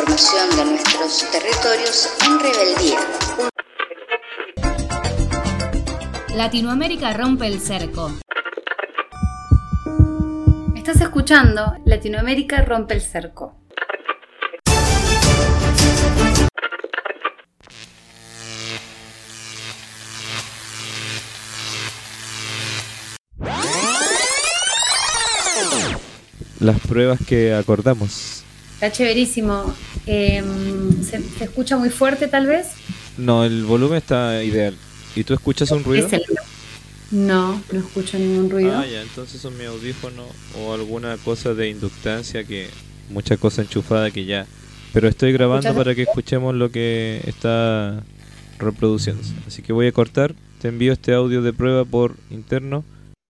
información de nuestros territorios en rebeldía. Latinoamérica rompe el cerco. Estás escuchando Latinoamérica rompe el cerco. Las pruebas que acordamos. Está chéverísimo. ¿Se escucha muy fuerte tal vez? No, el volumen está ideal. ¿Y tú escuchas un ruido? No escucho ningún ruido. Ah, ya, entonces son mi audífono o alguna cosa de inductancia, que mucha cosa enchufada que ya. Pero estoy grabando para que escuchemos lo que está reproduciéndose. Así que voy a cortar. Te envío este audio de prueba por interno.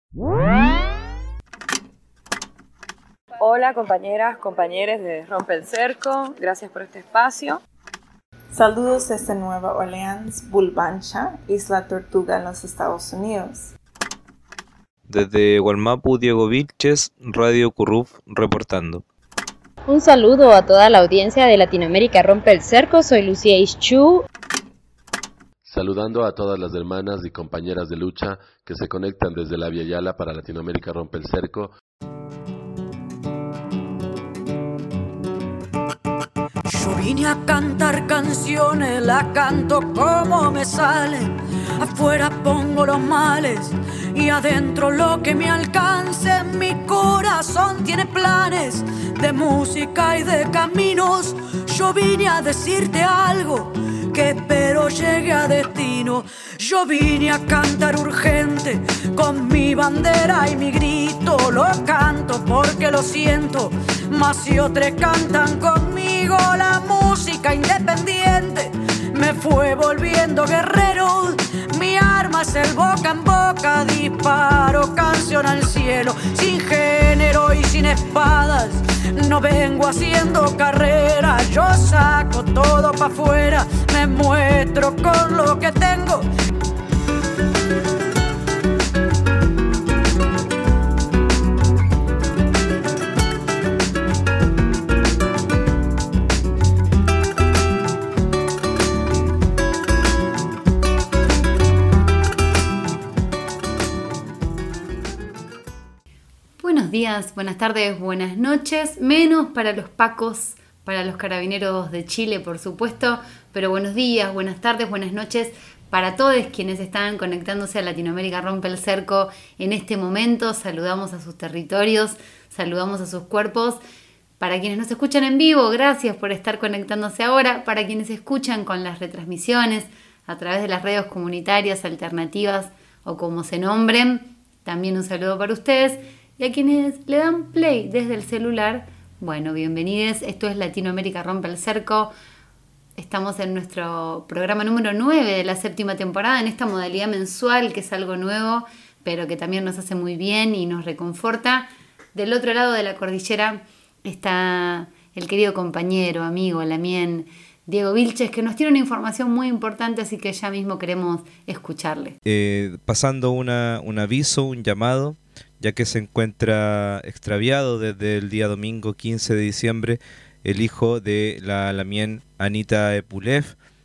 Hola compañeras, compañeros de Rompe el Cerco, gracias por este espacio. Saludos desde Nueva Orleans, Bulbancha, Isla Tortuga en los Estados Unidos. Desde Gualmapu, Diego Vilches, Radio Curruf, reportando. Un saludo a toda la audiencia de Latinoamérica Rompe el Cerco, soy Lucía Ischu. Saludando a todas las hermanas y compañeras de lucha que se conectan desde la Via Yala para Latinoamérica Rompe el Cerco. Yo vine a cantar canciones, la canto como me sale. Afuera pongo los males y adentro lo que me alcance. Mi corazón tiene planes de música y de caminos. Yo vine a decirte algo que espero llegue a destino. Yo vine a cantar urgente con mi bandera y mi grito. Lo canto porque lo siento, mas si otros cantan conmigo, la música independiente me fue volviendo guerrero. Mi arma es el boca en boca, disparo canción al cielo, sin género y sin espadas. No vengo haciendo carrera, yo saco todo pa' afuera, me muestro con lo que tengo. Buenos días, buenas tardes, buenas noches, menos para los pacos, para los carabineros de Chile, por supuesto, pero buenos días, buenas tardes, buenas noches para todos quienes están conectándose a Latinoamérica Rompe el Cerco en este momento. Saludamos a sus territorios, saludamos a sus cuerpos. Para quienes nos escuchan en vivo, gracias por estar conectándose ahora. Para quienes escuchan con las retransmisiones a través de las radios comunitarias, alternativas o como se nombren, también un saludo para ustedes. Y a quienes le dan play desde el celular, bueno, bienvenidos. Esto es Latinoamérica Rompe el Cerco. Estamos en nuestro programa número 9 de la 7ª temporada, en esta modalidad mensual, que es algo nuevo, pero que también nos hace muy bien y nos reconforta. Del otro lado de la cordillera está el querido compañero, amigo, lamien, Diego Vilches, que nos tiene una información muy importante, así que ya mismo queremos escucharle. Pasando un aviso, un llamado, ya que se encuentra extraviado desde el día domingo 15 de diciembre el hijo de la lamien Anita Epulev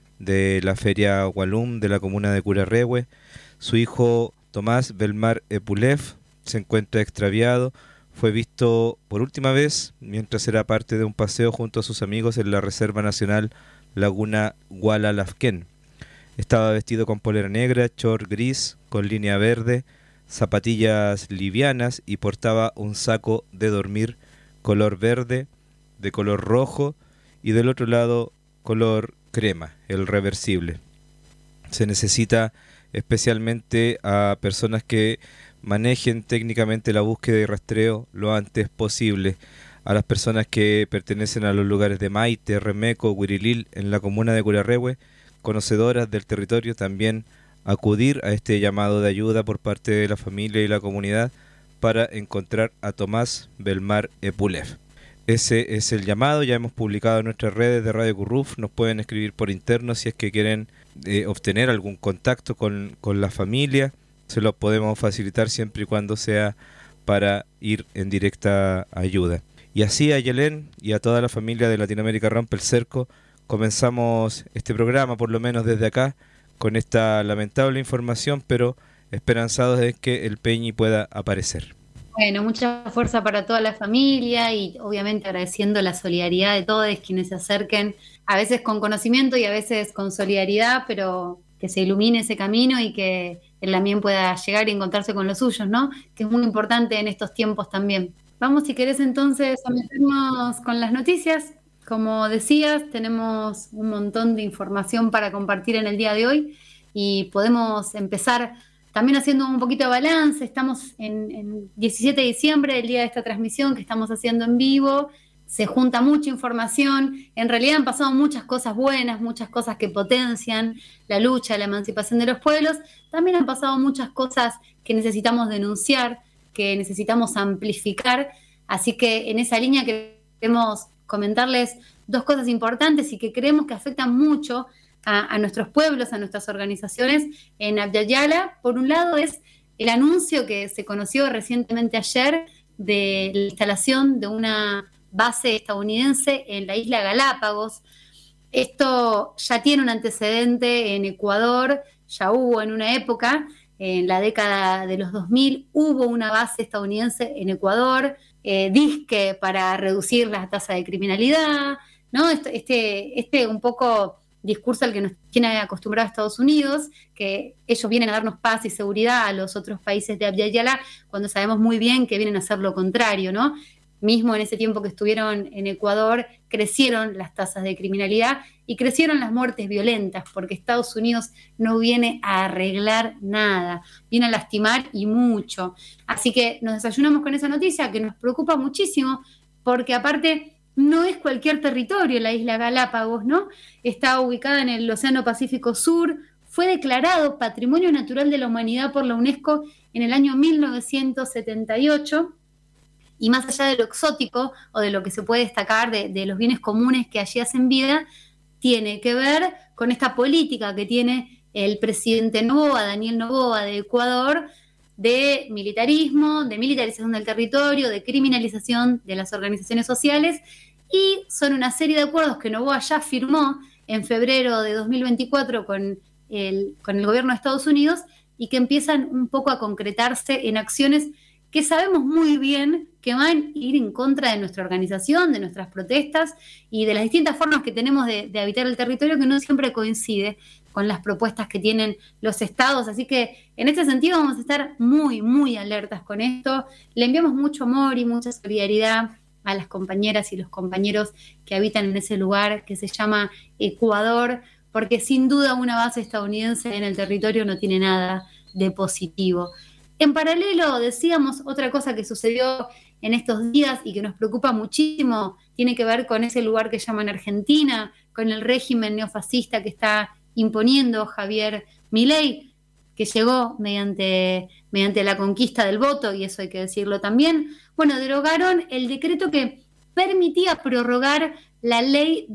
de la Feria Walum de la comuna de Curarrehue. Su hijo Tomás Belmar Epulev se encuentra extraviado. Fue visto por última vez mientras era parte de un paseo junto a sus amigos en la Reserva Nacional Laguna Gualalafquén. Estaba vestido con polera negra, short gris con línea verde, zapatillas livianas y portaba un saco de dormir color verde, de color rojo y del otro lado color crema, el reversible. Se necesita especialmente a personas que manejen técnicamente la búsqueda y rastreo lo antes posible. A las personas que pertenecen a los lugares de Maite, Remeco, Huirilil en la comuna de Curarrehue, conocedoras del territorio, también acudir a este llamado de ayuda por parte de la familia y la comunidad para encontrar a Tomás Belmar Epulev. Ese es el llamado. Ya hemos publicado en nuestras redes de Radio Curruf. Nos pueden escribir por interno si es que quieren obtener algún contacto con la familia. Se lo podemos facilitar siempre y cuando sea para ir en directa ayuda. Y así a Yelén y a toda la familia de Latinoamérica Rompe el Cerco comenzamos este programa, por lo menos desde acá, con esta lamentable información, pero esperanzados de que el Peñi pueda aparecer. Bueno, mucha fuerza para toda la familia y obviamente agradeciendo la solidaridad de todos quienes se acerquen, a veces con conocimiento y a veces con solidaridad, pero que se ilumine ese camino y que él también pueda llegar y encontrarse con los suyos, ¿no? Que es muy importante en estos tiempos también. Vamos, si querés entonces, a meternos con las noticias. Como decías, tenemos un montón de información para compartir en el día de hoy y podemos empezar también haciendo un poquito de balance. Estamos en 17 de diciembre, el día de esta transmisión que estamos haciendo en vivo. Se junta mucha información. En realidad han pasado muchas cosas buenas, muchas cosas que potencian la lucha, la emancipación de los pueblos. También han pasado muchas cosas que necesitamos denunciar, que necesitamos amplificar. Así que en esa línea queremos comentarles dos cosas importantes y que creemos que afectan mucho a nuestros pueblos, a nuestras organizaciones en Abya Yala. Por un lado es el anuncio que se conoció recientemente ayer de la instalación de una base estadounidense en la isla Galápagos. Esto ya tiene un antecedente en Ecuador, ya hubo en una época, en la década de los 2000, hubo una base estadounidense en Ecuador, disque para reducir la tasa de criminalidad, ¿no? Este un poco discurso al que nos tiene acostumbrado Estados Unidos, que ellos vienen a darnos paz y seguridad a los otros países de Abya Yala, cuando sabemos muy bien que vienen a hacer lo contrario, ¿no? Mismo en ese tiempo que estuvieron en Ecuador, crecieron las tasas de criminalidad y crecieron las muertes violentas, porque Estados Unidos no viene a arreglar nada, viene a lastimar y mucho. Así que nos desayunamos con esa noticia que nos preocupa muchísimo, porque aparte no es cualquier territorio la isla Galápagos, ¿no? Está ubicada en el Océano Pacífico Sur, fue declarado Patrimonio Natural de la Humanidad por la UNESCO en el año 1978, y más allá de lo exótico o de lo que se puede destacar de los bienes comunes que allí hacen vida, tiene que ver con esta política que tiene el presidente Noboa, Daniel Noboa de Ecuador, de militarismo, de militarización del territorio, de criminalización de las organizaciones sociales, y son una serie de acuerdos que Noboa ya firmó en febrero de 2024 con el gobierno de Estados Unidos y que empiezan un poco a concretarse en acciones que sabemos muy bien que van a ir en contra de nuestra organización, de nuestras protestas y de las distintas formas que tenemos de habitar el territorio, que no siempre coincide con las propuestas que tienen los estados. Así que en este sentido vamos a estar muy, muy alertas con esto. Le enviamos mucho amor y mucha solidaridad a las compañeras y los compañeros que habitan en ese lugar que se llama Ecuador, porque sin duda una base estadounidense en el territorio no tiene nada de positivo. En paralelo, decíamos, otra cosa que sucedió en estos días y que nos preocupa muchísimo, tiene que ver con ese lugar que llaman Argentina, con el régimen neofascista que está imponiendo Javier Milei, que llegó mediante la conquista del voto, y eso hay que decirlo también. Bueno, derogaron el decreto que permitía prorrogar la ley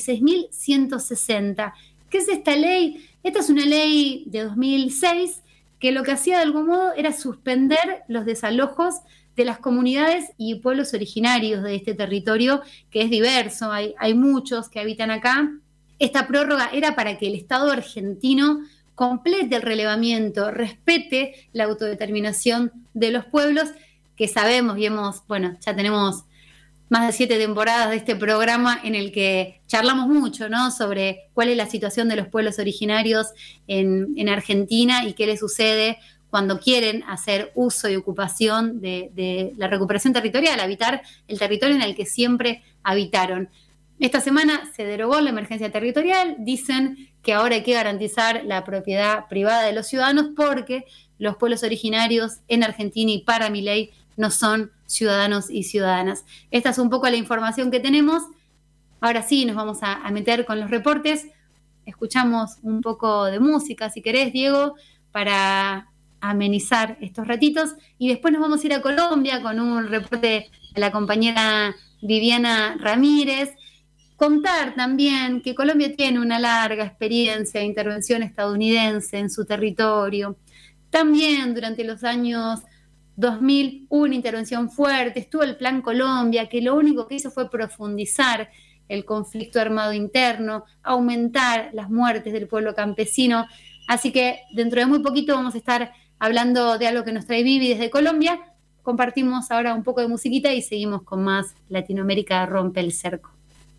26.160. ¿Qué es esta ley? Esta es una ley de 2006 que lo que hacía de algún modo era suspender los desalojos de las comunidades y pueblos originarios de este territorio, que es diverso, hay muchos que habitan acá. Esta prórroga era para que el Estado argentino complete el relevamiento, respete la autodeterminación de los pueblos, que sabemos y ya tenemos más de 7 temporadas de este programa en el que charlamos mucho, ¿no?, sobre cuál es la situación de los pueblos originarios en Argentina y qué les sucede cuando quieren hacer uso y ocupación de la recuperación territorial, habitar el territorio en el que siempre habitaron. Esta semana se derogó la emergencia territorial, dicen que ahora hay que garantizar la propiedad privada de los ciudadanos porque los pueblos originarios en Argentina y para Milei no son ciudadanos y ciudadanas. Esta es un poco la información que tenemos. Ahora sí, nos vamos a meter con los reportes. Escuchamos un poco de música, si querés, Diego, para amenizar estos ratitos. Y después nos vamos a ir a Colombia con un reporte de la compañera Viviana Ramírez. Contar también que Colombia tiene una larga experiencia de intervención estadounidense en su territorio. También durante los años 2000 hubo una intervención fuerte, estuvo el Plan Colombia, que lo único que hizo fue profundizar el conflicto armado interno, aumentar las muertes del pueblo campesino. Así que dentro de muy poquito vamos a estar hablando de algo que nos trae Vivi desde Colombia. Compartimos ahora un poco de musiquita y seguimos con más Latinoamérica Rompe el Cerco.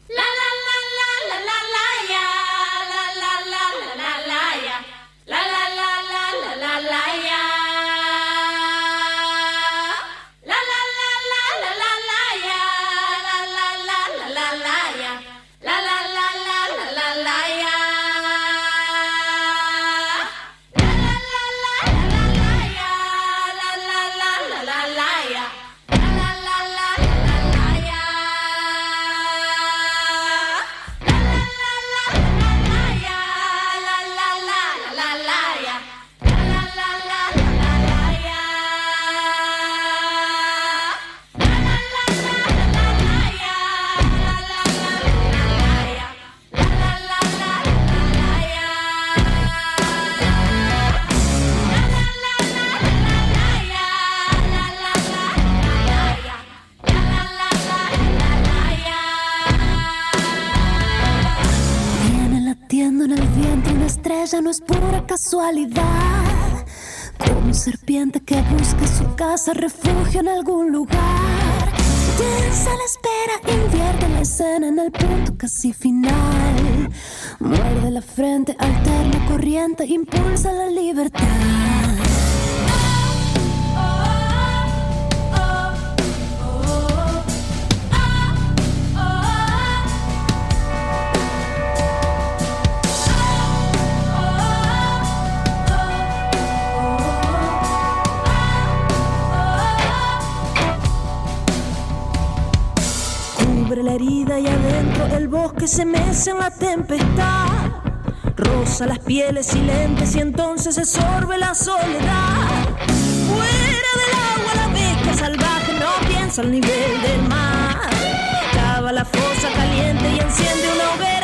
Estrella no es pura casualidad, como serpiente que busca su casa, refugio en algún lugar. Piensa la espera, invierte la escena en el punto casi final. Muerde la frente, alterna corriente, impulsa la libertad. La herida y adentro el bosque se mece en la tempestad. Roza las pieles silentes y entonces se sorbe la soledad. Fuera del agua la bestia salvaje no piensa al nivel del mar. Cava la fosa caliente y enciende una hoguera.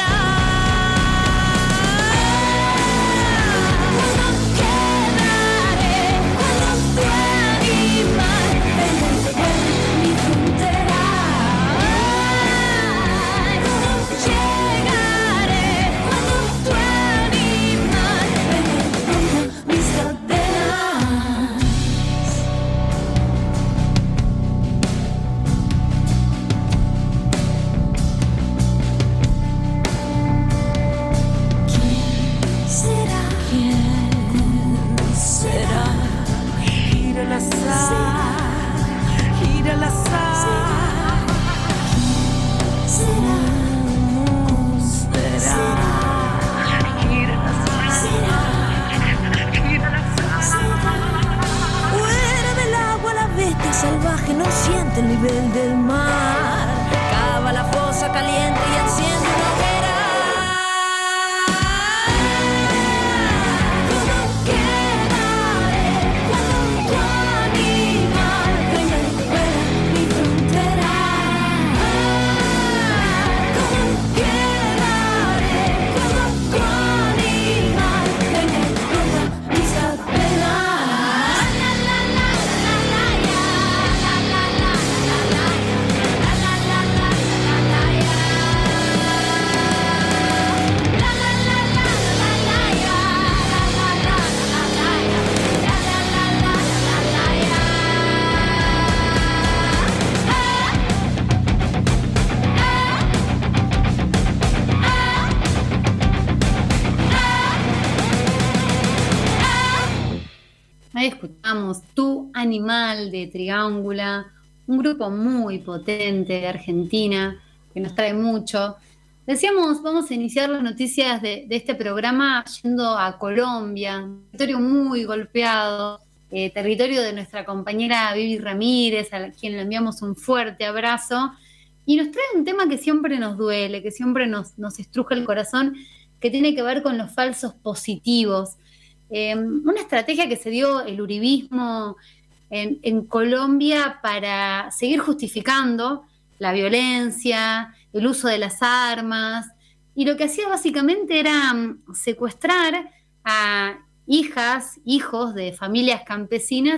Salvaje no siente el nivel del mar. Cava la fosa caliente y enciende una hoguera. ¿Cómo quedaré cuando tu animal venga y fuera mi frontera? ¿Cómo quedaré cuando tu animal venga y rompa mis cadenas? Ahí escuchamos Tu Animal de Triángula, un grupo muy potente de Argentina que nos trae mucho. Decíamos, vamos a iniciar las noticias de este programa yendo a Colombia, un territorio muy golpeado, territorio de nuestra compañera Vivi Ramírez, a quien le enviamos un fuerte abrazo, y nos trae un tema que siempre nos duele, que siempre nos estruja el corazón, que tiene que ver con los falsos positivos. Una estrategia que se dio el uribismo en Colombia para seguir justificando la violencia, el uso de las armas, y lo que hacía básicamente era secuestrar a hijas, hijos de familias campesinas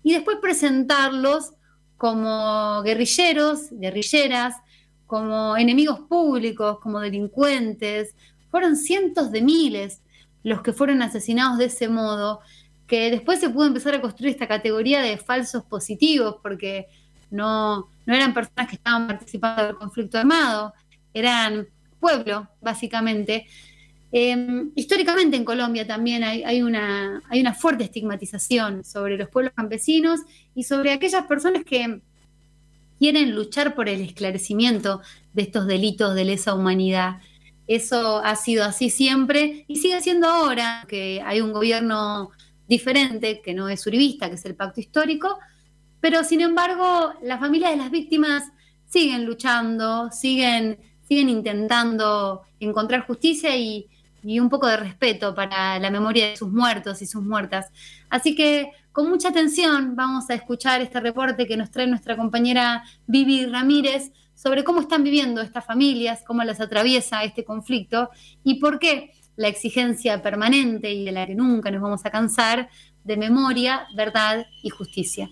y después presentarlos como guerrilleros, guerrilleras, como enemigos públicos, como delincuentes. Fueron cientos de miles los que fueron asesinados de ese modo, que después se pudo empezar a construir esta categoría de falsos positivos, porque no eran personas que estaban participando del conflicto armado, eran pueblo, básicamente. Históricamente en Colombia también hay una fuerte estigmatización sobre los pueblos campesinos y sobre aquellas personas que quieren luchar por el esclarecimiento de estos delitos de lesa humanidad. Eso ha sido así siempre y sigue siendo ahora, que hay un gobierno diferente, que no es uribista, que es el Pacto Histórico, pero sin embargo las familias de las víctimas siguen luchando, siguen intentando encontrar justicia y un poco de respeto para la memoria de sus muertos y sus muertas. Así que con mucha atención vamos a escuchar este reporte que nos trae nuestra compañera Vivi Ramírez sobre cómo están viviendo estas familias, cómo las atraviesa este conflicto y por qué la exigencia permanente y de la que nunca nos vamos a cansar de memoria, verdad y justicia.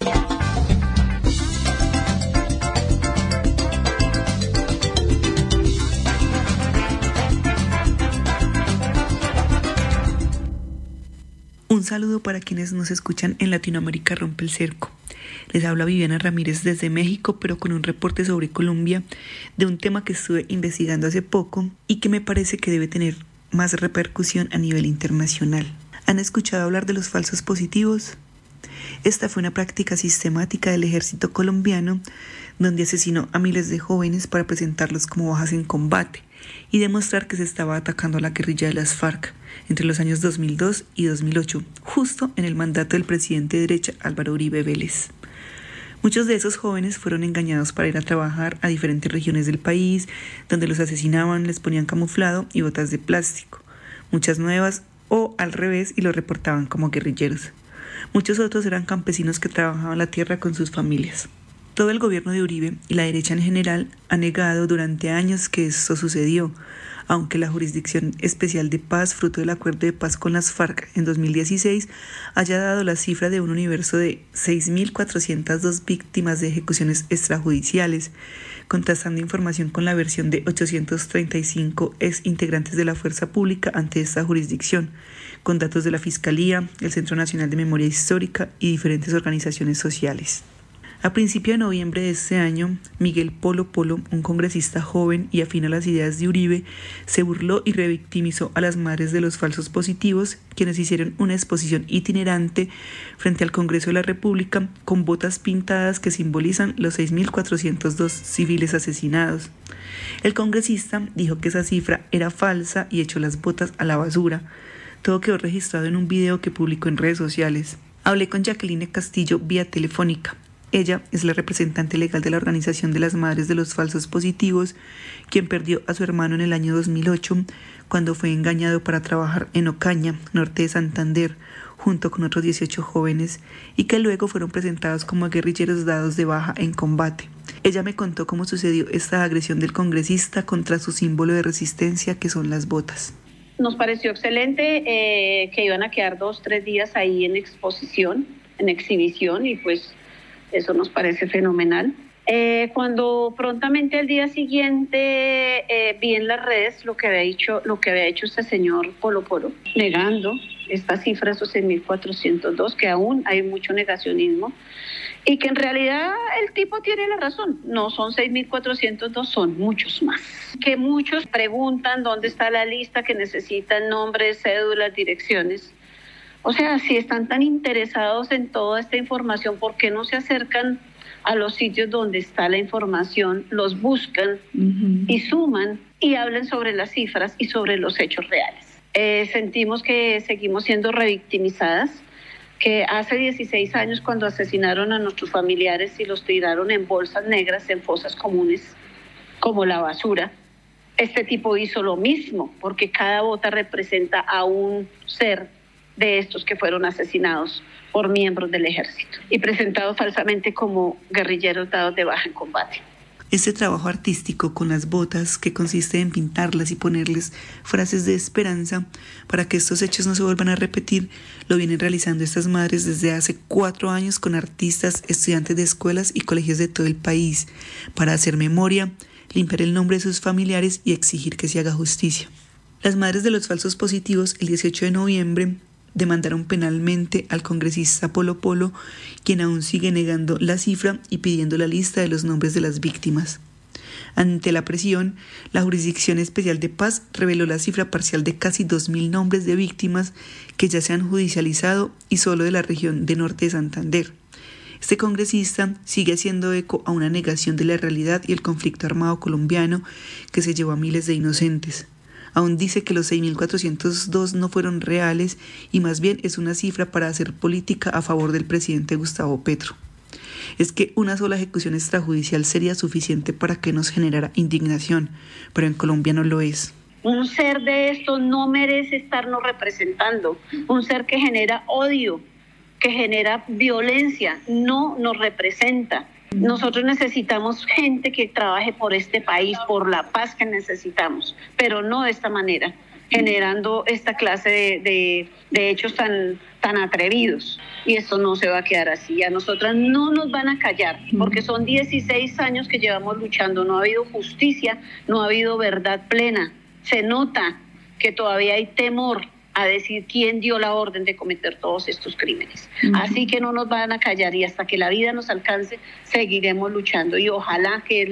Un saludo para quienes nos escuchan en Latinoamérica Rompe el Cerco. Les habla Viviana Ramírez desde México, pero con un reporte sobre Colombia de un tema que estuve investigando hace poco y que me parece que debe tener más repercusión a nivel internacional. ¿Han escuchado hablar de los falsos positivos? Esta fue una práctica sistemática del ejército colombiano donde asesinó a miles de jóvenes para presentarlos como bajas en combate y demostrar que se estaba atacando a la guerrilla de las FARC entre los años 2002 y 2008, justo en el mandato del presidente de derecha Álvaro Uribe Vélez. Muchos de esos jóvenes fueron engañados para ir a trabajar a diferentes regiones del país, donde los asesinaban, les ponían camuflado y botas de plástico, muchas nuevas o al revés, y los reportaban como guerrilleros. Muchos otros eran campesinos que trabajaban la tierra con sus familias. Todo el gobierno de Uribe y la derecha en general ha negado durante años que esto sucedió, aunque la Jurisdicción Especial de Paz, fruto del acuerdo de paz con las FARC en 2016, haya dado la cifra de un universo de 6.402 víctimas de ejecuciones extrajudiciales, contrastando información con la versión de 835 ex integrantes de la fuerza pública ante esta jurisdicción, con datos de la Fiscalía, el Centro Nacional de Memoria Histórica y diferentes organizaciones sociales. A principios de noviembre de este año, Miguel Polo, un congresista joven y afín a las ideas de Uribe, se burló y revictimizó a las madres de los falsos positivos, quienes hicieron una exposición itinerante frente al Congreso de la República con botas pintadas que simbolizan los 6.402 civiles asesinados. El congresista dijo que esa cifra era falsa y echó las botas a la basura. Todo quedó registrado en un video que publicó en redes sociales. Hablé con Jacqueline Castillo vía telefónica. Ella es la representante legal de la Organización de las Madres de los Falsos Positivos, quien perdió a su hermano en el año 2008 cuando fue engañado para trabajar en Ocaña, norte de Santander, junto con otros 18 jóvenes, y que luego fueron presentados como guerrilleros dados de baja en combate. Ella me contó cómo sucedió esta agresión del congresista contra su símbolo de resistencia, que son las botas. Nos pareció excelente que iban a quedar 2-3 días ahí en exposición, en exhibición, y pues eso nos parece fenomenal. Cuando prontamente al día siguiente vi en las redes lo que había hecho este señor Polo, negando esta cifra, esos 6.402, que aún hay mucho negacionismo, y que en realidad el tipo tiene la razón, no son 6.402, son muchos más. Que muchos preguntan dónde está la lista, que necesitan nombres, cédulas, direcciones. O sea, si están tan interesados en toda esta información, ¿por qué no se acercan a los sitios donde está la información, los buscan y suman y hablan sobre las cifras y sobre los hechos reales? Sentimos que seguimos siendo revictimizadas, que hace 16 años cuando asesinaron a nuestros familiares y los tiraron en bolsas negras en fosas comunes como la basura, este tipo hizo lo mismo, porque cada bota representa a un ser de estos que fueron asesinados por miembros del ejército y presentados falsamente como guerrilleros dados de baja en combate. Este trabajo artístico con las botas, que consiste en pintarlas y ponerles frases de esperanza para que estos hechos no se vuelvan a repetir, lo vienen realizando estas madres desde hace 4 años con artistas, estudiantes de escuelas y colegios de todo el país, para hacer memoria, limpiar el nombre de sus familiares y exigir que se haga justicia. Las madres de los falsos positivos, el 18 de noviembre, demandaron penalmente al congresista Polo Polo, quien aún sigue negando la cifra y pidiendo la lista de los nombres de las víctimas. Ante la presión, la Jurisdicción Especial de Paz reveló la cifra parcial de casi 2.000 nombres de víctimas que ya se han judicializado y solo de la región de norte de Santander. Este congresista sigue haciendo eco a una negación de la realidad y el conflicto armado colombiano que se llevó a miles de inocentes. Aún dice que los 6.402 no fueron reales y más bien es una cifra para hacer política a favor del presidente Gustavo Petro. Es que una sola ejecución extrajudicial sería suficiente para que nos generara indignación, pero en Colombia no lo es. Un ser de esto no merece estarnos representando. Un ser que genera odio, que genera violencia, no nos representa. Nosotros necesitamos gente que trabaje por este país, por la paz que necesitamos, pero no de esta manera, generando esta clase de hechos tan atrevidos. Y esto no se va a quedar así. A nosotras no nos van a callar, porque son 16 años que llevamos luchando. No ha habido justicia, no ha habido verdad plena. Se nota que todavía hay temor a decir quién dio la orden de cometer todos estos crímenes. Así que no nos van a callar y hasta que la vida nos alcance seguiremos luchando y ojalá que es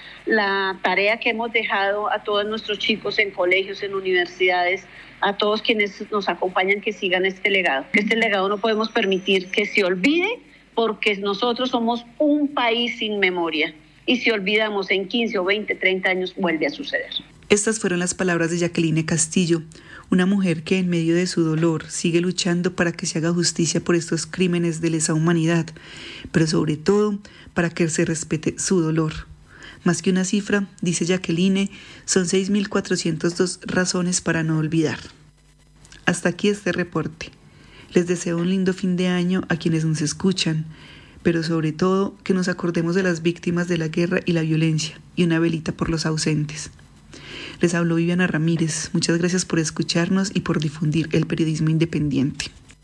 la tarea que hemos dejado a todos nuestros chicos en colegios, en universidades, a todos quienes nos acompañan, que sigan este legado. Este legado no podemos permitir que se olvide porque nosotros somos un país sin memoria y si olvidamos en 15 o 20, 30 años vuelve a suceder. Estas fueron las palabras de Jacqueline Castillo, una mujer que en medio de su dolor sigue luchando para que se haga justicia por estos crímenes de lesa humanidad, pero sobre todo para que se respete su dolor. Más que una cifra, dice Jacqueline, son 6.402 razones para no olvidar. Hasta aquí este reporte. Les deseo un lindo fin de año a quienes nos escuchan, pero sobre todo que nos acordemos de las víctimas de la guerra y la violencia y una velita por los ausentes. Les habló Viviana Ramírez. Muchas gracias por escucharnos y por difundir el periodismo independiente.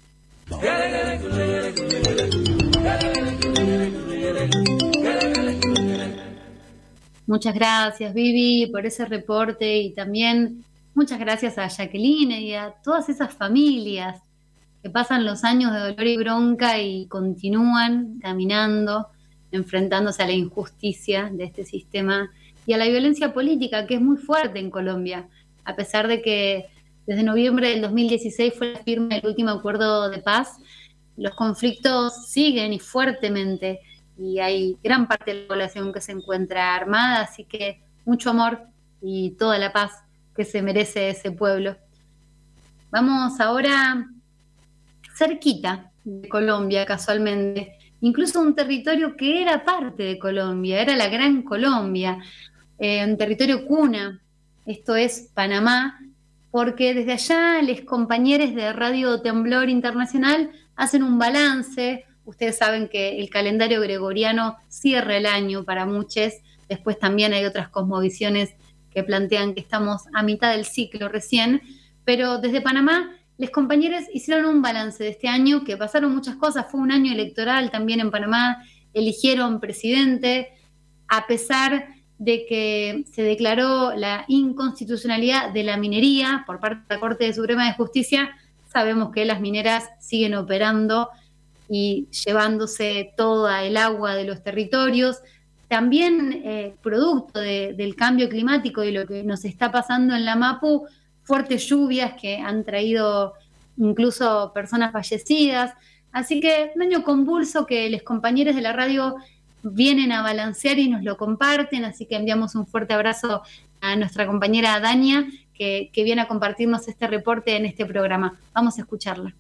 Muchas gracias, Vivi, por ese reporte y también muchas gracias a Jacqueline y a todas esas familias que pasan los años de dolor y bronca y continúan caminando, enfrentándose a la injusticia de este sistema y a la violencia política, que es muy fuerte en Colombia, a pesar de que desde noviembre del 2016 fue la firma del último acuerdo de paz, los conflictos siguen y fuertemente, y hay gran parte de la población que se encuentra armada, así que mucho amor y toda la paz que se merece ese pueblo. Vamos ahora cerquita de Colombia, casualmente, incluso un territorio que era parte de Colombia, era la Gran Colombia, un territorio cuna, esto es Panamá, porque desde allá los compañeros de Radio Temblor Internacional hacen un balance. Ustedes saben que el calendario gregoriano cierra el año para muchos, después también hay otras cosmovisiones que plantean que estamos a mitad del ciclo recién, pero desde Panamá los compañeros hicieron un balance de este año, que pasaron muchas cosas, fue un año electoral también en Panamá, eligieron presidente, a pesar de que se declaró la inconstitucionalidad de la minería por parte de la Corte Suprema de Justicia, sabemos que las mineras siguen operando y llevándose toda el agua de los territorios. También producto del cambio climático y lo que nos está pasando en la Mapu, fuertes lluvias que han traído incluso personas fallecidas. Así que un año convulso que los compañeros de la radio vienen a balancear y nos lo comparten, así que enviamos un fuerte abrazo a nuestra compañera Dania, que viene a compartirnos este reporte en este programa. Vamos a escucharla.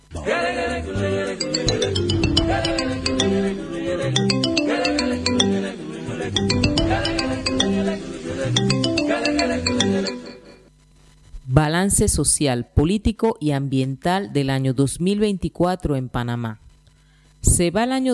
Balance social, político y ambiental del año 2024 en Panamá. Se va el año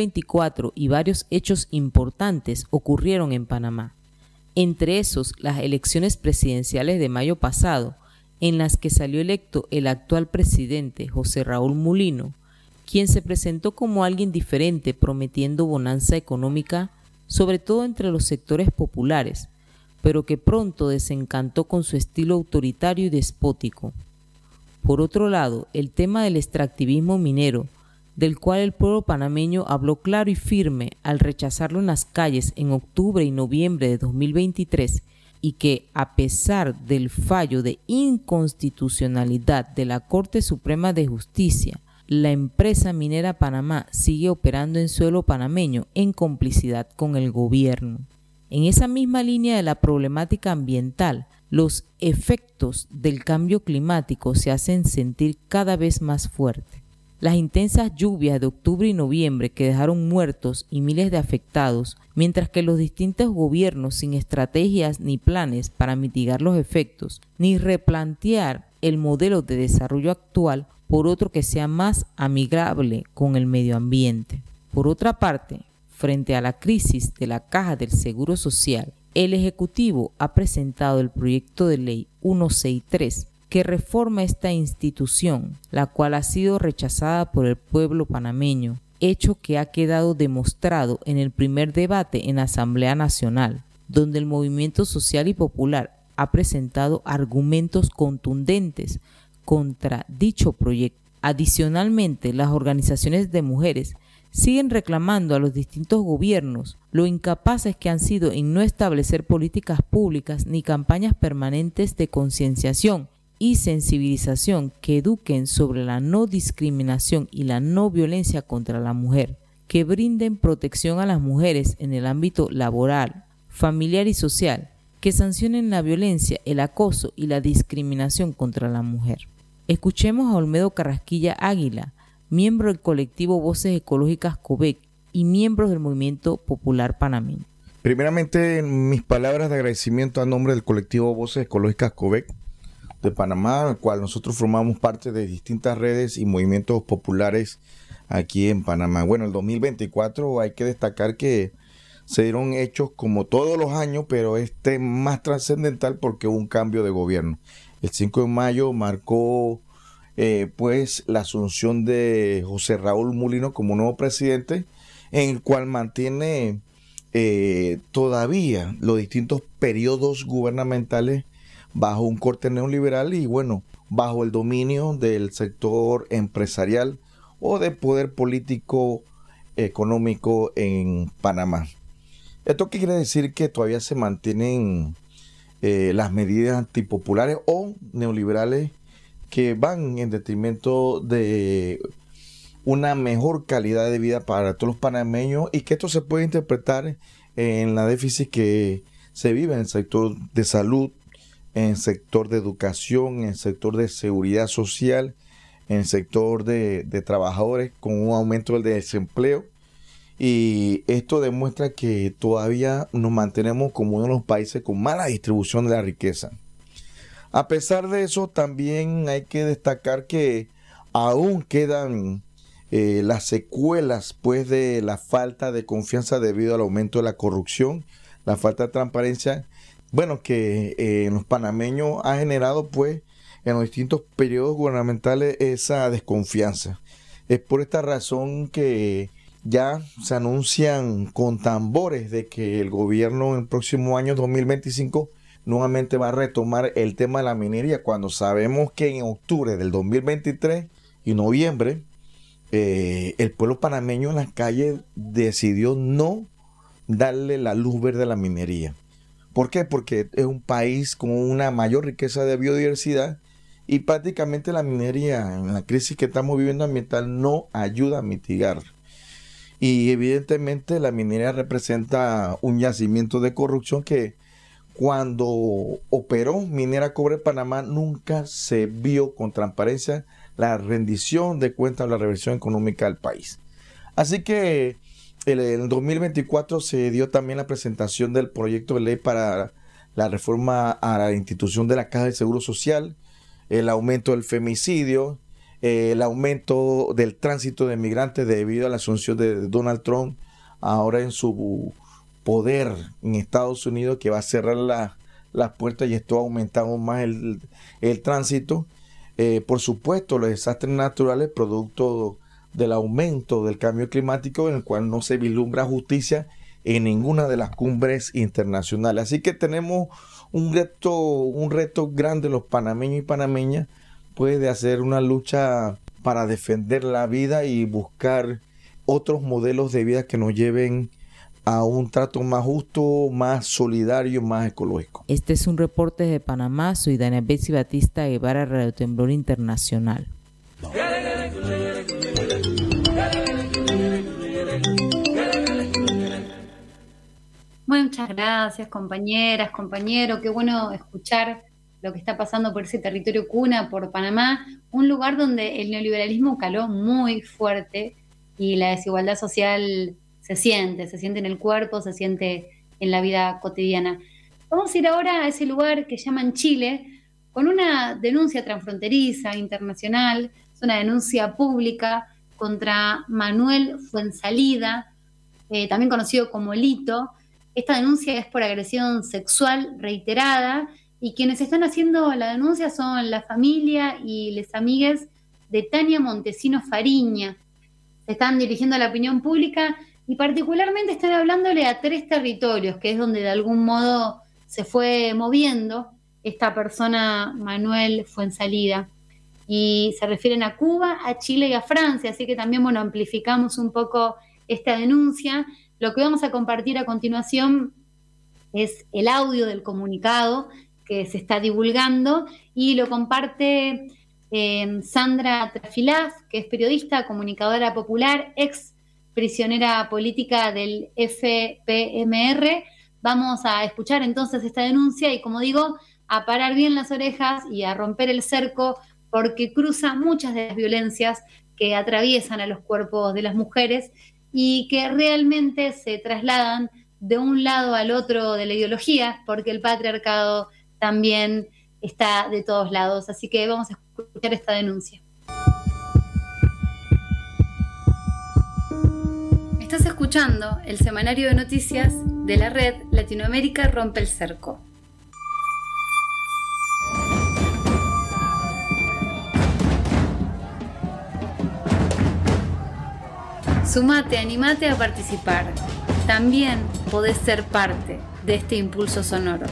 2024 y varios hechos importantes ocurrieron en Panamá. Entre esos, las elecciones presidenciales de mayo pasado, en las que salió electo el actual presidente José Raúl Mulino, quien se presentó como alguien diferente prometiendo bonanza económica, sobre todo entre los sectores populares, pero que pronto desencantó con su estilo autoritario y despótico. Por otro lado, el tema del extractivismo minero, del cual el pueblo panameño habló claro y firme al rechazarlo en las calles en octubre y noviembre de 2023, y que, a pesar del fallo de inconstitucionalidad de la Corte Suprema de Justicia, la empresa minera Panamá sigue operando en suelo panameño en complicidad con el gobierno. En esa misma línea de la problemática ambiental, los efectos del cambio climático se hacen sentir cada vez más fuertes. Las intensas lluvias de octubre y noviembre que dejaron muertos y miles de afectados, mientras que los distintos gobiernos sin estrategias ni planes para mitigar los efectos, ni replantear el modelo de desarrollo actual por otro que sea más amigable con el medio ambiente. Por otra parte, frente a la crisis de la Caja del Seguro Social, el Ejecutivo ha presentado el proyecto de ley 163 que reforma esta institución, la cual ha sido rechazada por el pueblo panameño, hecho que ha quedado demostrado en el primer debate en la Asamblea Nacional, donde el movimiento social y popular ha presentado argumentos contundentes contra dicho proyecto. Adicionalmente, las organizaciones de mujeres siguen reclamando a los distintos gobiernos lo incapaces que han sido en no establecer políticas públicas ni campañas permanentes de concienciación y sensibilización que eduquen sobre la no discriminación y la no violencia contra la mujer, que brinden protección a las mujeres en el ámbito laboral, familiar y social, que sancionen la violencia, el acoso y la discriminación contra la mujer. Escuchemos a Olmedo Carrasquilla Águila, miembro del colectivo Voces Ecológicas COVEC y miembros del Movimiento Popular Panameño. Primeramente, mis palabras de agradecimiento a nombre del colectivo Voces Ecológicas COVEC de Panamá, al cual nosotros formamos parte de distintas redes y movimientos populares aquí en Panamá. Bueno, el 2024 hay que destacar que se dieron hechos como todos los años, pero este más trascendental porque hubo un cambio de gobierno. El 5 de mayo marcó pues la asunción de José Raúl Mulino como nuevo presidente, en el cual mantiene todavía los distintos periodos gubernamentales bajo un corte neoliberal y bueno, bajo el dominio del sector empresarial o de poder político económico en Panamá. ¿Esto qué quiere decir? Que todavía se mantienen las medidas antipopulares o neoliberales que van en detrimento de una mejor calidad de vida para todos los panameños y que esto se puede interpretar en la déficit que se vive en el sector de salud, en el sector de educación, en el sector de seguridad social, en el sector de trabajadores con un aumento del desempleo. Y esto demuestra que todavía nos mantenemos como uno de los países con mala distribución de la riqueza. A pesar de eso, también hay que destacar que aún quedan las secuelas pues, de la falta de confianza debido al aumento de la corrupción, la falta de transparencia, bueno, que en los panameños ha generado pues en los distintos periodos gubernamentales esa desconfianza. Es por esta razón que ya se anuncian con tambores de que el gobierno en el próximo año 2025 nuevamente va a retomar el tema de la minería, cuando sabemos que en octubre del 2023 y noviembre el pueblo panameño en las calles decidió no darle la luz verde a la minería. ¿Por qué? Porque es un país con una mayor riqueza de biodiversidad y prácticamente la minería en la crisis que estamos viviendo ambiental no ayuda a mitigar. Y evidentemente la minería representa un yacimiento de corrupción que cuando operó Minera Cobre Panamá nunca se vio con transparencia la rendición de cuentas o la reversión económica del país. Así que en el 2024 se dio también la presentación del proyecto de ley para la reforma a la institución de la Caja del Seguro Social, el aumento del femicidio, el aumento del tránsito de migrantes debido a la asunción de Donald Trump ahora en su poder en Estados Unidos, que va a cerrar las puertas, y esto ha aumentado más el tránsito. Por supuesto, los desastres naturales producto del aumento del cambio climático, en el cual no se vislumbra justicia en ninguna de las cumbres internacionales. Así que tenemos un reto grande los panameños y panameñas, pues, de hacer una lucha para defender la vida y buscar otros modelos de vida que nos lleven a un trato más justo, más solidario, más ecológico. Este es un reporte de Panamá. Soy Dania Betsy Batista Guevara, Radio Temblor Internacional. Muchas gracias, compañeras, compañeros. Qué bueno escuchar lo que está pasando por ese territorio cuna, por Panamá, un lugar donde el neoliberalismo caló muy fuerte y la desigualdad social se siente en el cuerpo, se siente en la vida cotidiana. Vamos a ir ahora a ese lugar que llaman Chile, con una denuncia transfronteriza, internacional, es una denuncia pública contra Manuel Fuenzalida, también conocido como Lito. Esta denuncia es por agresión sexual reiterada, y quienes están haciendo la denuncia son la familia y les amigues de Tania Montesino Fariña. Se están dirigiendo a la opinión pública y particularmente están hablándole a 3 territorios, que es donde de algún modo se fue moviendo esta persona, Manuel Fuenzalida. Y se refieren a Cuba, a Chile y a Francia, así que también, bueno, amplificamos un poco esta denuncia. Lo que vamos a compartir a continuación es el audio del comunicado que se está divulgando y lo comparte Sandra Trafilaz, que es periodista, comunicadora popular, ex prisionera política del FPMR. Vamos a escuchar entonces esta denuncia y, como digo, a parar bien las orejas y a romper el cerco, porque cruza muchas de las violencias que atraviesan a los cuerpos de las mujeres y que realmente se trasladan de un lado al otro de la ideología, porque el patriarcado también está de todos lados. Así que vamos a escuchar esta denuncia. Estás escuchando el semanario de noticias de la red Latinoamérica Rompe el Cerco. Sumate, animate a participar. También podés ser parte de este impulso sonoro.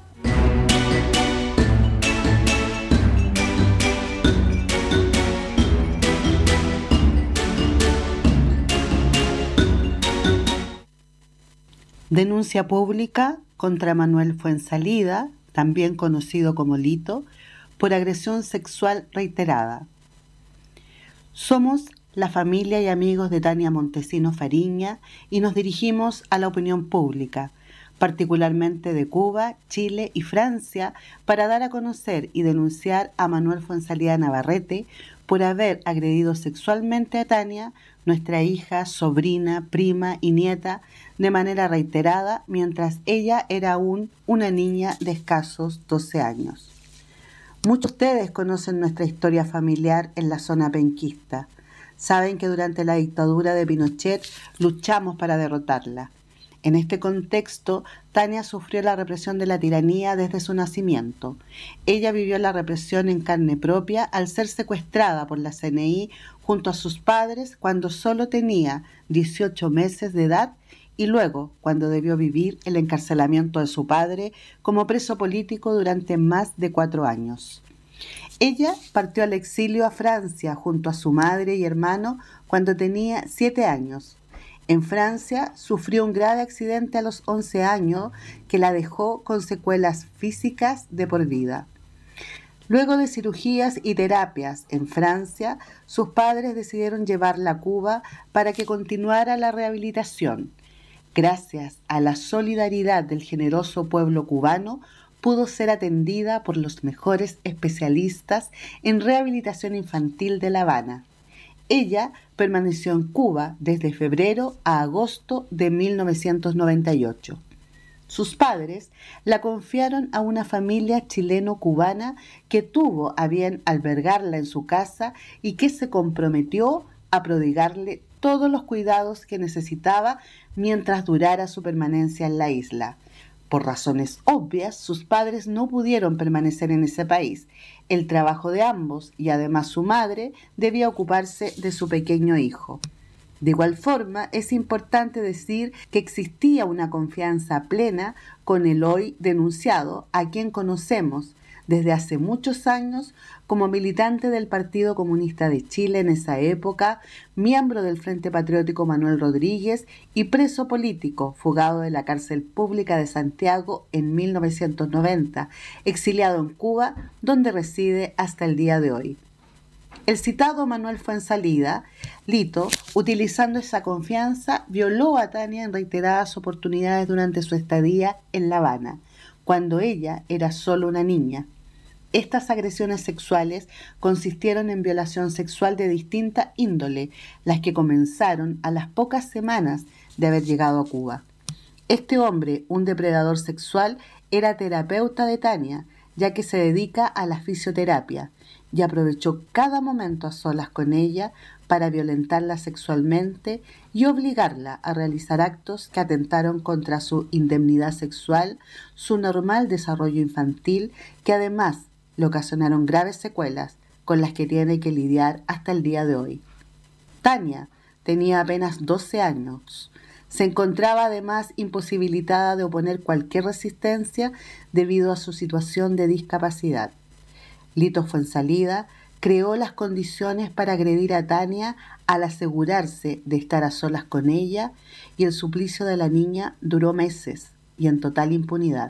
Denuncia pública contra Manuel Fuenzalida, también conocido como Lito, por agresión sexual reiterada. Somos la familia y amigos de Tania Montesino Fariña y nos dirigimos a la opinión pública, particularmente de Cuba, Chile y Francia, para dar a conocer y denunciar a Manuel Fuenzalida Navarrete por haber agredido sexualmente a Tania, nuestra hija, sobrina, prima y nieta, de manera reiterada mientras ella era aún una niña de escasos 12 años. Muchos de ustedes conocen nuestra historia familiar en la zona penquista. Saben que durante la dictadura de Pinochet luchamos para derrotarla. En este contexto, Tania sufrió la represión de la tiranía desde su nacimiento. Ella vivió la represión en carne propia al ser secuestrada por la CNI junto a sus padres cuando solo tenía 18 meses de edad y luego cuando debió vivir el encarcelamiento de su padre como preso político durante más de 4 años. Ella partió al exilio a Francia junto a su madre y hermano cuando tenía 7 años. En Francia sufrió un grave accidente a los 11 años que la dejó con secuelas físicas de por vida. Luego de cirugías y terapias en Francia, sus padres decidieron llevarla a Cuba para que continuara la rehabilitación. Gracias a la solidaridad del generoso pueblo cubano, pudo ser atendida por los mejores especialistas en rehabilitación infantil de La Habana. Ella permaneció en Cuba desde febrero a agosto de 1998. Sus padres la confiaron a una familia chileno-cubana que tuvo a bien albergarla en su casa y que se comprometió a prodigarle todos los cuidados que necesitaba mientras durara su permanencia en la isla. Por razones obvias, sus padres no pudieron permanecer en ese país. El trabajo de ambos y además su madre debía ocuparse de su pequeño hijo. De igual forma, es importante decir que existía una confianza plena con el hoy denunciado, a quien conocemos desde hace muchos años como militante del Partido Comunista de Chile en esa época, miembro del Frente Patriótico Manuel Rodríguez y preso político, fugado de la cárcel pública de Santiago en 1990, exiliado en Cuba, donde reside hasta el día de hoy. El citado Manuel Fuenzalida, Lito, utilizando esa confianza, violó a Tania en reiteradas oportunidades durante su estadía en La Habana, cuando ella era solo una niña. Estas agresiones sexuales consistieron en violación sexual de distinta índole, las que comenzaron a las pocas semanas de haber llegado a Cuba. Este hombre, un depredador sexual, era terapeuta de Tania, ya que se dedica a la fisioterapia, y aprovechó cada momento a solas con ella para violentarla sexualmente y obligarla a realizar actos que atentaron contra su indemnidad sexual, su normal desarrollo infantil, que además le ocasionaron graves secuelas con las que tiene que lidiar hasta el día de hoy. Tania tenía apenas 12 años. Se encontraba además imposibilitada de oponer cualquier resistencia debido a su situación de discapacidad. Lito Fuenzalida creó las condiciones para agredir a Tania al asegurarse de estar a solas con ella, y el suplicio de la niña duró meses y en total impunidad.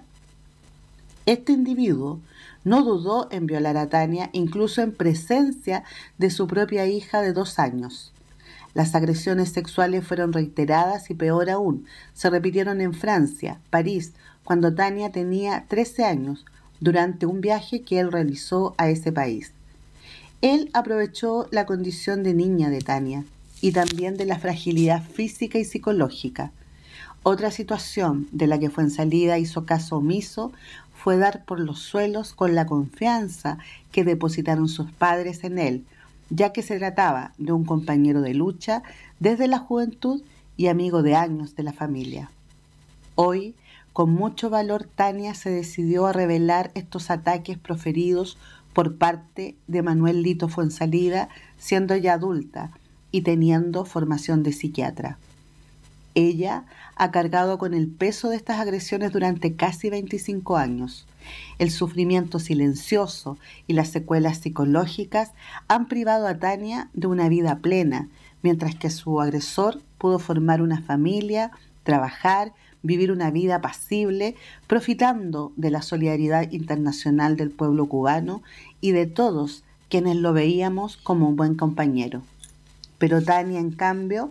Este individuo no dudó en violar a Tania, incluso en presencia de su propia hija de 2 años. Las agresiones sexuales fueron reiteradas y, peor aún, se repitieron en Francia, París, cuando Tania tenía 13 años, durante un viaje que él realizó a ese país. Él aprovechó la condición de niña de Tania y también de la fragilidad física y psicológica. Otra situación de la que Fuenzalida hizo caso omiso fue dar por los suelos con la confianza que depositaron sus padres en él, ya que se trataba de un compañero de lucha desde la juventud y amigo de años de la familia. Hoy, con mucho valor, Tania se decidió a revelar estos ataques proferidos por parte de Manuel Lito Fuenzalida, siendo ya adulta y teniendo formación de psiquiatra. Ella ha cargado con el peso de estas agresiones durante casi 25 años. El sufrimiento silencioso y las secuelas psicológicas han privado a Tania de una vida plena, mientras que su agresor pudo formar una familia, trabajar, vivir una vida apacible, profitando de la solidaridad internacional del pueblo cubano y de todos quienes lo veíamos como un buen compañero. Pero Tania, en cambio,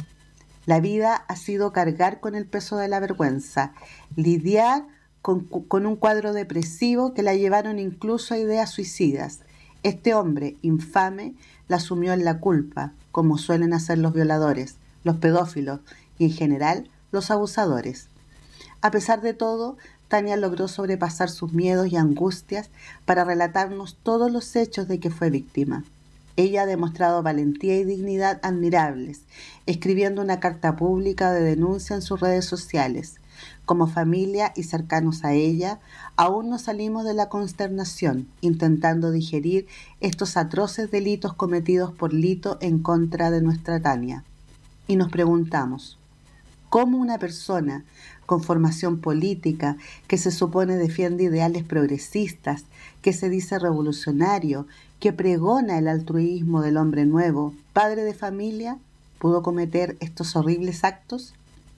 la vida ha sido cargar con el peso de la vergüenza, lidiar con un cuadro depresivo que la llevaron incluso a ideas suicidas. Este hombre infame la sumió en la culpa, como suelen hacer los violadores, los pedófilos y en general los abusadores. A pesar de todo, Tania logró sobrepasar sus miedos y angustias para relatarnos todos los hechos de que fue víctima. Ella ha demostrado valentía y dignidad admirables, escribiendo una carta pública de denuncia en sus redes sociales. Como familia y cercanos a ella, aún no salimos de la consternación, intentando digerir estos atroces delitos cometidos por Lito en contra de nuestra Tania. Y nos preguntamos, ¿cómo una persona con formación política, que se supone defiende ideales progresistas, que se dice revolucionario, que pregona el altruismo del hombre nuevo, padre de familia, pudo cometer estos horribles actos?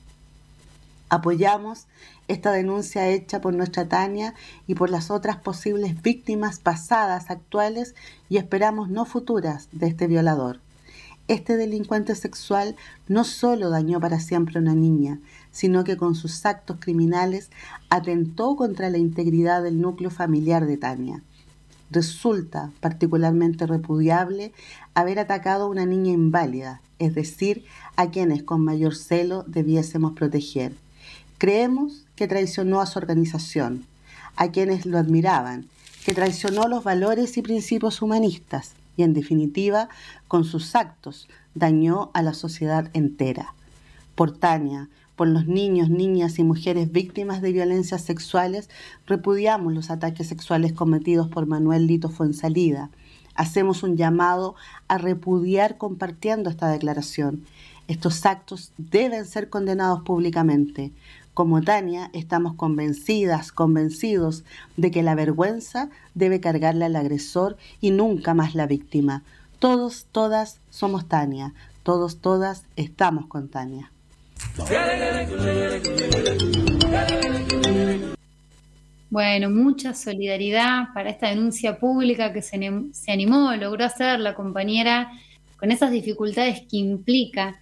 Apoyamos esta denuncia hecha por nuestra Tania y por las otras posibles víctimas pasadas, actuales y esperamos no futuras de este violador. Este delincuente sexual no solo dañó para siempre a una niña, sino que con sus actos criminales atentó contra la integridad del núcleo familiar de Tania. Resulta particularmente repudiable haber atacado a una niña inválida, es decir, a quienes con mayor celo debiésemos proteger. Creemos que traicionó a su organización, a quienes lo admiraban, que traicionó los valores y principios humanistas y, en definitiva, con sus actos dañó a la sociedad entera. Por Tania, por los niños, niñas y mujeres víctimas de violencias sexuales, repudiamos los ataques sexuales cometidos por Manuel Lito Fuenzalida. Hacemos un llamado a repudiar compartiendo esta declaración. Estos actos deben ser condenados públicamente. Como Tania, estamos convencidos de que la vergüenza debe cargarle al agresor y nunca más la víctima. Todos, todas somos Tania. Todos, todas estamos con Tania. Bueno, mucha solidaridad para esta denuncia pública que se animó, logró hacer la compañera con esas dificultades que implica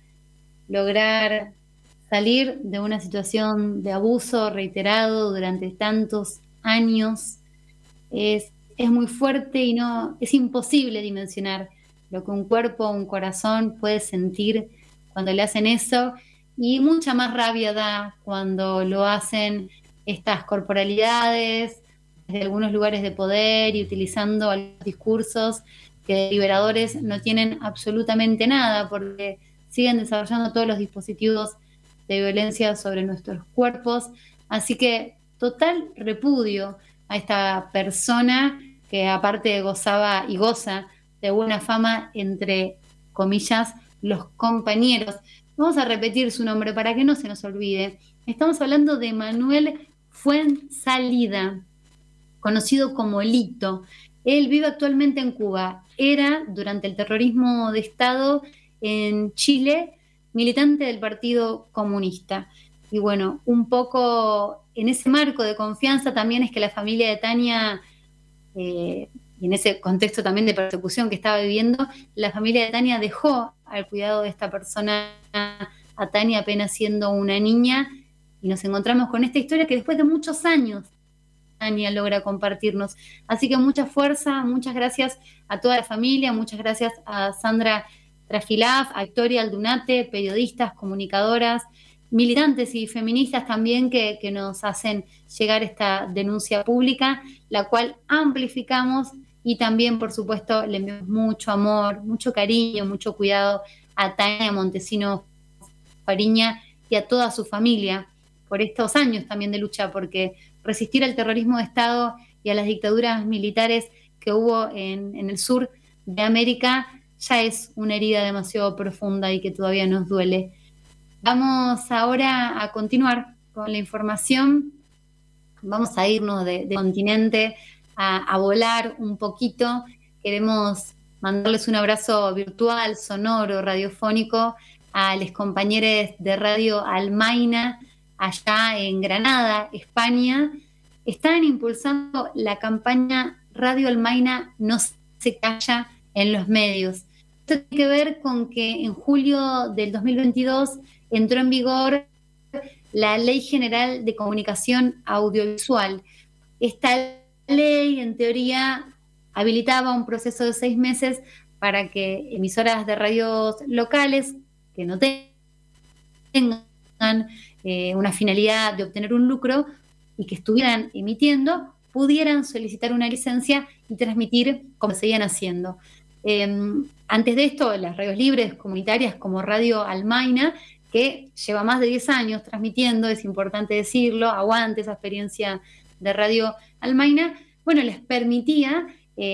lograr salir de una situación de abuso reiterado durante tantos años. Es muy fuerte y es imposible dimensionar lo que un cuerpo, un corazón puede sentir cuando le hacen eso, y mucha más rabia da cuando lo hacen estas corporalidades desde algunos lugares de poder y utilizando algunos discursos que de liberadores no tienen absolutamente nada, porque siguen desarrollando todos los dispositivos de violencia sobre nuestros cuerpos. Así que total repudio a esta persona que aparte gozaba y goza de buena fama entre comillas los compañeros. Vamos a repetir su nombre para que no se nos olvide. Estamos hablando de Manuel Fuenzalida, conocido como Lito. Él vive actualmente en Cuba. Era, durante el terrorismo de Estado en Chile, militante del Partido Comunista. Y bueno, un poco en ese marco de confianza también es que la familia de Tania, y en ese contexto también de persecución que estaba viviendo, la familia de Tania dejó al cuidado de esta persona a Tania apenas siendo una niña, y nos encontramos con esta historia que después de muchos años Tania logra compartirnos. Así que mucha fuerza, muchas gracias a toda la familia, muchas gracias a Sandra Trafilaf, a Victoria Aldunate, periodistas, comunicadoras, militantes y feministas también que nos hacen llegar esta denuncia pública, la cual amplificamos y también, por supuesto, le enviamos mucho amor, mucho cariño, mucho cuidado a Tania Montesino Fariña y a toda su familia por estos años también de lucha, porque resistir al terrorismo de Estado y a las dictaduras militares que hubo en el sur de América ya es una herida demasiado profunda y que todavía nos duele. Vamos ahora a continuar con la información. Vamos a irnos de continente a volar un poquito. Queremos mandarles un abrazo virtual, sonoro, radiofónico a los compañeros de Radio Almaina, allá en Granada, España. Están impulsando la campaña Radio Almaina no se calla en los medios. Esto tiene que ver con que en julio del 2022 entró en vigor la Ley General de Comunicación Audiovisual. Esta ley, en teoría, habilitaba un proceso de 6 meses para que emisoras de radios locales que no tengan una finalidad de obtener un lucro y que estuvieran emitiendo, pudieran solicitar una licencia y transmitir como seguían haciendo. Antes de esto, las radios libres comunitarias como Radio Almaina, que lleva más de 10 años transmitiendo, es importante decirlo, aguante esa experiencia de Radio Almaina, bueno, les permitía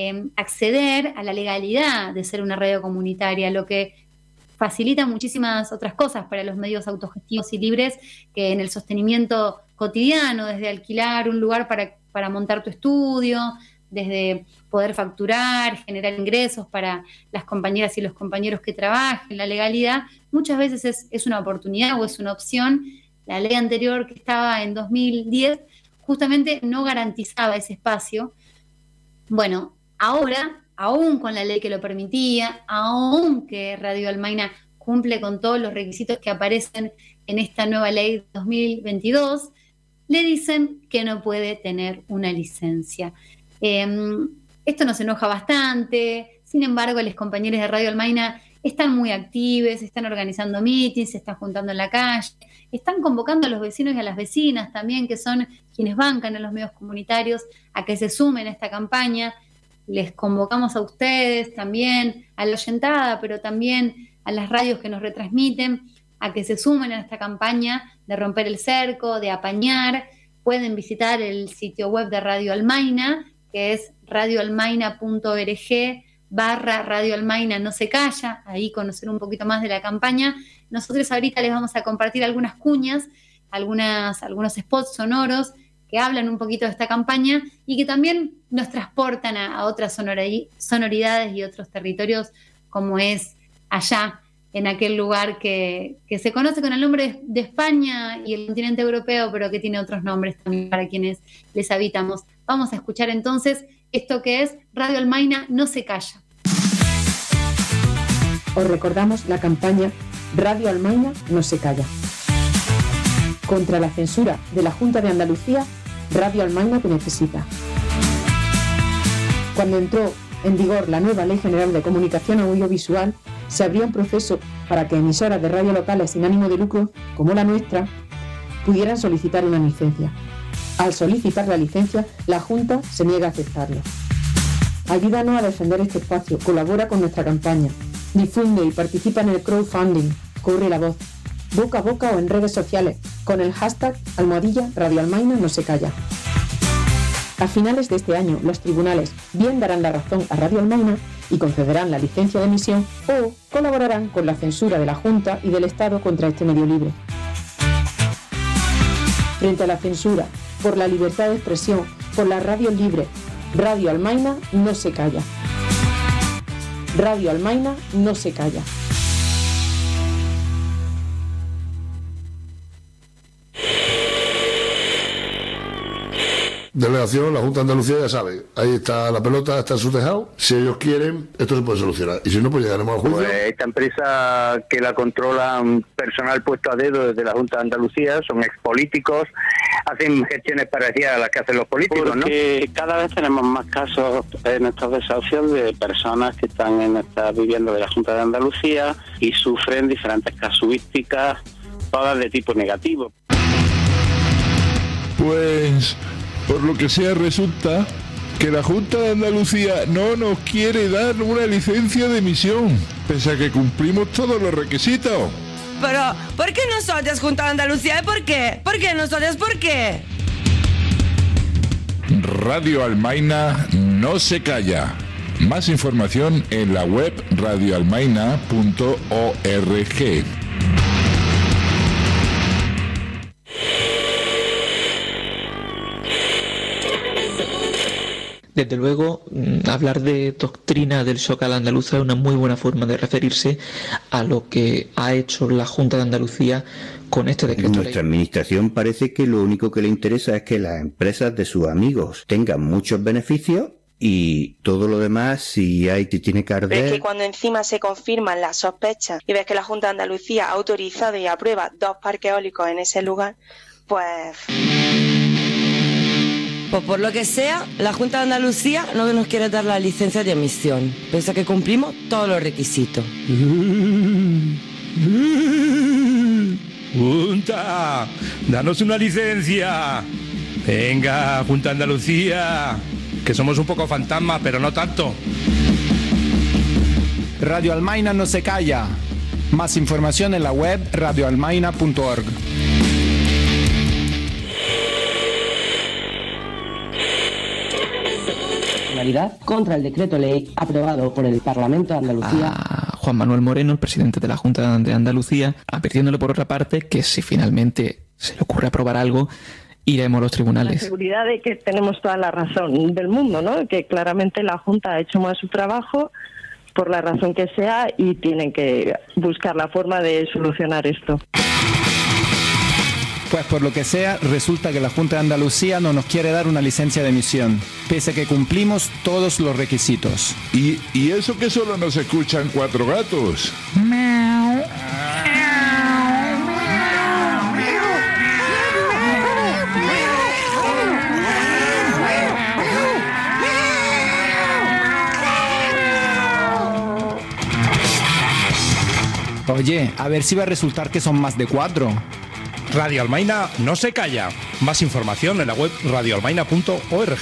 acceder a la legalidad de ser una radio comunitaria, lo que facilita muchísimas otras cosas para los medios autogestivos y libres, que en el sostenimiento cotidiano, desde alquilar un lugar para montar tu estudio, desde poder facturar, generar ingresos para las compañeras y los compañeros que trabajen, la legalidad, muchas veces es una oportunidad o es una opción. La ley anterior, que estaba en 2010, justamente no garantizaba ese espacio. Bueno, ahora, aún con la ley que lo permitía, aún que Radio Almaina cumple con todos los requisitos que aparecen en esta nueva ley 2022, le dicen que no puede tener una licencia. Esto nos enoja bastante. Sin embargo, los compañeros de Radio Almaina están muy activos, están organizando mítines, se están juntando en la calle, están convocando a los vecinos y a las vecinas también, que son quienes bancan en los medios comunitarios, a que se sumen a esta campaña. Les convocamos a ustedes también, a la oyentada, pero también a las radios que nos retransmiten, a que se sumen a esta campaña de romper el cerco, de apañar. Pueden visitar el sitio web de Radio Almaina, que es radioalmaina.org/Radio Almaina no se calla, ahí conocer un poquito más de la campaña. Nosotros ahorita les vamos a compartir algunas cuñas, algunos spots sonoros que hablan un poquito de esta campaña y que también nos transportan a otras sonoridades y otros territorios, como es allá, en aquel lugar que se conoce con el nombre de España y el continente europeo, pero que tiene otros nombres también para quienes les habitamos. Vamos a escuchar entonces esto que es Radio Almaina no se calla. Os recordamos la campaña Radio Almaina no se calla. Contra la censura de la Junta de Andalucía, Radio Almaina te necesita. Cuando entró en vigor la nueva Ley General de Comunicación Audiovisual, se abrió un proceso para que emisoras de radio locales sin ánimo de lucro, como la nuestra, pudieran solicitar una licencia. Al solicitar la licencia, la Junta se niega a aceptarlo. Ayúdanos a defender este espacio, colabora con nuestra campaña, difunde y participa en el crowdfunding, corre la voz, boca a boca o en redes sociales, con el hashtag #Radio Almaina no se calla. A finales de este año, los tribunales bien darán la razón a Radio Almaina y concederán la licencia de emisión o colaborarán con la censura de la Junta y del Estado contra este medio libre. Frente a la censura, por la libertad de expresión, por la radio libre, Radio Almaina no se calla. Radio Almaina no se calla. Delegación, la Junta de Andalucía ya sabe, ahí está la pelota, está en su tejado. Si ellos quieren, esto se puede solucionar. Y si no, pues llegaremos al juicio. Pues esta empresa que la controlan personal puesto a dedo desde la Junta de Andalucía, son expolíticos, hacen gestiones parecidas a las que hacen los políticos, porque ¿no? Cada vez tenemos más casos en estos desahucios de personas que están en estas viviendas de la Junta de Andalucía y sufren diferentes casuísticas, todas de tipo negativo. Pues, por lo que sea, resulta que la Junta de Andalucía no nos quiere dar una licencia de emisión, pese a que cumplimos todos los requisitos. Pero, ¿por qué nosotros, Junta de Andalucía? ¿Por qué? ¿Por qué nosotros? ¿Por qué? Radio Almaina no se calla. Más información en la web radioalmaina.org. Desde luego, hablar de doctrina del shock a la andaluza es una muy buena forma de referirse a lo que ha hecho la Junta de Andalucía con este decreto. Nuestra administración parece que lo único que le interesa es que las empresas de sus amigos tengan muchos beneficios y todo lo demás, si tiene que arder... Pero es que cuando encima se confirman las sospechas y ves que la Junta de Andalucía ha autorizado y aprueba 2 parques eólicos en ese lugar, pues por lo que sea, la Junta de Andalucía no nos quiere dar la licencia de emisión, pese a que cumplimos todos los requisitos. ¡Junta! ¡Danos una licencia! Venga, Junta de Andalucía, que somos un poco fantasmas, pero no tanto. Radio Almaina no se calla. Más información en la web radioalmaina.org. Contra el decreto ley aprobado por el Parlamento de Andalucía. A Juan Manuel Moreno, el presidente de la Junta de Andalucía, advirtiéndole por otra parte que si finalmente se le ocurre aprobar algo, iremos a los tribunales. La seguridad de que tenemos toda la razón del mundo, ¿no? Que claramente la Junta ha hecho mal su trabajo, por la razón que sea, y tienen que buscar la forma de solucionar esto. Pues por lo que sea, resulta que la Junta de Andalucía no nos quiere dar una licencia de emisión, pese a que cumplimos todos los requisitos. ¿Y eso que solo nos escuchan 4 gatos? Oye, a ver si va a resultar que son más de 4. Radio Almaina no se calla. Más información en la web radioalmaina.org.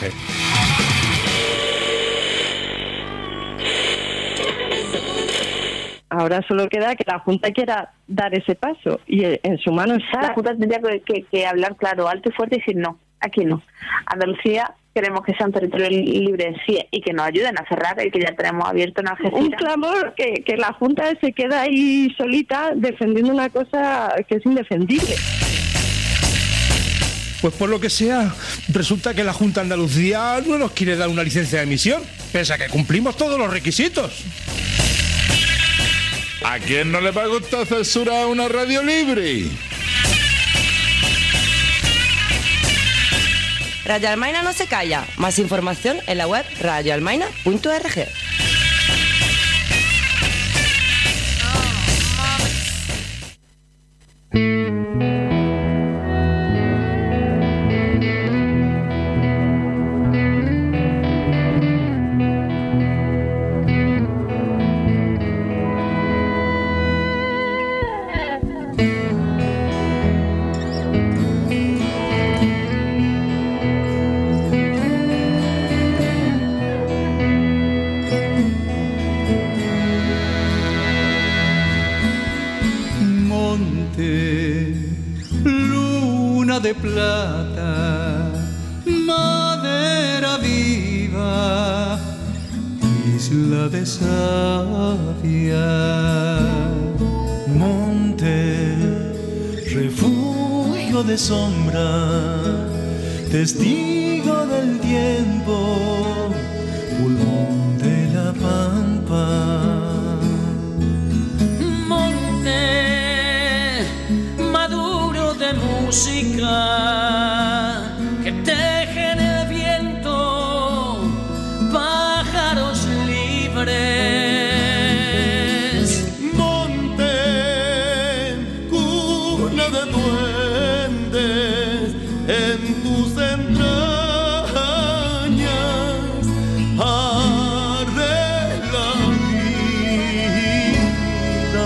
Ahora solo queda que la Junta quiera dar ese paso y en su mano está. La Junta tendría que hablar claro, alto y fuerte y decir no, aquí no. Andalucía queremos que sea un territorio libre, sí, y que nos ayuden a cerrar el que ya tenemos abierto en Algeciras. Un clamor que la Junta se queda ahí solita defendiendo una cosa que es indefendible. Pues por lo que sea, resulta que la Junta de Andalucía no nos quiere dar una licencia de emisión, pese a que cumplimos todos los requisitos. ¿A quién no le va a gustar censurar una radio libre? Radio Almaina no se calla. Más información en la web radioalmaina.org. De plata, madera viva, isla de savia, monte, refugio de sombra, testigo del tiempo, pulmón de la pampa. Música que teje en el viento, pájaros libres. Monte, cuna de duendes, en tus entrañas arde la vida.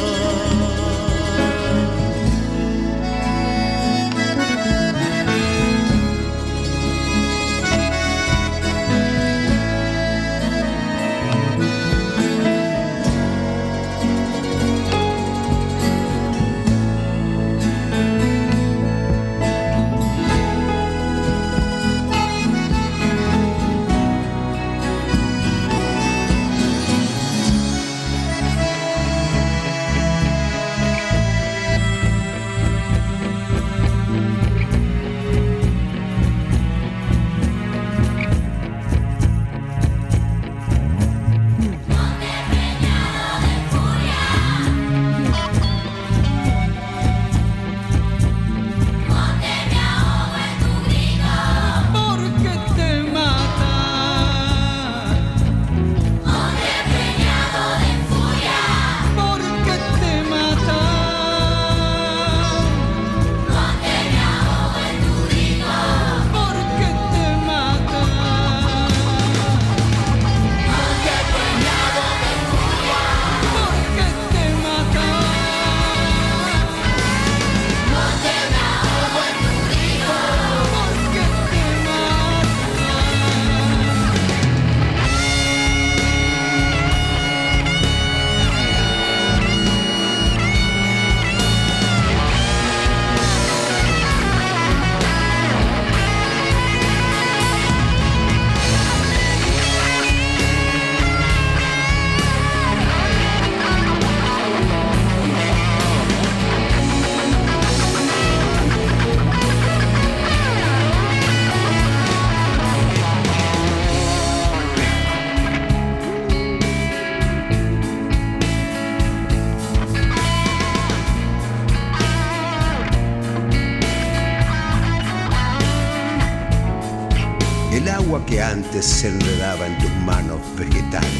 Que antes se enredaba en tus manos vegetales,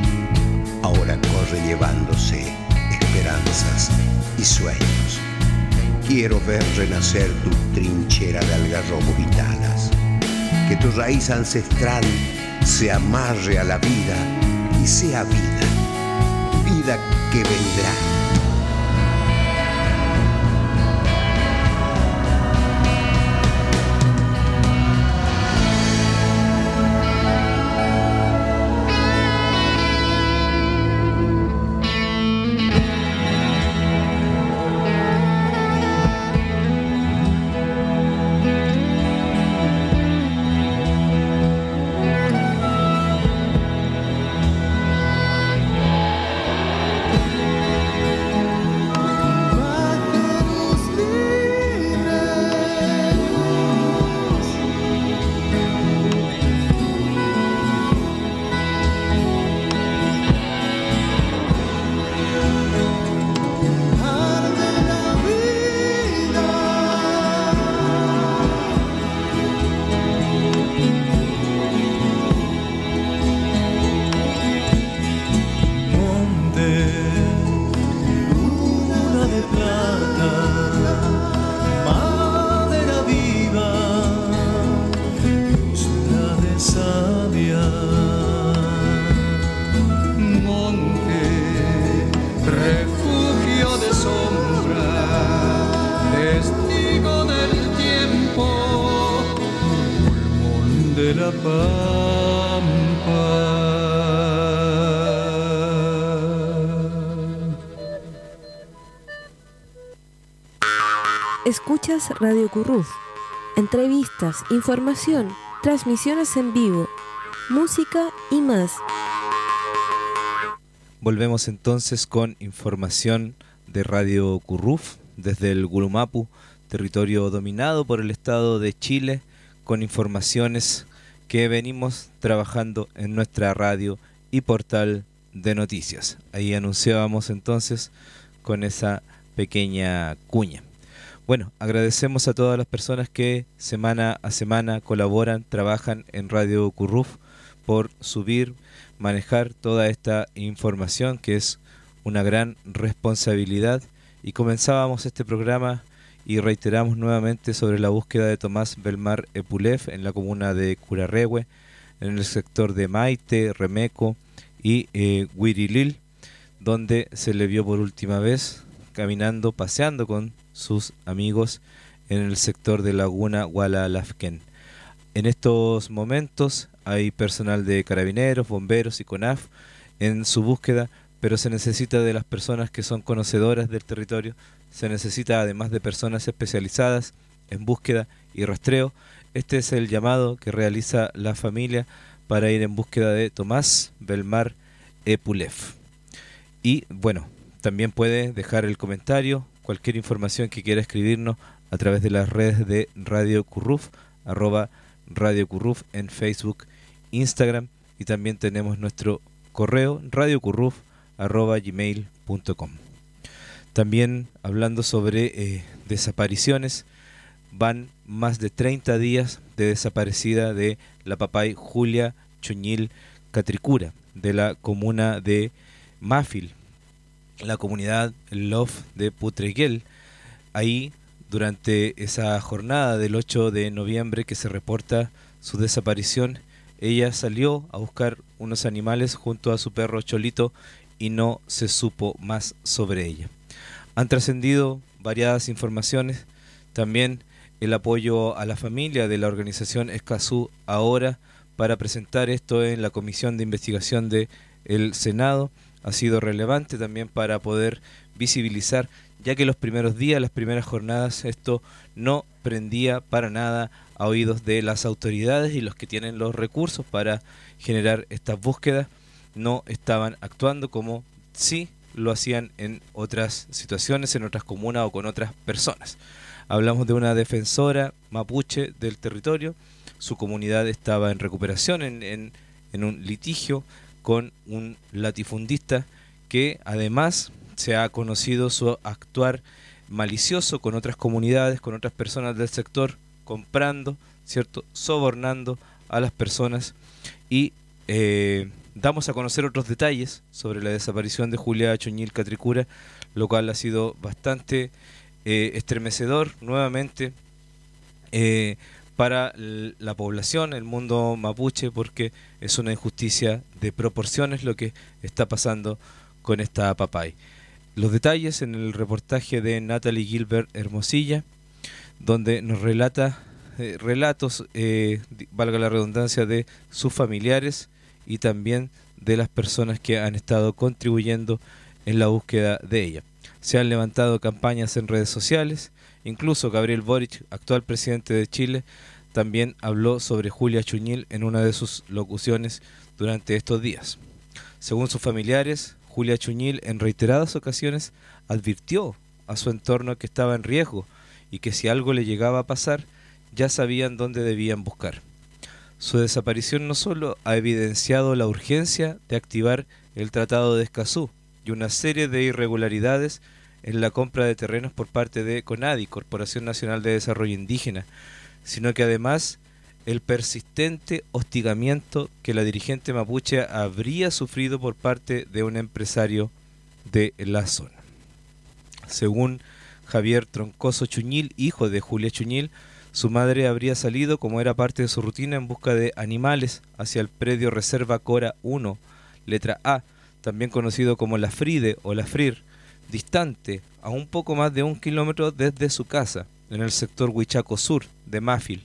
ahora corre llevándose esperanzas y sueños. Quiero ver renacer tu trinchera de algarrobos y talas, que tu raíz ancestral se amarre a la vida y sea vida, vida que vendrá, de la pampa. Escuchas Radio Curruf. Entrevistas, información, transmisiones en vivo, música y más. Volvemos entonces con información de Radio Curruf desde el Gulumapu, territorio dominado por el Estado de Chile, con informaciones que venimos trabajando en nuestra radio y portal de noticias. Ahí anunciábamos entonces con esa pequeña cuña. Bueno, agradecemos a todas las personas que semana a semana colaboran, trabajan en Radio Curruf por subir, manejar toda esta información que es una gran responsabilidad. Y comenzábamos este programa y reiteramos nuevamente sobre la búsqueda de Tomás Belmar Epulev en la comuna de Curarrehue, en el sector de Maite, Remeco y Huirilil, donde se le vio por última vez caminando, paseando con sus amigos en el sector de Laguna Hualalafquén. En estos momentos hay personal de Carabineros, Bomberos y CONAF en su búsqueda, pero se necesita de las personas que son conocedoras del territorio, se necesita además de personas especializadas en búsqueda y rastreo. Este es el llamado que realiza la familia para ir en búsqueda de Tomás Belmar Epulev. Y bueno, también puede dejar el comentario, cualquier información que quiera escribirnos a través de las redes de Radio Curruf, @Radio Curruf en Facebook, Instagram, y también tenemos nuestro correo radiocurruf@gmail.com. También hablando sobre desapariciones, van más de 30 días de desaparecida de la papay Julia Chuñil Catricura, de la comuna de Mafil, la comunidad Love de Putreguel. Ahí, durante esa jornada del 8 de noviembre que se reporta su desaparición, ella salió a buscar unos animales junto a su perro Cholito y no se supo más sobre ella. Han trascendido variadas informaciones, también el apoyo a la familia de la organización Escazú Ahora para presentar esto en la Comisión de Investigación del Senado ha sido relevante también para poder visibilizar, ya que los primeros días, las primeras jornadas, esto no prendía para nada a oídos de las autoridades, y los que tienen los recursos para generar estas búsquedas no estaban actuando como sí lo hacían en otras situaciones, en otras comunas o con otras personas. Hablamos de una defensora mapuche del territorio, su comunidad estaba en recuperación en un litigio con un latifundista que además se ha conocido su actuar malicioso con otras comunidades, con otras personas del sector, comprando, ¿cierto?, sobornando a las personas. Y damos a conocer otros detalles sobre la desaparición de Julia Chuñil Catricura, lo cual ha sido bastante estremecedor nuevamente para la población, el mundo mapuche, porque es una injusticia de proporciones lo que está pasando con esta papay. Los detalles en el reportaje de Natalie Gilbert Hermosilla, donde nos relata relatos, valga la redundancia, de sus familiares y también de las personas que han estado contribuyendo en la búsqueda de ella. Se han levantado campañas en redes sociales, incluso Gabriel Boric, actual presidente de Chile, también habló sobre Julia Chuñil en una de sus locuciones durante estos días. Según sus familiares, Julia Chuñil en reiteradas ocasiones advirtió a su entorno que estaba en riesgo y que si algo le llegaba a pasar, ya sabían dónde debían buscar. Su desaparición no solo ha evidenciado la urgencia de activar el Tratado de Escazú y una serie de irregularidades en la compra de terrenos por parte de CONADI, Corporación Nacional de Desarrollo Indígena, sino que además el persistente hostigamiento que la dirigente mapuche habría sufrido por parte de un empresario de la zona. Según Javier Troncoso Chuñil, hijo de Julia Chuñil, su madre habría salido, como era parte de su rutina, en busca de animales hacia el predio Reserva Cora 1, letra A, también conocido como La Fride o La Frir, distante a un poco más de 1 kilómetro desde su casa, en el sector Huichaco Sur de Mafil,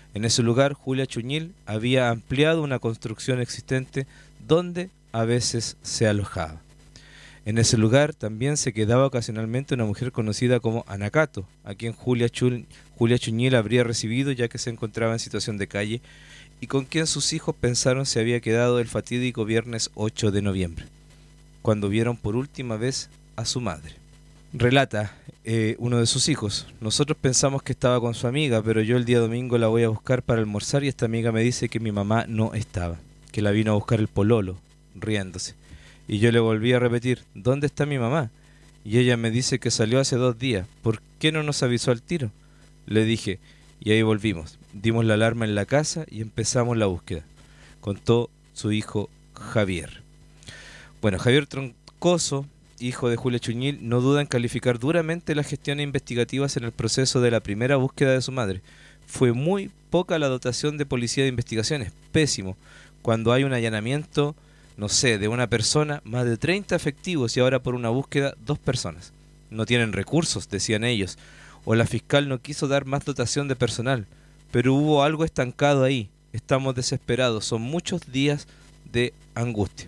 En ese lugar, Julia Chuñil había ampliado una construcción existente donde a veces se alojaba. En ese lugar también se quedaba ocasionalmente una mujer conocida como Anacato, a quien Julia Chuñil habría recibido ya que se encontraba en situación de calle y con quien sus hijos pensaron se había quedado el fatídico viernes 8 de noviembre, cuando vieron por última vez a su madre. Relata uno de sus hijos: nosotros pensamos que estaba con su amiga, pero yo el día domingo la voy a buscar para almorzar y esta amiga me dice que mi mamá no estaba, que la vino a buscar el pololo, riéndose. Y yo le volví a repetir: ¿dónde está mi mamá? Y ella me dice que salió hace 2 días. ¿Por qué no nos avisó al tiro? Le dije, y ahí volvimos. Dimos la alarma en la casa y empezamos la búsqueda, contó su hijo Javier. Bueno, Javier Troncoso, hijo de Julia Chuñil, no duda en calificar duramente las gestiones investigativas en el proceso de la primera búsqueda de su madre. Fue muy poca la dotación de policía de investigaciones, pésimo. Cuando hay un allanamiento, no sé, de una persona, más de 30 efectivos y ahora por una búsqueda 2 personas. No tienen recursos, decían ellos, o la fiscal no quiso dar más dotación de personal, pero hubo algo estancado ahí. Estamos desesperados, son muchos días de angustia.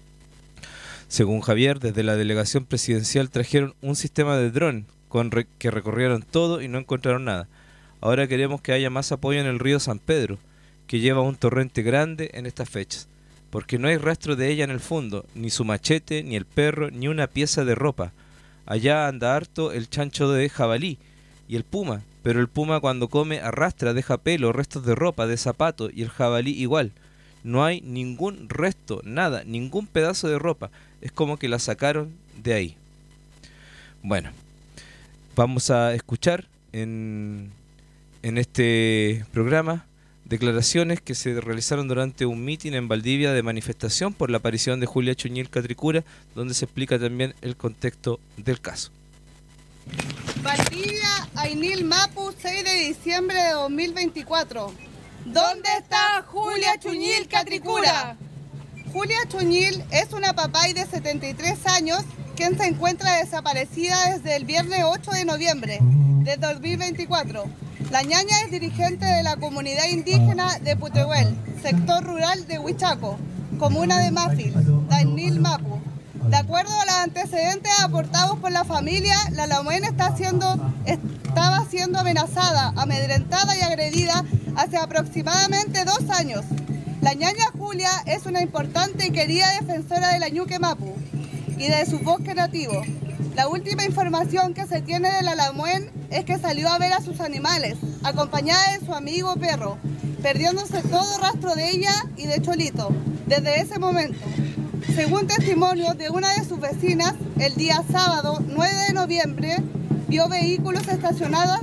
Según Javier, desde la delegación presidencial trajeron un sistema de dron que recorrieron todo y no encontraron nada. Ahora queremos que haya más apoyo en el río San Pedro, que lleva un torrente grande en estas fechas, porque no hay rastro de ella en el fondo, ni su machete, ni el perro, ni una pieza de ropa. Allá anda harto el chancho de jabalí y el puma, pero el puma cuando come arrastra, deja pelo, restos de ropa, de zapato, y el jabalí igual. No hay ningún resto, nada, ningún pedazo de ropa. Es como que la sacaron de ahí. Bueno, vamos a escuchar en este programa declaraciones que se realizaron durante un mitin en Valdivia de manifestación por la aparición de Julia Chuñil Catricura, donde se explica también el contexto del caso. Valdivia, Ainil Mapu, 6 de diciembre de 2024. ¿Dónde está Julia Chuñil Catricura? Julia Chuñil es una papay de 73 años quien se encuentra desaparecida desde el viernes 8 de noviembre de 2024. La ñaña es dirigente de la comunidad indígena de Putehuel, sector rural de Huichaco, comuna de Mafil, Ainil Mapu. De acuerdo a los antecedentes aportados por la familia, la Lamuén estaba siendo amenazada, amedrentada y agredida hace aproximadamente 2 años. La ñaña Julia es una importante y querida defensora de la ñuque Mapu y de su bosque nativo. La última información que se tiene de la Lamuén es que salió a ver a sus animales, acompañada de su amigo perro, perdiéndose todo rastro de ella y de Cholito desde ese momento. Según testimonio de una de sus vecinas, el día sábado 9 de noviembre vio vehículos estacionados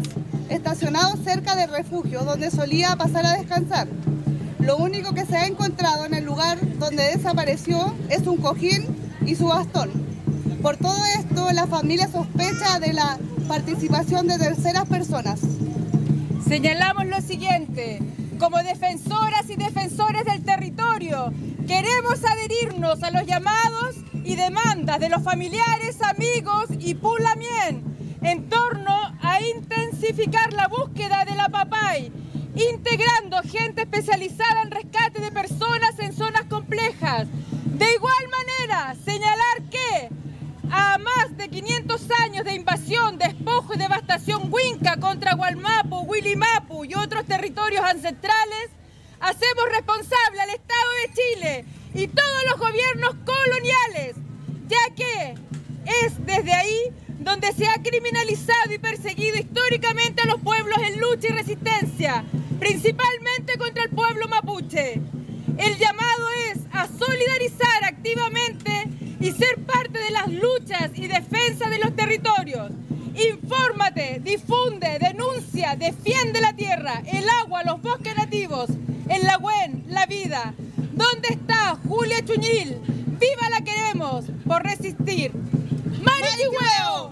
cerca del refugio donde solía pasar a descansar. Lo único que se ha encontrado en el lugar donde desapareció es un cojín y su bastón. Por todo esto, la familia sospecha de la participación de terceras personas. Señalamos lo siguiente: como defensoras y defensores del territorio, queremos adherirnos a los llamados y demandas de los familiares, amigos y Pulamien en torno a intensificar la búsqueda de la papay, integrando gente especializada en rescate de personas en zonas complejas. De igual manera, señalar que a más de 500 años de invasión, despojo y devastación huinca contra Gualmapu, Huilimapu y otros territorios ancestrales, hacemos responsable al Estado de Chile y todos los gobiernos coloniales, ya que es desde ahí donde se ha criminalizado y perseguido históricamente a los pueblos en lucha y resistencia, principalmente contra el pueblo mapuche. El llamado es a solidarizar activamente y ser parte de las luchas y defensa de los territorios. Infórmate, difunde, denuncia, defiende la tierra, el agua, los bosques nativos, el Lamuén, la vida. ¿Dónde está Julia Chuñil? ¡Viva la queremos por resistir! ¡Marichihueo!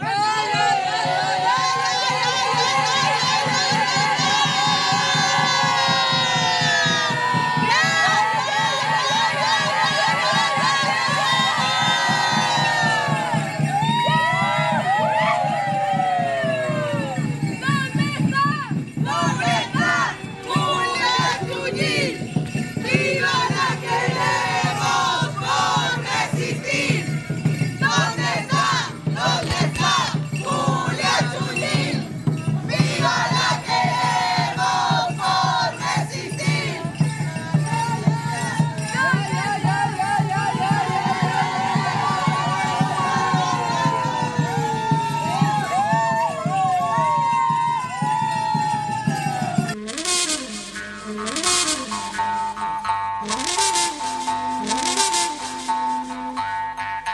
¿Dónde está? Julia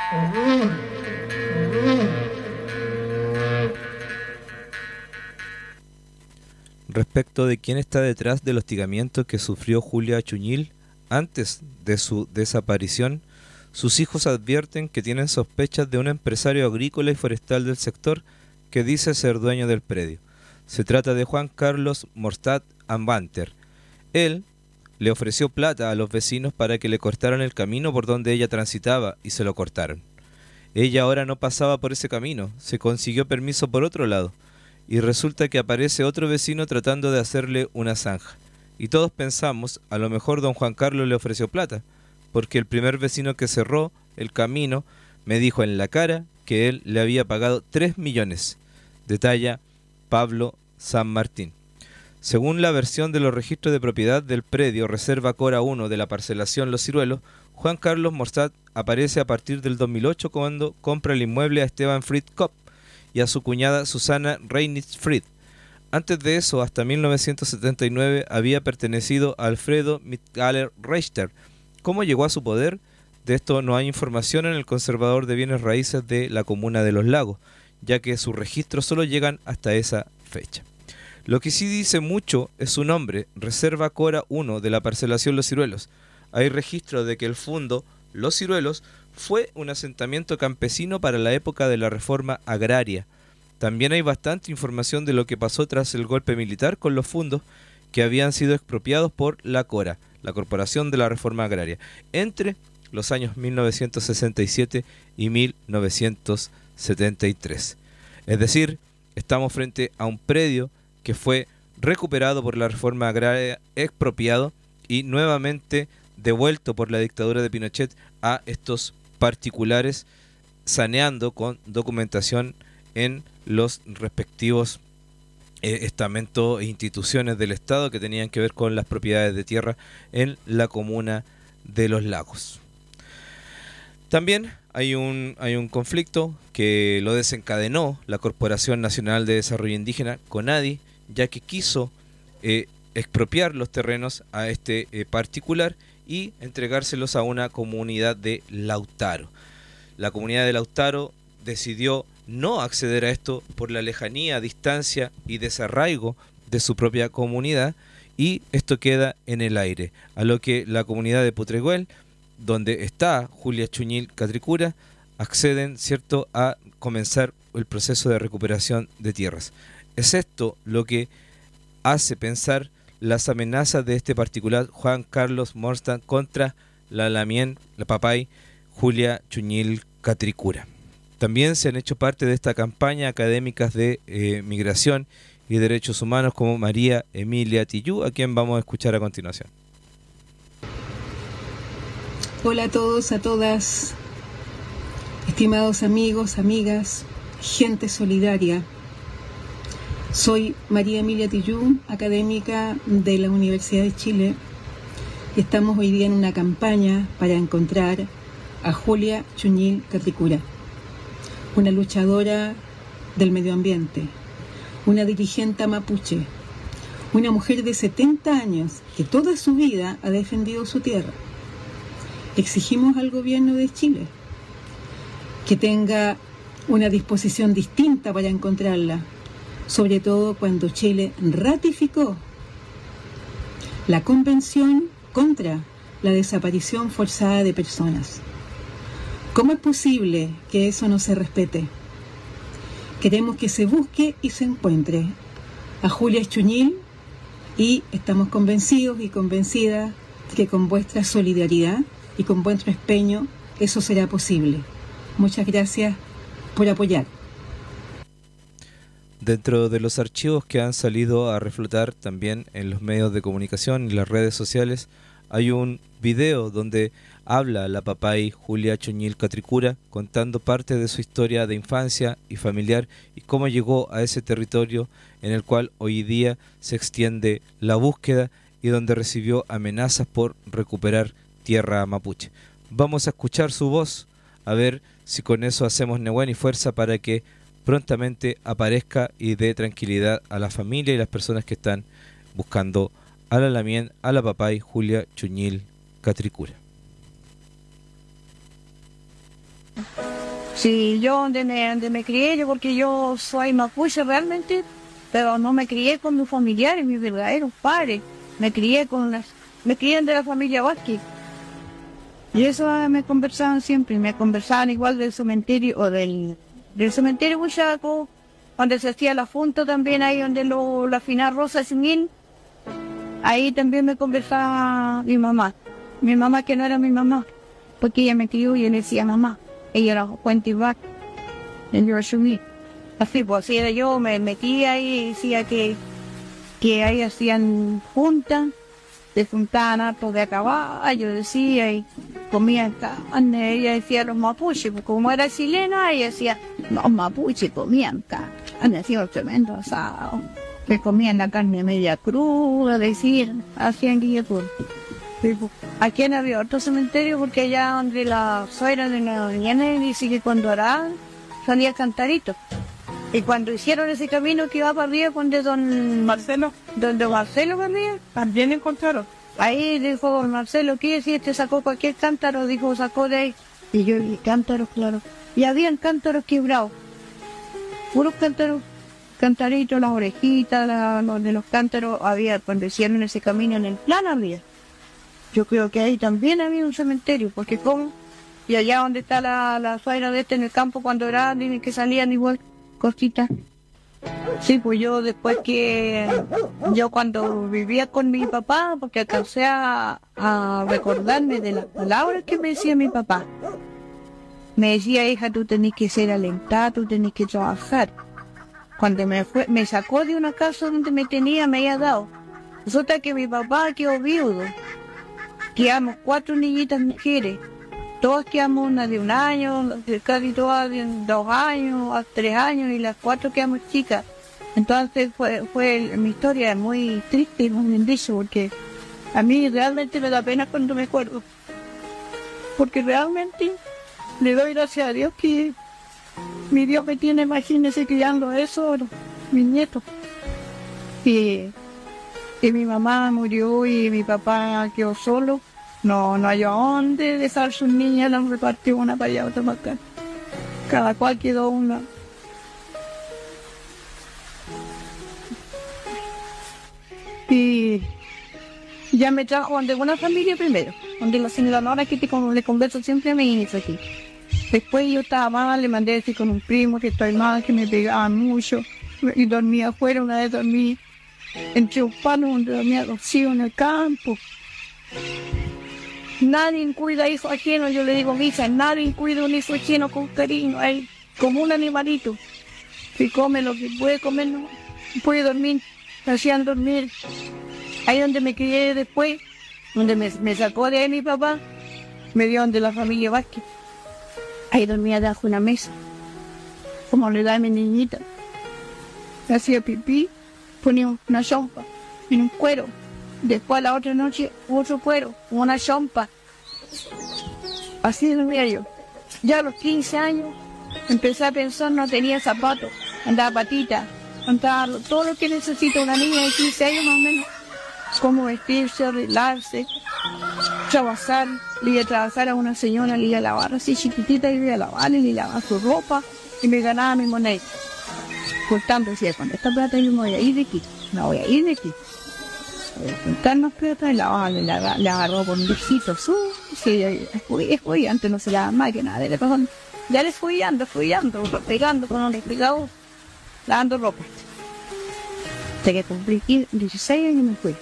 Respecto de quién está detrás del hostigamiento que sufrió Julia Chuñil antes de su desaparición, sus hijos advierten que tienen sospechas de un empresario agrícola y forestal del sector que dice ser dueño del predio. Se trata de Juan Carlos Morstad Ambanter. Él le ofreció plata a los vecinos para que le cortaran el camino por donde ella transitaba y se lo cortaron. Ella ahora no pasaba por ese camino, se consiguió permiso por otro lado y resulta que aparece otro vecino tratando de hacerle una zanja. Y todos pensamos, a lo mejor don Juan Carlos le ofreció plata, porque el primer vecino que cerró el camino me dijo en la cara que él le había pagado 3 millones, detalla Pablo San Martín. Según la versión de los registros de propiedad del predio Reserva Cora 1 de la parcelación Los Ciruelos, Juan Carlos Morstad aparece a partir del 2008 cuando compra el inmueble a Esteban Fried Kopp y a su cuñada Susana Reinitz Fried. Antes de eso, hasta 1979, había pertenecido a Alfredo Mittgaler Reichter. ¿Cómo llegó a su poder? De esto no hay información en el conservador de bienes raíces de la comuna de Los Lagos, ya que sus registros solo llegan hasta esa fecha. Lo que sí dice mucho es su nombre, Reserva Cora 1 de la parcelación Los Ciruelos. Hay registro de que el fundo Los Ciruelos fue un asentamiento campesino para la época de la reforma agraria. También hay bastante información de lo que pasó tras el golpe militar con los fundos que habían sido expropiados por la CORA, la Corporación de la Reforma Agraria, entre los años 1967 y 1973. Es decir, estamos frente a un predio que fue recuperado por la reforma agraria, expropiado y nuevamente devuelto por la dictadura de Pinochet a estos particulares, saneando con documentación en los respectivos estamentos e instituciones del Estado que tenían que ver con las propiedades de tierra en la comuna de Los Lagos. También hay un conflicto que lo desencadenó la Corporación Nacional de Desarrollo Indígena, CONADI, ya que quiso expropiar los terrenos a este particular y entregárselos a una comunidad de Lautaro. La comunidad de Lautaro decidió no acceder a esto por la lejanía, distancia y desarraigo de su propia comunidad, y esto queda en el aire, a lo que la comunidad de Putrehuel, donde está Julia Chuñil Catricura, acceden, ¿cierto?, a comenzar el proceso de recuperación de tierras. Es esto lo que hace pensar las amenazas de este particular Juan Carlos Morstad contra la lamien, la papay Julia Chuñil Catricura. También se han hecho parte de esta campaña académicas de migración y derechos humanos como María Emilia Tillú, a quien vamos a escuchar a continuación. Hola a todos, a todas, estimados amigos, amigas, gente solidaria. Soy María Emilia Tillú, académica de la Universidad de Chile, y estamos hoy día en una campaña para encontrar a Julia Chuñil Catricura, una luchadora del medio ambiente, una dirigente mapuche, una mujer de 70 años que toda su vida ha defendido su tierra. Exigimos al gobierno de Chile que tenga una disposición distinta para encontrarla, sobre todo cuando Chile ratificó la Convención contra la desaparición forzada de personas. ¿Cómo es posible que eso no se respete? Queremos que se busque y se encuentre a Julia Chuñil, y estamos convencidos y convencidas que con vuestra solidaridad y con vuestro empeño eso será posible. Muchas gracias por apoyar. Dentro de los archivos que han salido a reflotar también en los medios de comunicación y las redes sociales, hay un video donde habla la papay Julia Chuñil Catricura contando parte de su historia de infancia y familiar y cómo llegó a ese territorio en el cual hoy día se extiende la búsqueda y donde recibió amenazas por recuperar tierra mapuche. Vamos a escuchar su voz, a ver si con eso hacemos nehuén y fuerza para que prontamente aparezca y dé tranquilidad a la familia y las personas que están buscando a la lamien, a la papay Julia Chuñil Catricura. Sí, yo donde me crié, yo porque yo soy mapuche realmente, pero no me crié con mis familiares, mis verdaderos padres. Me crié de la familia Vázquez. Y eso me conversaban siempre, me conversaban igual del cementerio, o del cementerio Huichaco, donde se hacía la junta también, ahí donde la final Rosa Simín. Ahí también me conversaba mi mamá que no era mi mamá, porque ella me crió y yo le decía mamá. Ella era Fuente Ibac, en yo asumí. Así, pues así era yo, me metía ahí y decía que ahí hacían juntas, se juntaban hartos de a caballo, decía, y comían carne. Ella decía los mapuches, pues como era chilena, ella decía, los mapuches comían carne, hacían tremendo asado, que comían la carne media cruda, decían, hacían guillotín. Aquí en había otro cementerio porque allá donde la suegra de la mañana dice que cuando oraban salía cantarito. Y cuando hicieron ese camino que iba para arriba, donde don Marcelo venía, también encontraron. Ahí dijo don Marcelo, ¿qué si este sacó cualquier cántaro? Dijo, sacó de ahí. Y yo vi cántaros, claro. Y habían cántaros quebrados. Puros cántaros, cantaritos, las orejitas, de los cántaros había, cuando hicieron ese camino en el plan había. Yo creo que ahí también había un cementerio, porque como, y allá donde está la suegra de en el campo cuando oraban, dicen que salían igual cositas. Sí, pues yo después yo cuando vivía con mi papá, porque alcancé a recordarme de las palabras que me decía mi papá. Me decía, hija, tú tenés que ser alentada, tú tenés que trabajar. Cuando me sacó de una casa donde me había dado. Resulta que mi papá quedó viudo. Quedamos 4 niñitas mujeres, todas quedamos una de 1 año, casi todas de 2 años, a 3 años, y las 4 quedamos chicas. Entonces mi historia es muy triste y muy bien dicho, porque a mí realmente me da pena cuando me acuerdo. Porque realmente le doy gracias a Dios que mi Dios me tiene, imagínese, criando eso, mis nietos. Y mi mamá murió y mi papá quedó solo. No halló a dónde dejar sus niñas, las repartió una para allá, otra para acá. Cada cual quedó una. Y ya me trajo donde una familia primero, donde la señora Nora, que le converso siempre a mi hija aquí. Después yo estaba mal, le mandé a decir con un primo que estoy mal, que me pegaban mucho. Y dormía afuera, una vez dormí entre un palo donde dormía los hijos en el campo. Nadie cuida a hijo ajeno, yo le digo a mi hija, nadie cuida a un hijo ajeno con cariño, hay como un animalito. Si come lo que puede comer, no puede dormir, me hacían dormir. Ahí donde me crié después, donde me sacó de ahí mi papá, me dio donde la familia Vázquez. Ahí dormía debajo de una mesa, como le da a mi niñita. Me hacía pipí, ponía una chompa en un cuero. Después a la otra noche otro cuero, una chompa. Así dormía yo. Ya a los 15 años empecé a pensar, no tenía zapatos, andaba patita, andaba todo lo que necesita una niña de 15 años más o menos. Cómo vestirse, arreglarse, trabajar. Le iba a trabajar a una señora, le iba a lavar así chiquitita, le iba a lavar, le lavaba su ropa y me ganaba mi moneda. Por tanto decía, con esta plata yo me voy a ir de aquí, me voy a ir de aquí. Voy a juntar más plata y la agarró con un viejito, sí, es antes no se llama más que nada, ya le fui pegando con un despegado, lavando ropa. Hasta que cumplí 16 años y me fui.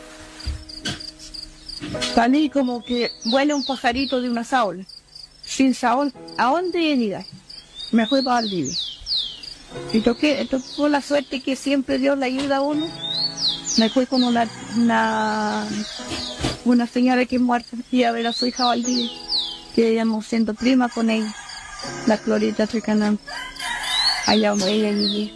Salí como que vuela un pajarito de una saola, sin saola, ¿a dónde llegar? Me fui para Valdivia. Y tuvo la suerte que siempre Dios le ayuda a uno. Me fui con una señora que es muerta y a ver a su hija Valdivia, que íbamos siendo prima con ella, la Clorita Tricanán, allá donde ella vivía.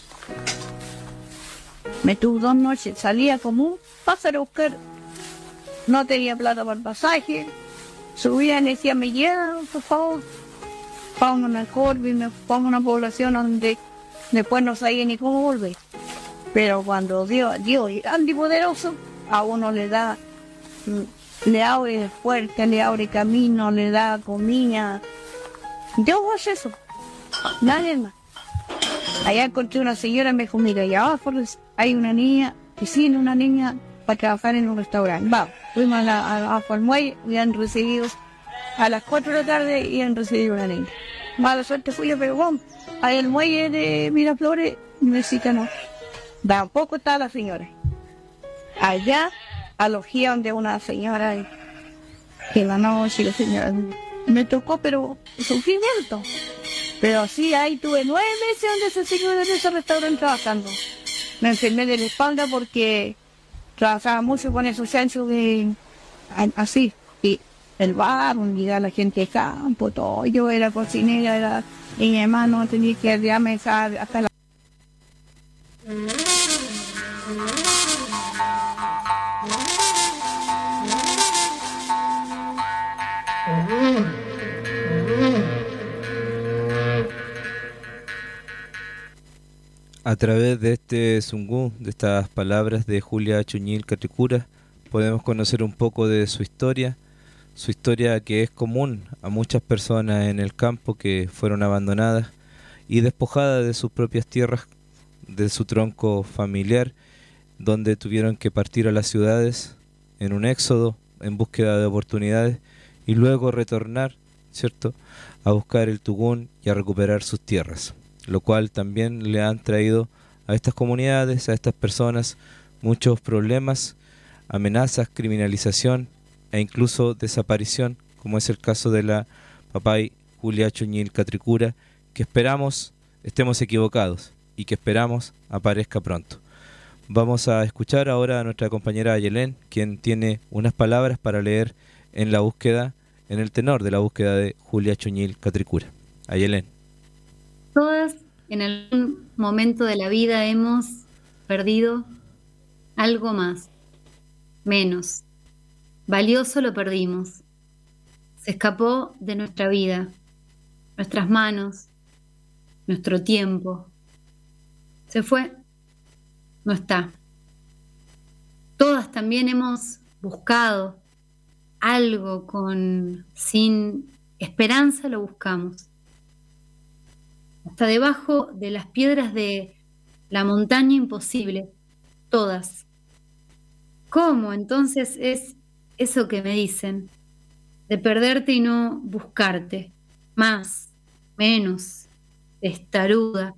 Me tuvo 2 noches, salía como un pájaro a buscar. No tenía plata para el pasaje, subía y decía, me llevan, por favor, para una Corby, me pongo una población donde después no sabía ni cómo volver. Pero cuando Dios es grande y poderoso, a uno le abre fuerte, le abre camino, le da comida, Yo voy a hacer eso. Nadie más. Allá encontré una señora, me dijo, mira, allá abajo hay una niña, vecina, una niña para trabajar en un restaurante. Vamos, fuimos a muelle y han recibido a las 4 de la tarde y han recibido una niña. Mala suerte, Julia, pero vamos, ahí el muelle de Miraflores necesita no. Tampoco está la señora. Allá alojaron de una señora que la noche la señora me tocó, pero sufrimiento. Pero sí, ahí tuve 9 meses donde esa señora en ese restaurante trabajando. Me enfermé de la espalda porque trabajaba mucho con esos chanchos de así, y el bar, unidad a la gente de campo, todo. Yo era cocinera, y mi hermano tenía que arriarme hasta la... A través de este zungú, de estas palabras de Julia Chuñil Catricura, podemos conocer un poco de su historia que es común a muchas personas en el campo que fueron abandonadas y despojadas de sus propias tierras, de su tronco familiar, donde tuvieron que partir a las ciudades en un éxodo, en búsqueda de oportunidades, y luego retornar, ¿cierto?, a buscar el tugún y a recuperar sus tierras, lo cual también le han traído a estas comunidades, a estas personas, muchos problemas, amenazas, criminalización e incluso desaparición, como es el caso de la papay Julia Chuñil Catricura, que esperamos estemos equivocados y que esperamos aparezca pronto. Vamos a escuchar ahora a nuestra compañera Ayelén, quien tiene unas palabras para leer en la búsqueda, en el tenor de la búsqueda de Julia Chuñil Catricura. Ayelén. Todas en algún momento de la vida hemos perdido algo más, menos. Valioso lo perdimos. Se escapó de nuestra vida, nuestras manos, nuestro tiempo. Se fue, no está. Todas también hemos buscado algo sin esperanza, lo buscamos. Hasta debajo de las piedras de la montaña imposible, todas. ¿Cómo entonces es eso que me dicen? De perderte y no buscarte, más, menos, testaruda,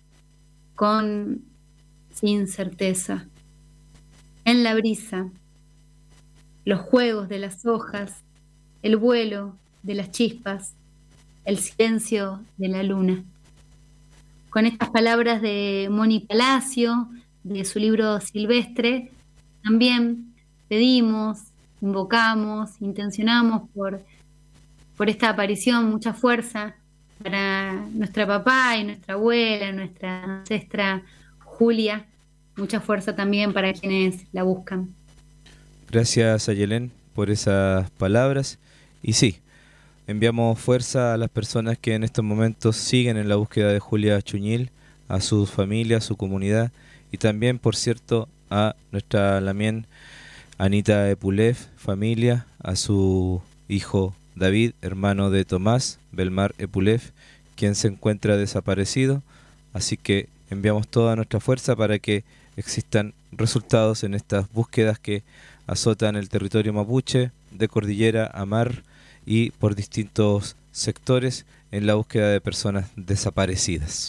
sin certeza. En la brisa, los juegos de las hojas, el vuelo de las chispas, el silencio de la luna. Con estas palabras de Moni Palacio, de su libro Silvestre, también pedimos, invocamos, intencionamos por esta aparición mucha fuerza para nuestra papá y nuestra abuela, nuestra ancestra Julia, mucha fuerza también para quienes la buscan. Gracias, Ayelén, por esas palabras. Y sí, enviamos fuerza a las personas que en estos momentos siguen en la búsqueda de Julia Chuñil, a su familia, a su comunidad, y también, por cierto, a nuestra lamien Anita Epulev, familia, a su hijo David, hermano de Tomás, Belmar Epulev, quien se encuentra desaparecido. Así que enviamos toda nuestra fuerza para que existan resultados en estas búsquedas que azotan el territorio mapuche, de cordillera a mar y por distintos sectores en la búsqueda de personas desaparecidas.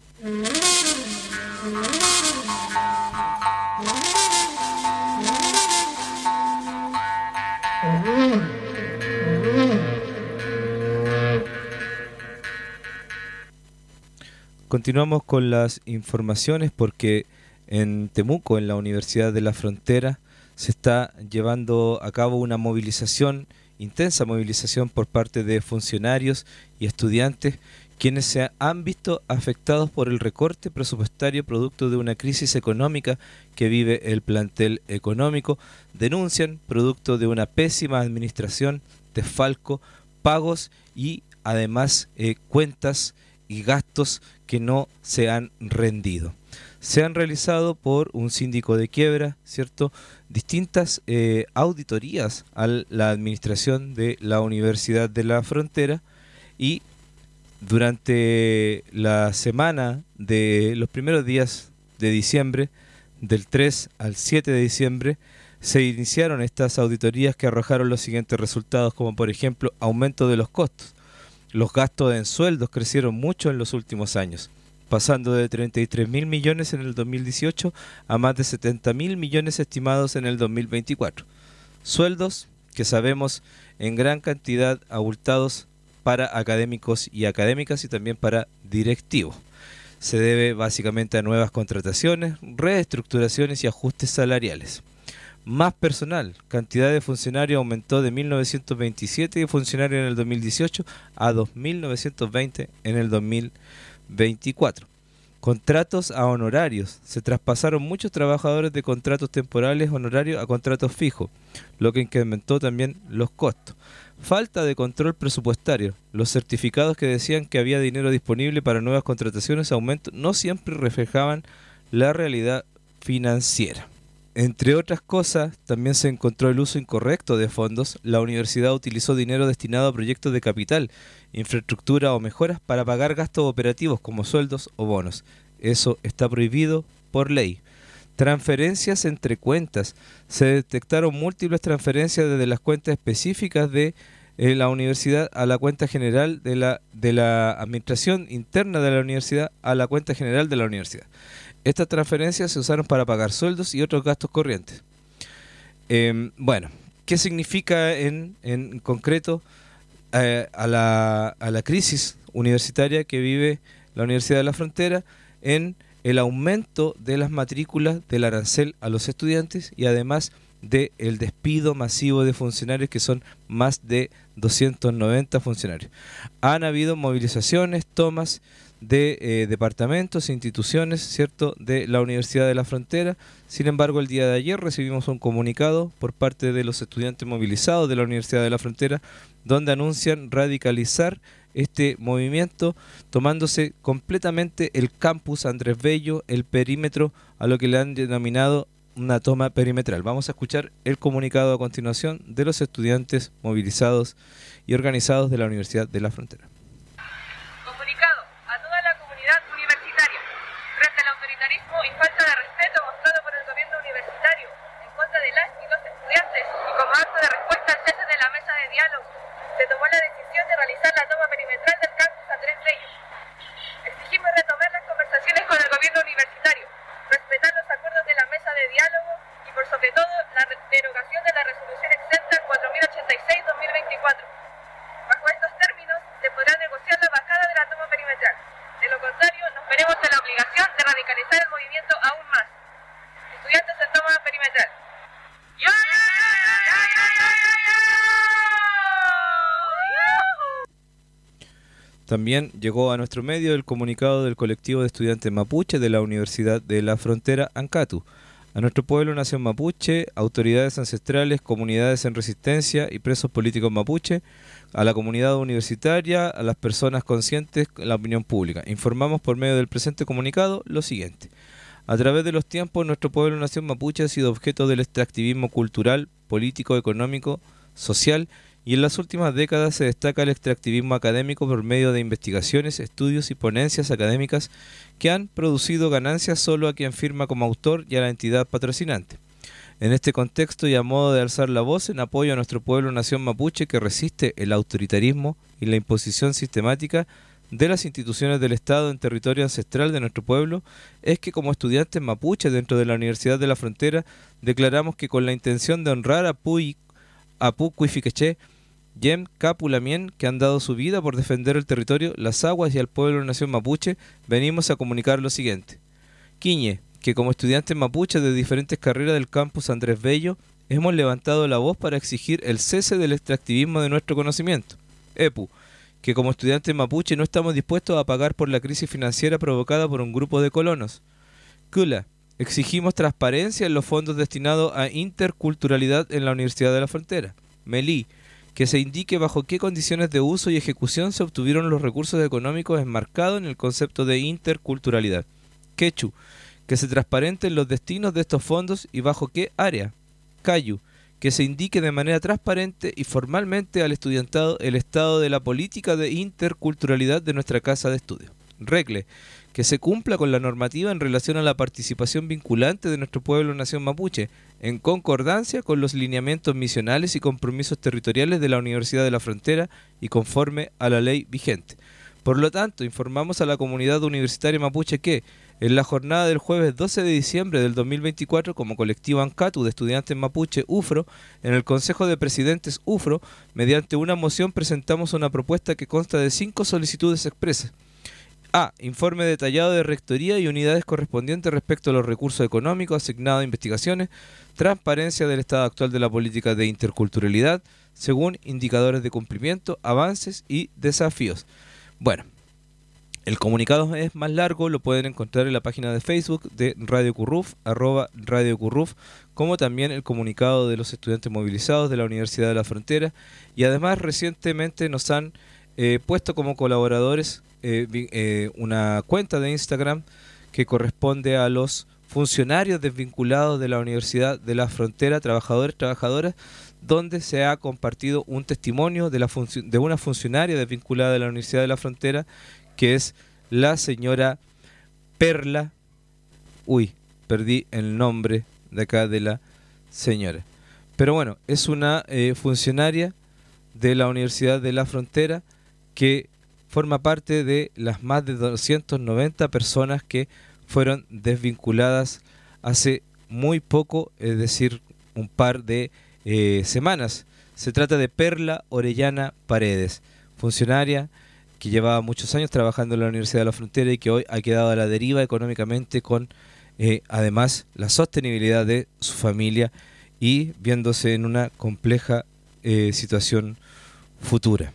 Continuamos con las informaciones porque en Temuco, en la Universidad de la Frontera, se está llevando a cabo una movilización, intensa movilización por parte de funcionarios y estudiantes quienes se han visto afectados por el recorte presupuestario producto de una crisis económica que vive el plantel económico. Denuncian producto de una pésima administración, desfalco, pagos y además cuentas y gastos que no se han rendido. Se han realizado por un síndico de quiebra, ¿cierto?, distintas auditorías a la administración de la Universidad de la Frontera y Durante la semana de los primeros días de diciembre, del 3 al 7 de diciembre, se iniciaron estas auditorías que arrojaron los siguientes resultados, como por ejemplo, aumento de los costos. Los gastos en sueldos crecieron mucho en los últimos años, pasando de 33.000 millones en el 2018 a más de 70.000 millones estimados en el 2024. Sueldos que sabemos en gran cantidad abultados para académicos y académicas y también para directivos. Se debe básicamente a nuevas contrataciones, reestructuraciones y ajustes salariales. Más personal, cantidad de funcionarios aumentó de 1.927 funcionarios en el 2018 a 2.920 en el 2024. Contratos a honorarios. Se traspasaron muchos trabajadores de contratos temporales honorarios a contratos fijos, lo que incrementó también los costos. Falta de control presupuestario. Los certificados que decían que había dinero disponible para nuevas contrataciones aumento no siempre reflejaban la realidad financiera. Entre otras cosas, también se encontró el uso incorrecto de fondos. La universidad utilizó dinero destinado a proyectos de capital, infraestructura o mejoras para pagar gastos operativos como sueldos o bonos. Eso está prohibido por ley. Transferencias entre cuentas. Se detectaron múltiples transferencias desde las cuentas específicas de la universidad a la cuenta general de la administración interna de la universidad a la cuenta general de la universidad. Estas transferencias se usaron para pagar sueldos y otros gastos corrientes. ¿Qué significa en concreto a la crisis universitaria que vive la Universidad de la Frontera en el aumento de las matrículas del arancel a los estudiantes y además del despido masivo de funcionarios, que son más de 290 funcionarios? Han habido movilizaciones, tomas de departamentos e instituciones, ¿cierto?, de la Universidad de la Frontera. Sin embargo, el día de ayer recibimos un comunicado por parte de los estudiantes movilizados de la Universidad de la Frontera, donde anuncian radicalizar este movimiento, tomándose completamente el campus Andrés Bello, el perímetro, a lo que le han denominado una toma perimetral. Vamos a escuchar el comunicado a continuación de los estudiantes movilizados y organizados de la Universidad de la Frontera. Y falta de respeto mostrado por el gobierno universitario en contra de las y los estudiantes, y como acto de respuesta al cese de la mesa de diálogo, se tomó la decisión de realizar la toma perimetral del campus Andrés Bello. Exigimos retomar las conversaciones con el gobierno universitario, respetar los acuerdos de la mesa de diálogo y por sobre todo la derogación de la resolución exenta 4086-2024. Bajo estos términos se podrá negociar la bajada de la toma perimetral. De lo contrario, nos veremos en la obligación de radicalizar el movimiento aún más. Estudiantes en toma perimetral. También llegó a nuestro medio el comunicado del colectivo de estudiantes mapuche de la Universidad de la Frontera, ANCATU. A nuestro pueblo, nación mapuche, autoridades ancestrales, comunidades en resistencia y presos políticos mapuche, a la comunidad universitaria, a las personas conscientes, la opinión pública. Informamos por medio del presente comunicado lo siguiente. A través de los tiempos, nuestro pueblo, nación mapuche, ha sido objeto del extractivismo cultural, político, económico, social, y en las últimas décadas se destaca el extractivismo académico por medio de investigaciones, estudios y ponencias académicas que han producido ganancias solo a quien firma como autor y a la entidad patrocinante. En este contexto y a modo de alzar la voz en apoyo a nuestro pueblo nación mapuche que resiste el autoritarismo y la imposición sistemática de las instituciones del Estado en territorio ancestral de nuestro pueblo, es que como estudiantes mapuches dentro de la Universidad de la Frontera declaramos que con la intención de honrar a Pu Cuifiqueché, Yem Capu Lamien, que han dado su vida por defender el territorio, las aguas y al pueblo nación mapuche, venimos a comunicar lo siguiente. Quiñe, que como estudiantes mapuches de diferentes carreras del campus Andrés Bello, hemos levantado la voz para exigir el cese del extractivismo de nuestro conocimiento. Epu, que como estudiantes mapuche no estamos dispuestos a pagar por la crisis financiera provocada por un grupo de colonos. Kula, exigimos transparencia en los fondos destinados a interculturalidad en la Universidad de la Frontera. Melí, que se indique bajo qué condiciones de uso y ejecución se obtuvieron los recursos económicos enmarcados en el concepto de interculturalidad. Quechu, que se transparenten los destinos de estos fondos y bajo qué área. Cayu, que se indique de manera transparente y formalmente al estudiantado el estado de la política de interculturalidad de nuestra casa de estudio. Regle, que se cumpla con la normativa en relación a la participación vinculante de nuestro pueblo nación mapuche, en concordancia con los lineamientos misionales y compromisos territoriales de la Universidad de la Frontera y conforme a la ley vigente. Por lo tanto, informamos a la comunidad universitaria mapuche que, en la jornada del jueves 12 de diciembre del 2024, como colectivo ANCATU de estudiantes mapuche UFRO, en el Consejo de Presidentes UFRO, mediante una moción presentamos una propuesta que consta de 5 solicitudes expresas. A. Informe detallado de rectoría y unidades correspondientes respecto a los recursos económicos asignados a investigaciones, transparencia del estado actual de la política de interculturalidad, según indicadores de cumplimiento, avances y desafíos. Bueno, el comunicado es más largo, lo pueden encontrar en la página de Facebook de Radio Curruf, @Radio Curruf, como también el comunicado de los estudiantes movilizados de la Universidad de la Frontera, y además recientemente nos han puesto como colaboradores una cuenta de Instagram que corresponde a los funcionarios desvinculados de la Universidad de la Frontera, trabajadores, trabajadoras, donde se ha compartido un testimonio de una funcionaria desvinculada de la Universidad de la Frontera, que es la señora Perla. Uy, perdí el nombre de acá de la señora. Pero bueno, es una funcionaria de la Universidad de la Frontera que forma parte de las más de 290 personas que fueron desvinculadas hace muy poco, es decir, un par de semanas. Se trata de Perla Orellana Paredes, funcionaria que llevaba muchos años trabajando en la Universidad de la Frontera y que hoy ha quedado a la deriva económicamente con además la sostenibilidad de su familia y viéndose en una compleja situación futura.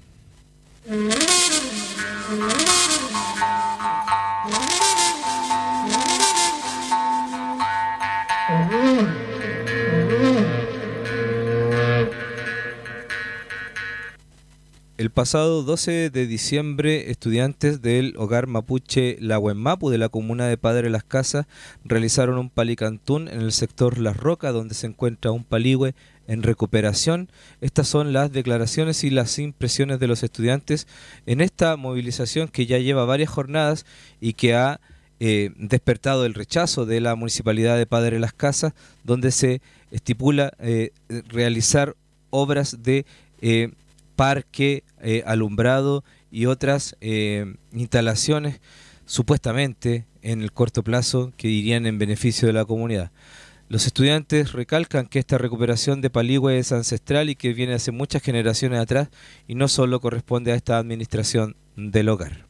El pasado 12 de diciembre, estudiantes del hogar mapuche La Huenmapu de la comuna de Padre Las Casas realizaron un palicantún en el sector Las Rocas, donde se encuentra un paligüe en recuperación. Estas son las declaraciones y las impresiones de los estudiantes en esta movilización que ya lleva varias jornadas y que ha despertado el rechazo de la Municipalidad de Padre Las Casas, donde se estipula realizar obras de parque, alumbrado y otras instalaciones supuestamente en el corto plazo que irían en beneficio de la comunidad. Los estudiantes recalcan que esta recuperación de paligüe es ancestral y que viene hace muchas generaciones atrás y no solo corresponde a esta administración del hogar.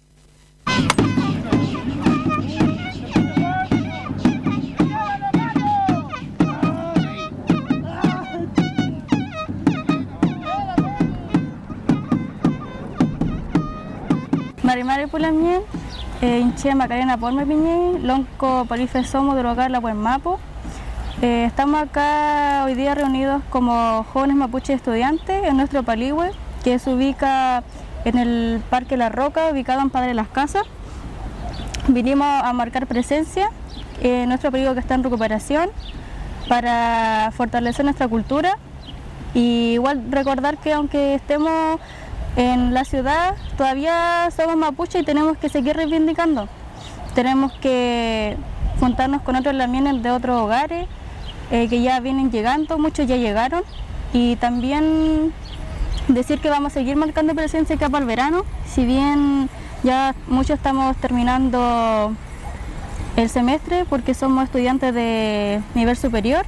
Marimari Pulamien, Inche Macarena Porme Piñé, Lonco Polife Somos del hogar La Huenmapu. Estamos acá hoy día reunidos como jóvenes mapuches estudiantes en nuestro paligüe, que se ubica en el Parque La Roca, ubicado en Padre Las Casas. Vinimos a marcar presencia en nuestro paligüe que está en recuperación para fortalecer nuestra cultura y igual recordar que aunque estemos en la ciudad, todavía somos mapuches y tenemos que seguir reivindicando. Tenemos que juntarnos con otros lamienes de otros hogares que ya vienen llegando, muchos ya llegaron, y también decir que vamos a seguir marcando presencia acá para el verano, si bien ya muchos estamos terminando el semestre porque somos estudiantes de nivel superior.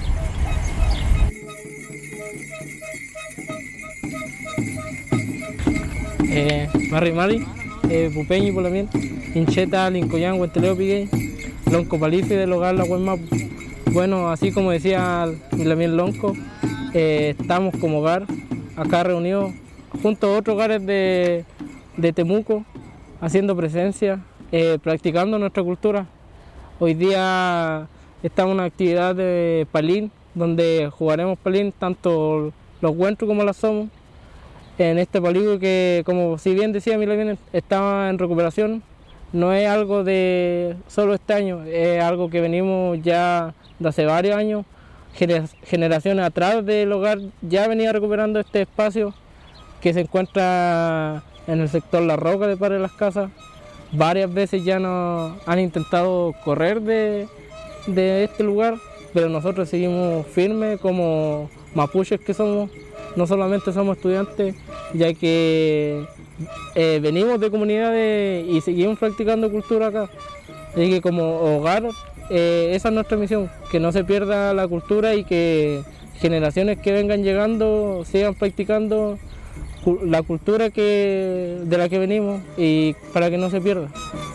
Mari, Pupeñi por la miel, Incheta, Lincoyán, Huenteleo Piguey, Lonco Palife del hogar La Huenmapu. Bueno, así como decía la miel Lonco, estamos como hogar acá reunidos junto a otros hogares de Temuco, haciendo presencia, practicando nuestra cultura. Hoy día estamos en una actividad de palín, donde jugaremos palín tanto los huentros como las somos. En este paligüe que, como si bien decía Milamien, estaba en recuperación, no es algo de solo este año, es algo que venimos ya de hace varios años generaciones atrás del hogar ya venía recuperando este espacio que se encuentra en el sector La Roca de Padre Las Casas. Varias veces ya nos han intentado correr de este lugar, pero nosotros seguimos firmes como mapuches que somos. No solamente somos estudiantes, ya que venimos de comunidades y seguimos practicando cultura acá. Así que como hogar, esa es nuestra misión, que no se pierda la cultura y que generaciones que vengan llegando sigan practicando la cultura de la que venimos y para que no se pierda.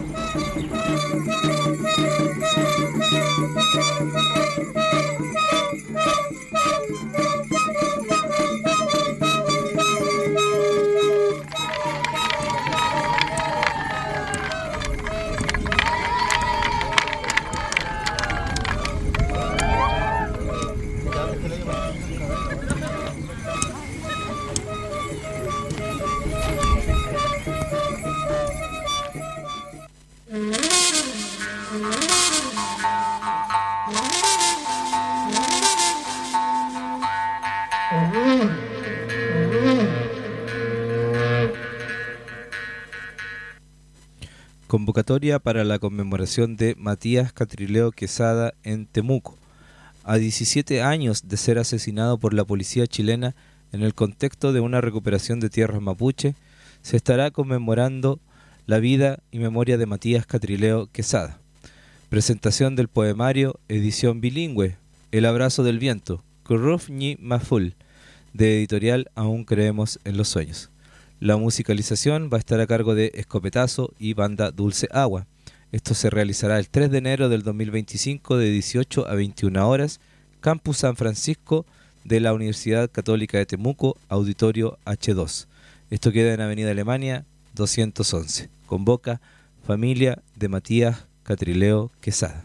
Convocatoria para la conmemoración de Matías Catrileo Quesada en Temuco. A 17 años de ser asesinado por la policía chilena en el contexto de una recuperación de tierras mapuche, se estará conmemorando la vida y memoria de Matías Catrileo Quesada. Presentación del poemario, edición bilingüe, El abrazo del viento, Curruf Ñi Maful, de editorial Aún creemos en los sueños. La musicalización va a estar a cargo de Escopetazo y Banda Dulce Agua. Esto se realizará el 3 de enero del 2025 de 18 a 21 horas, Campus San Francisco de la Universidad Católica de Temuco, Auditorio H2. Esto queda en Avenida Alemania 211. Convoca Familia de Matías Catrileo Quesada.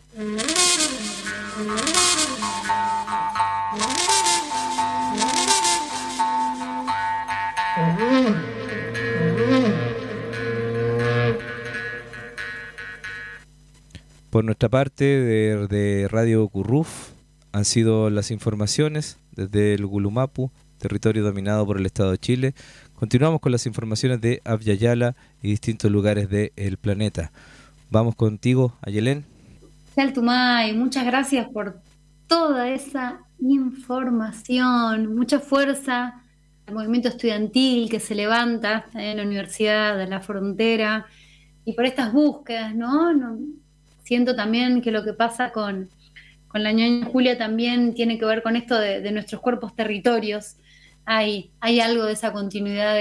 Por nuestra parte, de Radio Curruf, han sido las informaciones desde el Gulumapu, territorio dominado por el Estado de Chile. Continuamos con las informaciones de Avyayala y distintos lugares del planeta. Vamos contigo, Ayelén. Chaltumay, muchas gracias por toda esa información, mucha fuerza al movimiento estudiantil que se levanta en la Universidad de la Frontera y por estas búsquedas, ¿no? Siento también que lo que pasa con la ñaña Julia también tiene que ver con esto de nuestros cuerpos territorios. Hay algo de esa continuidad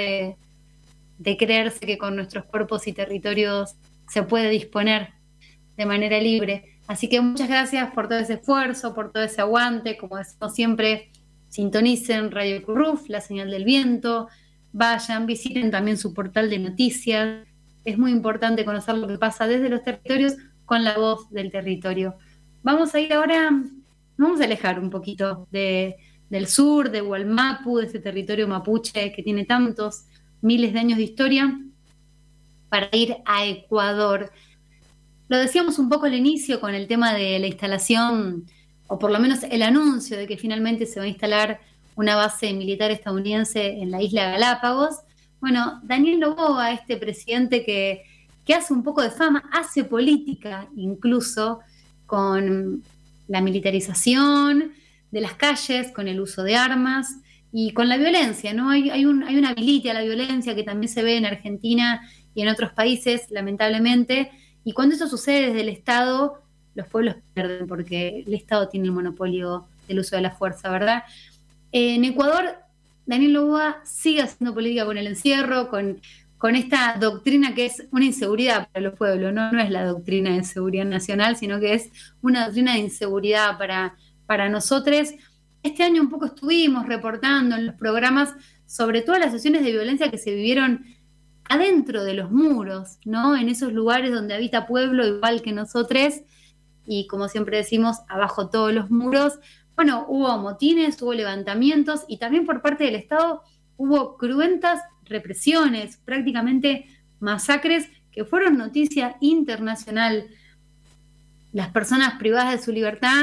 de creerse que con nuestros cuerpos y territorios se puede disponer de manera libre. Así que muchas gracias por todo ese esfuerzo, por todo ese aguante. Como decimos siempre, sintonicen Radio Curruf, la señal del viento, vayan, visiten también su portal de noticias. Es muy importante conocer lo que pasa desde los territorios con la voz del territorio. Vamos a ir ahora, vamos a alejar un poquito del sur, de Hualmapu, de ese territorio mapuche que tiene tantos miles de años de historia, para ir a Ecuador. Lo decíamos un poco al inicio con el tema de la instalación, o por lo menos el anuncio de que finalmente se va a instalar una base militar estadounidense en la isla Galápagos. Bueno, Daniel Noboa, este presidente que hace un poco de fama, hace política incluso con la militarización de las calles, con el uso de armas y con la violencia, ¿no? Hay una habilite a la violencia que también se ve en Argentina y en otros países, lamentablemente, y cuando eso sucede desde el Estado, los pueblos pierden porque el Estado tiene el monopolio del uso de la fuerza, ¿verdad? En Ecuador, Daniel Noboa sigue haciendo política con el encierro, con esta doctrina que es una inseguridad para los pueblos, no es la doctrina de seguridad nacional, sino que es una doctrina de inseguridad para nosotros. Este año un poco estuvimos reportando en los programas sobre todas las sesiones de violencia que se vivieron adentro de los muros, ¿no? En esos lugares donde habita pueblo igual que nosotros, y como siempre decimos, abajo todos los muros. Bueno, hubo motines, hubo levantamientos, y también por parte del Estado hubo cruentas represiones, prácticamente masacres que fueron noticia internacional. Las personas privadas de su libertad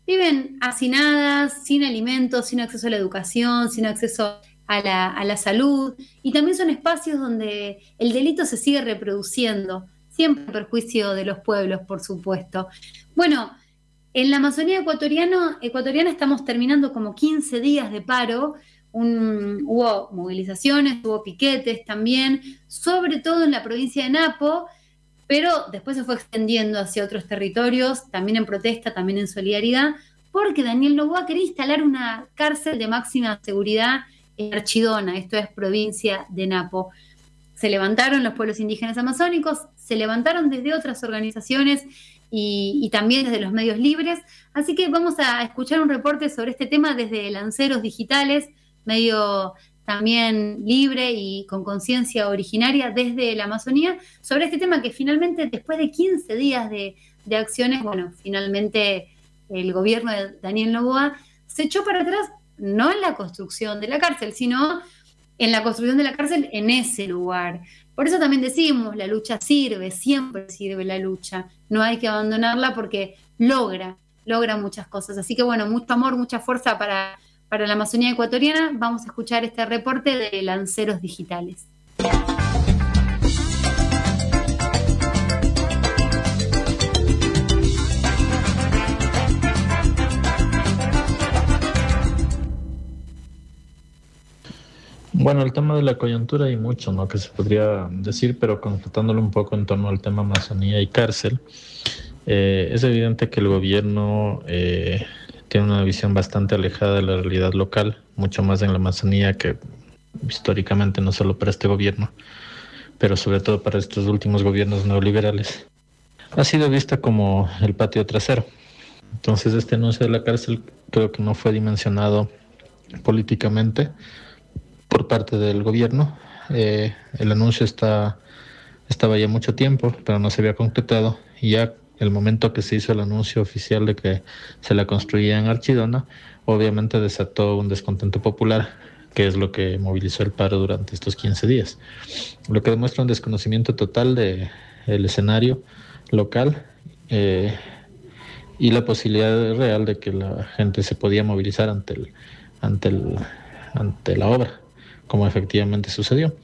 viven hacinadas, sin alimentos, sin acceso a la educación, sin acceso a la salud, y también son espacios donde el delito se sigue reproduciendo, siempre a perjuicio de los pueblos, por supuesto. Bueno, en la Amazonía ecuatoriana estamos terminando como 15 días de paro. Hubo movilizaciones, hubo piquetes también, sobre todo en la provincia de Napo, pero después se fue extendiendo hacia otros territorios, también en protesta, también en solidaridad, porque Daniel Noboa quería instalar una cárcel de máxima seguridad en Archidona, esto es provincia de Napo. Se levantaron los pueblos indígenas amazónicos, se levantaron desde otras organizaciones y también desde los medios libres, así que vamos a escuchar un reporte sobre este tema desde Lanceros Digitales, medio también libre y con conciencia originaria desde la Amazonía, sobre este tema que finalmente, después de 15 días de acciones, bueno, finalmente el gobierno de Daniel Noboa se echó para atrás, no en la construcción de la cárcel, sino en la construcción de la cárcel en ese lugar. Por eso también decimos, la lucha sirve, siempre sirve la lucha, no hay que abandonarla porque logra muchas cosas. Así que bueno, mucho amor, mucha fuerza para la Amazonía ecuatoriana. Vamos a escuchar este reporte de Lanceros Digitales. Bueno, el tema de la coyuntura hay mucho, ¿no?, que se podría decir, pero concretándolo un poco en torno al tema Amazonía y cárcel, es evidente que el gobierno tiene una visión bastante alejada de la realidad local, mucho más en la Amazonía que históricamente, no solo para este gobierno, pero sobre todo para estos últimos gobiernos neoliberales, ha sido vista como el patio trasero. Entonces este anuncio de la cárcel creo que no fue dimensionado políticamente por parte del gobierno. El anuncio estaba ya mucho tiempo, pero no se había concretado, y ya el momento que se hizo el anuncio oficial de que se la construía en Archidona, obviamente desató un descontento popular, que es lo que movilizó el paro durante estos 15 días. Lo que demuestra un desconocimiento total del escenario local y la posibilidad real de que la gente se podía movilizar ante la obra, como efectivamente sucedió.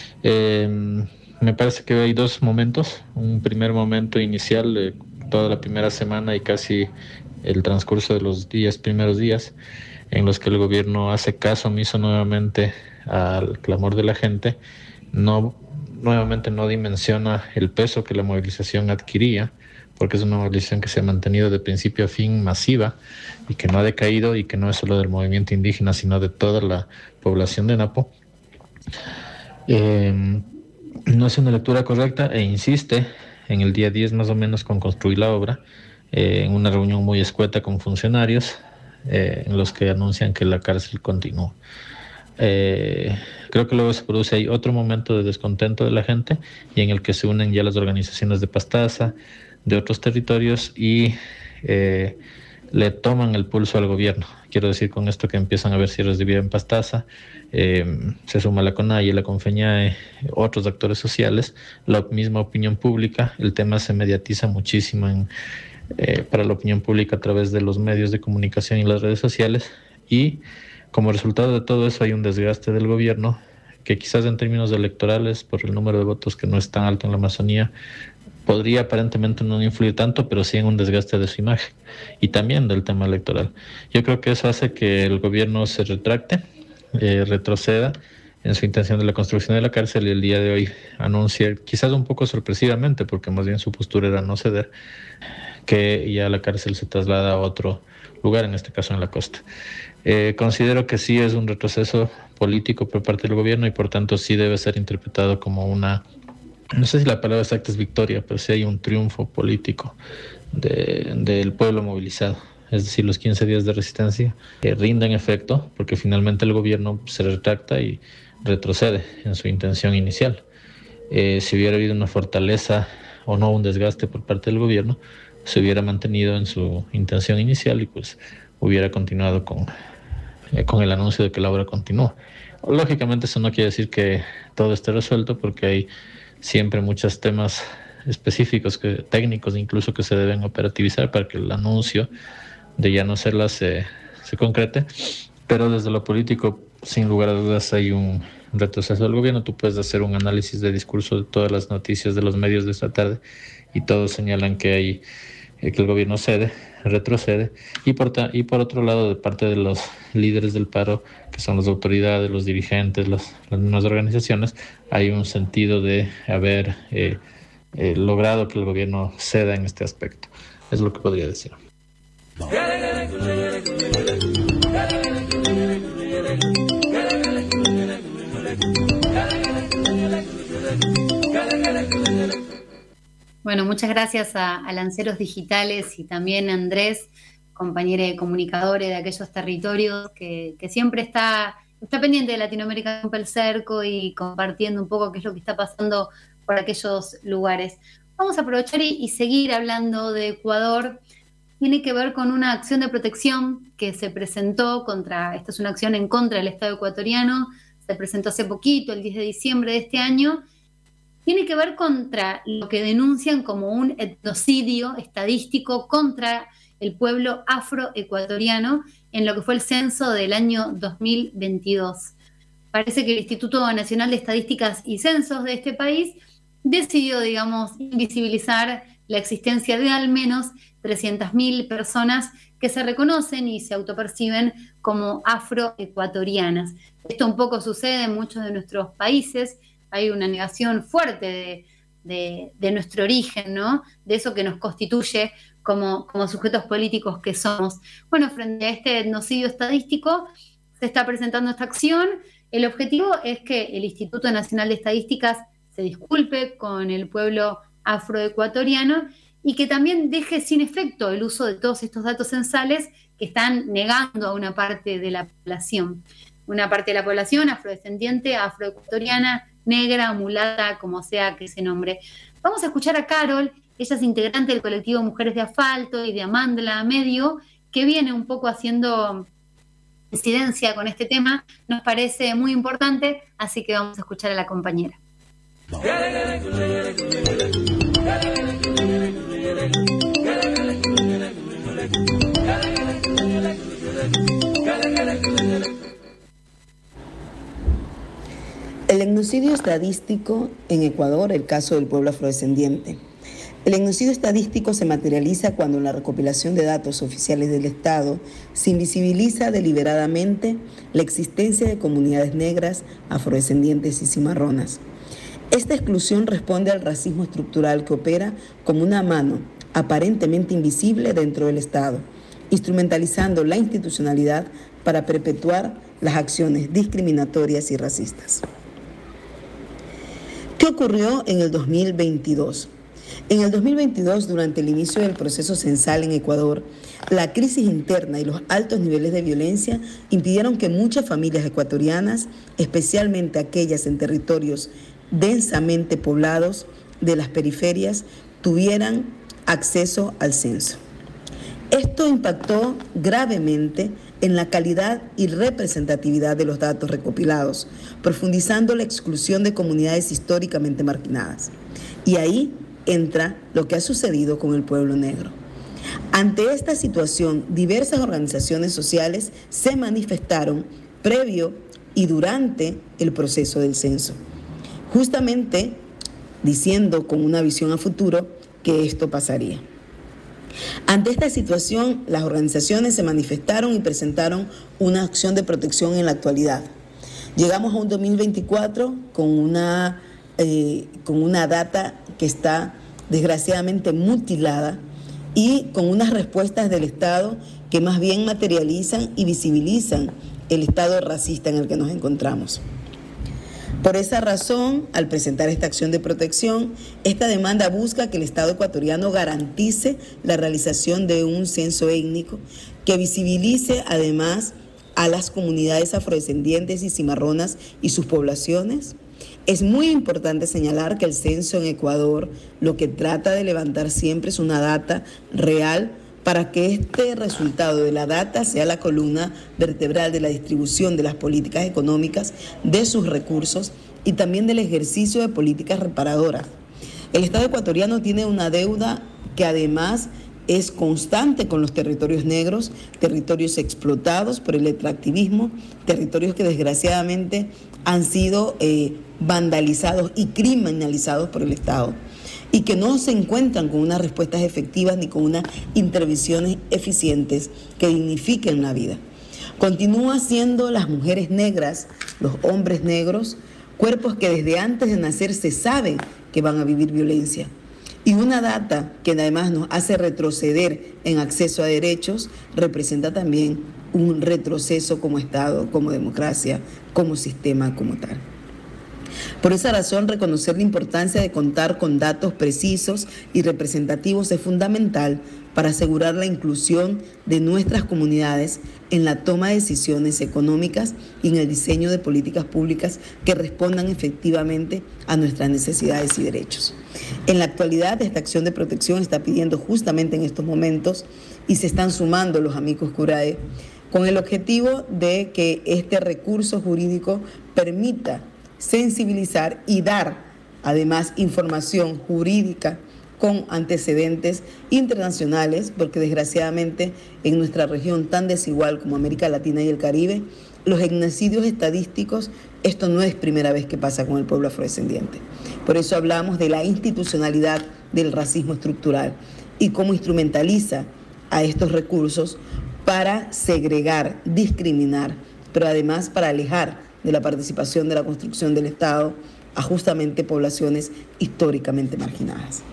Me parece que hay dos momentos. Un primer momento inicial de toda la primera semana y casi el transcurso de los primeros días, en los que el gobierno hace caso omiso nuevamente al clamor de la gente, nuevamente no dimensiona el peso que la movilización adquiría, porque es una movilización que se ha mantenido de principio a fin masiva y que no ha decaído, y que no es solo del movimiento indígena, sino de toda la población de Napo. No es una lectura correcta e insiste en el día 10 más o menos con construir la obra, en una reunión muy escueta con funcionarios, en los que anuncian que la cárcel continúa. Creo que luego se produce ahí otro momento de descontento de la gente, y en el que se unen ya las organizaciones de Pastaza, de otros territorios, y le toman el pulso al gobierno. Quiero decir con esto que empiezan a haber cierres de vía en Pastaza, se suma la CONAIE, la CONFEñAE, otros actores sociales, la misma opinión pública. El tema se mediatiza muchísimo para la opinión pública a través de los medios de comunicación y las redes sociales, y como resultado de todo eso hay un desgaste del gobierno que quizás en términos electorales, por el número de votos que no es tan alto en la Amazonía, podría aparentemente no influir tanto, pero sí en un desgaste de su imagen y también del tema electoral. Yo creo que eso hace que el gobierno se retracte, retroceda en su intención de la construcción de la cárcel, y el día de hoy anuncia, quizás un poco sorpresivamente, porque más bien su postura era no ceder, que ya la cárcel se traslada a otro lugar, en este caso en la costa. Considero que sí es un retroceso político por parte del gobierno, y por tanto sí debe ser interpretado como una, no sé si la palabra exacta es victoria, pero sí hay un triunfo político del pueblo movilizado. Es decir, los 15 días de resistencia rinden efecto, porque finalmente el gobierno se retracta y retrocede en su intención inicial. Si hubiera habido una fortaleza o no un desgaste por parte del gobierno, se hubiera mantenido en su intención inicial y pues hubiera continuado con el anuncio de que la obra continúa. Lógicamente eso no quiere decir que todo esté resuelto, porque hay siempre muchos temas específicos, técnicos incluso, que se deben operativizar para que el anuncio ya no hacerlas se concrete, pero desde lo político, sin lugar a dudas, hay un retroceso del gobierno. Tú puedes hacer un análisis de discurso de todas las noticias de los medios de esta tarde y todos señalan que el gobierno retrocede, y por otro lado, de parte de los líderes del paro, que son las autoridades, los dirigentes, las mismas organizaciones, hay un sentido de haber logrado que el gobierno ceda en este aspecto. Es lo que podría decir. Bueno, muchas gracias a Lanceros Digitales y también a Andrés, compañero de comunicadores de aquellos territorios que siempre está pendiente de Latinoamérica con el cerco y compartiendo un poco qué es lo que está pasando por aquellos lugares. Vamos a aprovechar y seguir hablando de Ecuador. Tiene que ver con una acción de protección que se presentó esta es una acción en contra del Estado ecuatoriano, se presentó hace poquito, el 10 de diciembre de este año. Tiene que ver contra lo que denuncian como un etnocidio estadístico contra el pueblo afroecuatoriano en lo que fue el censo del año 2022. Parece que el Instituto Nacional de Estadísticas y Censos de este país decidió, invisibilizar la existencia de al menos 300.000 personas que se reconocen y se autoperciben como afroecuatorianas. Esto un poco sucede en muchos de nuestros países. Hay una negación fuerte de nuestro origen, ¿no? De eso que nos constituye como sujetos políticos que somos. Bueno, frente a este etnocidio estadístico se está presentando esta acción. El objetivo es que el Instituto Nacional de Estadísticas se disculpe con el pueblo afroecuatoriano y que también deje sin efecto el uso de todos estos datos censales que están negando a una parte de la población. Una parte de la población afrodescendiente, afroecuatoriana, negra, mulata, como sea que se nombre. Vamos a escuchar a Carol, ella es integrante del colectivo Mujeres de Asfalto y de Amandla Medio, que viene un poco haciendo incidencia con este tema. Nos parece muy importante, así que vamos a escuchar a la compañera. El etnocidio estadístico en Ecuador, el caso del pueblo afrodescendiente. El etnocidio estadístico se materializa cuando en la recopilación de datos oficiales del Estado se invisibiliza deliberadamente la existencia de comunidades negras, afrodescendientes y cimarronas. Esta exclusión responde al racismo estructural que opera como una mano aparentemente invisible dentro del Estado, instrumentalizando la institucionalidad para perpetuar las acciones discriminatorias y racistas. ¿Qué ocurrió en el 2022? En el 2022, durante el inicio del proceso censal en Ecuador, la crisis interna y los altos niveles de violencia impidieron que muchas familias ecuatorianas, especialmente aquellas en territorios densamente poblados de las periferias, tuvieran acceso al censo. Esto impactó gravemente en la calidad y representatividad de los datos recopilados, profundizando la exclusión de comunidades históricamente marginadas. Y ahí entra lo que ha sucedido con el pueblo negro. Ante esta situación, diversas organizaciones sociales se manifestaron previo y durante el proceso del censo, justamente diciendo con una visión a futuro que esto pasaría. Ante esta situación, las organizaciones se manifestaron y presentaron una acción de protección en la actualidad. Llegamos a un 2024 con una data que está desgraciadamente mutilada y con unas respuestas del Estado que más bien materializan y visibilizan el estado racista en el que nos encontramos. Por esa razón, al presentar esta acción de protección, esta demanda busca que el Estado ecuatoriano garantice la realización de un censo étnico que visibilice además a las comunidades afrodescendientes y cimarronas y sus poblaciones. Es muy importante señalar que el censo en Ecuador lo que trata de levantar siempre es una data real para que este resultado de la data sea la columna vertebral de la distribución de las políticas económicas, de sus recursos y también del ejercicio de políticas reparadoras. El Estado ecuatoriano tiene una deuda que además es constante con los territorios negros, territorios explotados por el extractivismo, territorios que desgraciadamente han sido vandalizados y criminalizados por el Estado y que no se encuentran con unas respuestas efectivas ni con unas intervenciones eficientes que dignifiquen la vida. Continúa siendo las mujeres negras, los hombres negros, cuerpos que desde antes de nacer se sabe que van a vivir violencia. Y una data que además nos hace retroceder en acceso a derechos representa también un retroceso como Estado, como democracia, como sistema, como tal. Por esa razón, reconocer la importancia de contar con datos precisos y representativos es fundamental para asegurar la inclusión de nuestras comunidades en la toma de decisiones económicas y en el diseño de políticas públicas que respondan efectivamente a nuestras necesidades y derechos. En la actualidad, esta acción de protección está pidiendo justamente en estos momentos y se están sumando los amigos CURAE con el objetivo de que este recurso jurídico permita sensibilizar y dar además información jurídica con antecedentes internacionales, porque desgraciadamente en nuestra región tan desigual como América Latina y el Caribe, los genocidios estadísticos, esto no es primera vez que pasa con el pueblo afrodescendiente. Por eso hablamos de la institucionalidad del racismo estructural y cómo instrumentaliza a estos recursos para segregar, discriminar, pero además para alejar de la participación de la construcción del Estado a justamente poblaciones históricamente marginadas.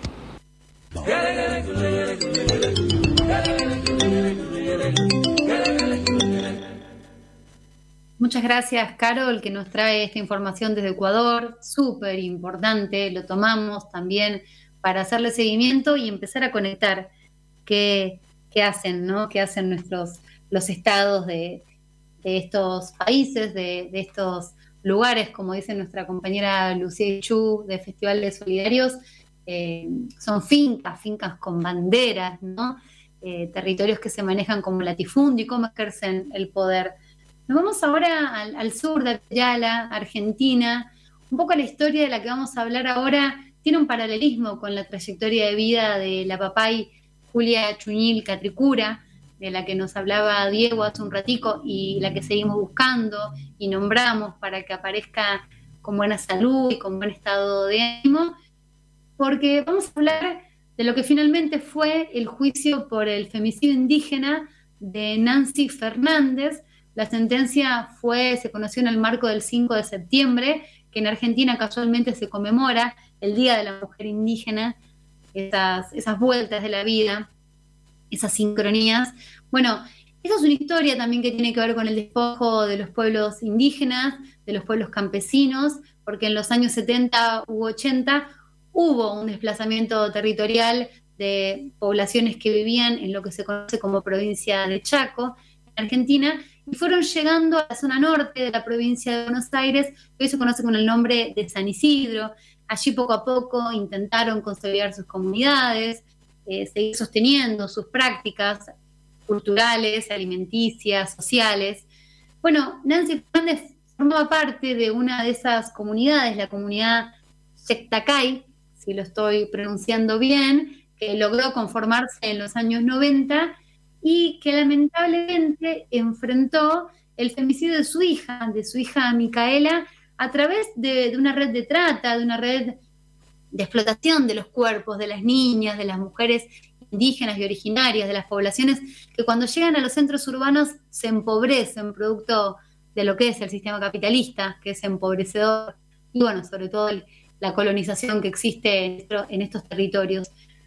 Muchas gracias, Carol, que nos trae esta información desde Ecuador, súper importante, lo tomamos también para hacerle seguimiento y empezar a conectar qué hacen, ¿no? ¿Qué hacen los estados de estos países, de estos lugares, como dice nuestra compañera Lucía Ichú, de Festivales Solidarios? Son fincas con banderas, ¿no? Territorios que se manejan como latifundio y cómo ejercen el poder. Nos vamos ahora al sur de Ayala, Argentina. Un poco la historia de la que vamos a hablar ahora tiene un paralelismo con la trayectoria de vida de la papay Julia Chuñil Catricura, de la que nos hablaba Diego hace un ratico y la que seguimos buscando y nombramos para que aparezca con buena salud y con buen estado de ánimo, porque vamos a hablar de lo que finalmente fue el juicio por el femicidio indígena de Nancy Fernández. La sentencia se conoció en el marco del 5 de septiembre, que en Argentina casualmente se conmemora el Día de la Mujer Indígena, esas vueltas de la vida, esas sincronías. Bueno, esa es una historia también que tiene que ver con el despojo de los pueblos indígenas, de los pueblos campesinos, porque en los años 70 u 80 hubo un desplazamiento territorial de poblaciones que vivían en lo que se conoce como provincia de Chaco, en Argentina, y fueron llegando a la zona norte de la provincia de Buenos Aires, que hoy se conoce con el nombre de San Isidro. Allí poco a poco intentaron consolidar sus comunidades, seguir sosteniendo sus prácticas culturales, alimenticias, sociales. Bueno, Nancy Fernández formaba parte de una de esas comunidades, la comunidad Xectacay, si lo estoy pronunciando bien, que logró conformarse en los años 90 y que lamentablemente enfrentó el femicidio de su hija Micaela, a través de una red de trata, de una red de explotación de los cuerpos de las niñas, de las mujeres indígenas y originarias, de las poblaciones que cuando llegan a los centros urbanos se empobrecen producto de lo que es el sistema capitalista, que es empobrecedor, y bueno, sobre todo la colonización que existe en estos territorios.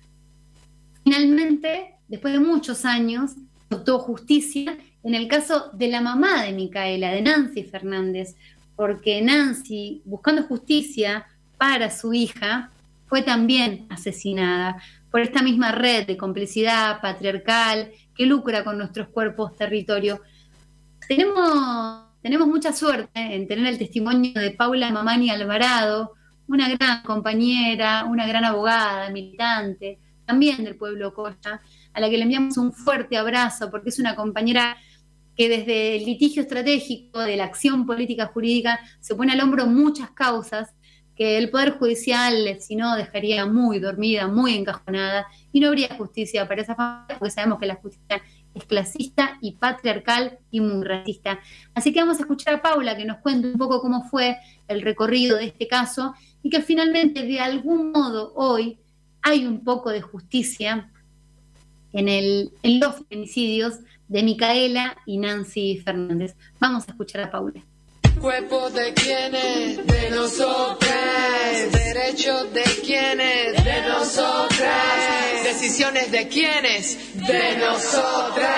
Finalmente, después de muchos años, se obtuvo justicia en el caso de la mamá de Micaela, de Nancy Fernández, porque Nancy, buscando justicia para su hija, fue también asesinada por esta misma red de complicidad patriarcal que lucra con nuestros cuerpos territorio. Tenemos mucha suerte en tener el testimonio de Paula Mamani Alvarado, una gran compañera, una gran abogada, militante, también del pueblo Coya, a la que le enviamos un fuerte abrazo, porque es una compañera que desde el litigio estratégico de la acción política jurídica se pone al hombro muchas causas, que el Poder Judicial, si no, dejaría muy dormida, muy encajonada, y no habría justicia para esa familia, porque sabemos que la justicia es clasista y patriarcal y muy racista. Así que vamos a escuchar a Paula que nos cuente un poco cómo fue el recorrido de este caso y que finalmente, de algún modo, hoy hay un poco de justicia en los feminicidios de Micaela y Nancy Fernández. Vamos a escuchar a Paula. Cuerpos de quienes, de nosotras. Derechos de quienes, de nosotras. Decisiones de quienes, de nosotras.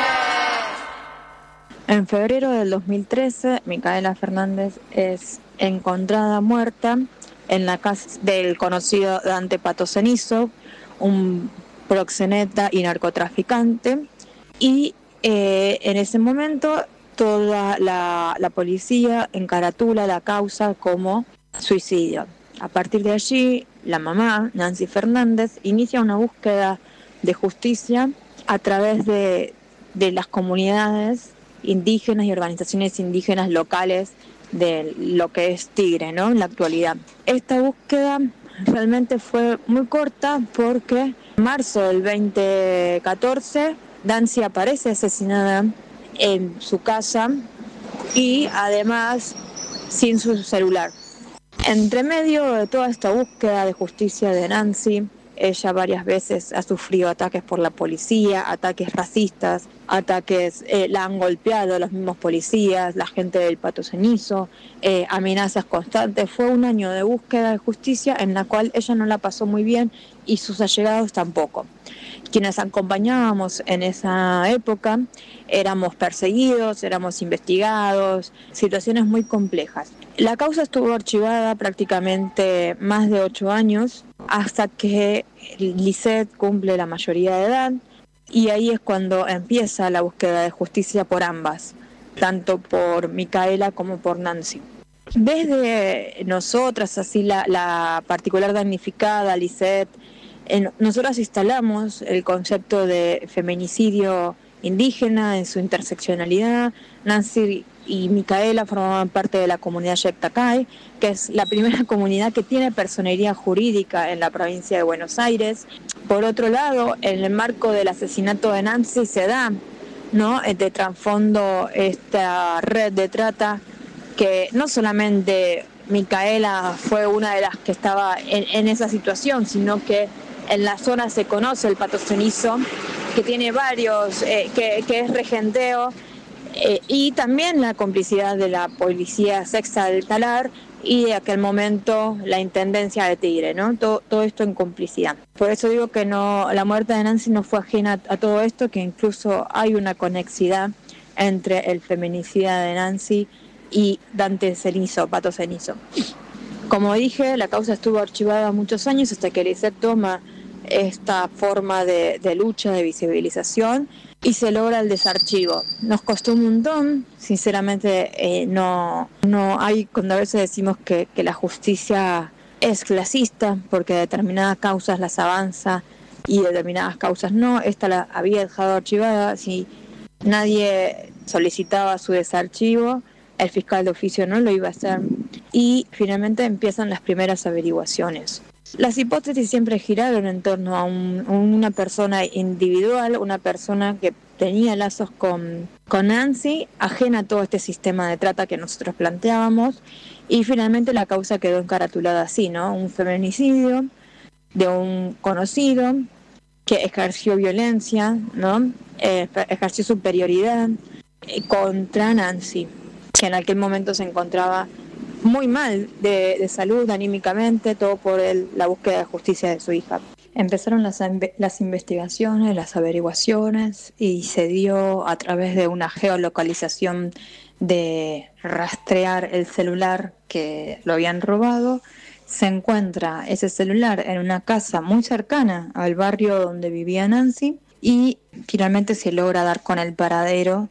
En febrero del 2013, Micaela Fernández es encontrada muerta en la casa del conocido Dante Pato Cenizo, un proxeneta y narcotraficante, y en ese momento toda la policía encaratula la causa como suicidio. A partir de allí, la mamá, Nancy Fernández, inicia una búsqueda de justicia a través de las comunidades indígenas y organizaciones indígenas locales de lo que es Tigre, ¿no?, en la actualidad. Esta búsqueda realmente fue muy corta porque en marzo del 2014 Nancy aparece asesinada en su casa y además sin su celular. Entre medio de toda esta búsqueda de justicia de Nancy, ella varias veces ha sufrido ataques por la policía, ataques racistas, la han golpeado los mismos policías, la gente del Pato Cenizo, amenazas constantes. Fue un año de búsqueda de justicia en la cual ella no la pasó muy bien y sus allegados tampoco. Quienes acompañábamos en esa época éramos perseguidos, éramos investigados, situaciones muy complejas. La causa estuvo archivada prácticamente más de 8 años hasta que Lisette cumple la mayoría de edad y ahí es cuando empieza la búsqueda de justicia por ambas, tanto por Micaela como por Nancy. Desde nosotras, así la particular damnificada, Lisette, nosotras instalamos el concepto de feminicidio indígena en su interseccionalidad. Nancy y Micaela formaban parte de la comunidad Yectacay, que es la primera comunidad que tiene personería jurídica en la provincia de Buenos Aires. Por otro lado, en el marco del asesinato de Nancy se da, ¿no?, de trasfondo esta red de trata que no solamente Micaela fue una de las que estaba en esa situación, sino que en la zona se conoce el Pato Cenizo, que tiene varios, que es regenteo, y también la complicidad de la policía sexta del Talar y de aquel momento la intendencia de Tigre, ¿no? Todo esto en complicidad. Por eso digo que la muerte de Nancy no fue ajena a todo esto, que incluso hay una conexidad entre el feminicida de Nancy y Dante Cenizo, Pato Cenizo. Como dije, la causa estuvo archivada muchos años hasta que Lisette toma esta forma de lucha, de visibilización, y se logra el desarchivo. Nos costó un montón, sinceramente no hay, cuando a veces decimos que la justicia es clasista, porque determinadas causas las avanza y determinadas causas no. Esta la había dejado archivada, si nadie solicitaba su desarchivo, el fiscal de oficio no lo iba a hacer, y finalmente empiezan las primeras averiguaciones. Las hipótesis siempre giraron en torno a una persona individual, una persona que tenía lazos con Nancy, ajena a todo este sistema de trata que nosotros planteábamos, y finalmente la causa quedó encaratulada así, ¿no? Un feminicidio de un conocido que ejerció violencia, ¿no? Ejerció superioridad contra Nancy, que en aquel momento se encontraba muy mal de salud, anímicamente, todo por la búsqueda de justicia de su hija. Empezaron las investigaciones, las averiguaciones, y se dio a través de una geolocalización de rastrear el celular que lo habían robado. Se encuentra ese celular en una casa muy cercana al barrio donde vivía Nancy y finalmente se logra dar con el paradero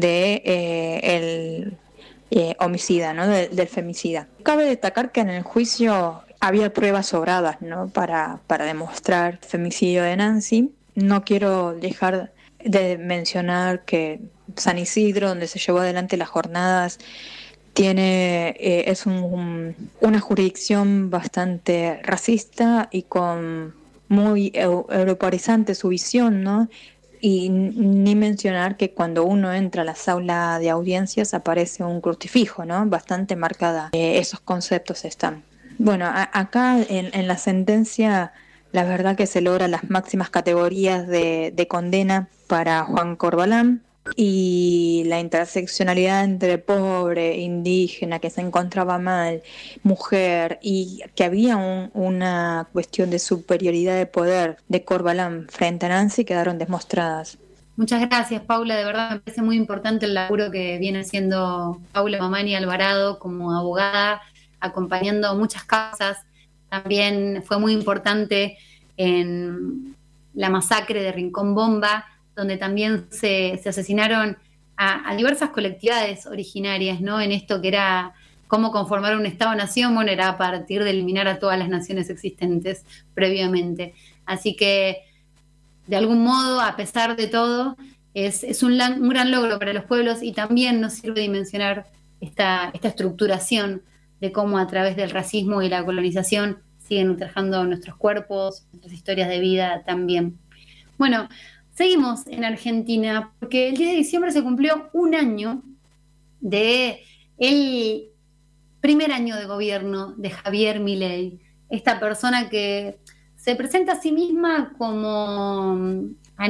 de homicida, ¿no? del femicida. Cabe destacar que en el juicio había pruebas sobradas, ¿no? para demostrar el femicidio de Nancy. No quiero dejar de mencionar que San Isidro, donde se llevó adelante las jornadas, es una jurisdicción bastante racista y con muy europeizante su visión, ¿no? Y ni mencionar que cuando uno entra a la sala de audiencias aparece un crucifijo, ¿no? Bastante marcada. Esos conceptos están. Bueno, acá en la sentencia, la verdad que se logran las máximas categorías de condena para Juan Corbalán, y la interseccionalidad entre pobre, indígena, que se encontraba mal, mujer, y que había una cuestión de superioridad de poder de Corbalán frente a Nancy, quedaron demostradas. Muchas gracias, Paula. De verdad me parece muy importante el laburo que viene haciendo Paula Mamani Alvarado como abogada, acompañando muchas causas. También fue muy importante en la masacre de Rincón Bomba, donde también se asesinaron a diversas colectividades originarias, ¿no? En esto que era cómo conformar un Estado-nación, bueno, era a partir de eliminar a todas las naciones existentes previamente. Así que, de algún modo, a pesar de todo, es un gran logro para los pueblos, y también nos sirve dimensionar esta estructuración de cómo a través del racismo y la colonización siguen ultrajando nuestros cuerpos, nuestras historias de vida también. Bueno, seguimos en Argentina, porque el 10 de diciembre se cumplió un año del primer año de gobierno de Javier Milei, esta persona que se presenta a sí misma como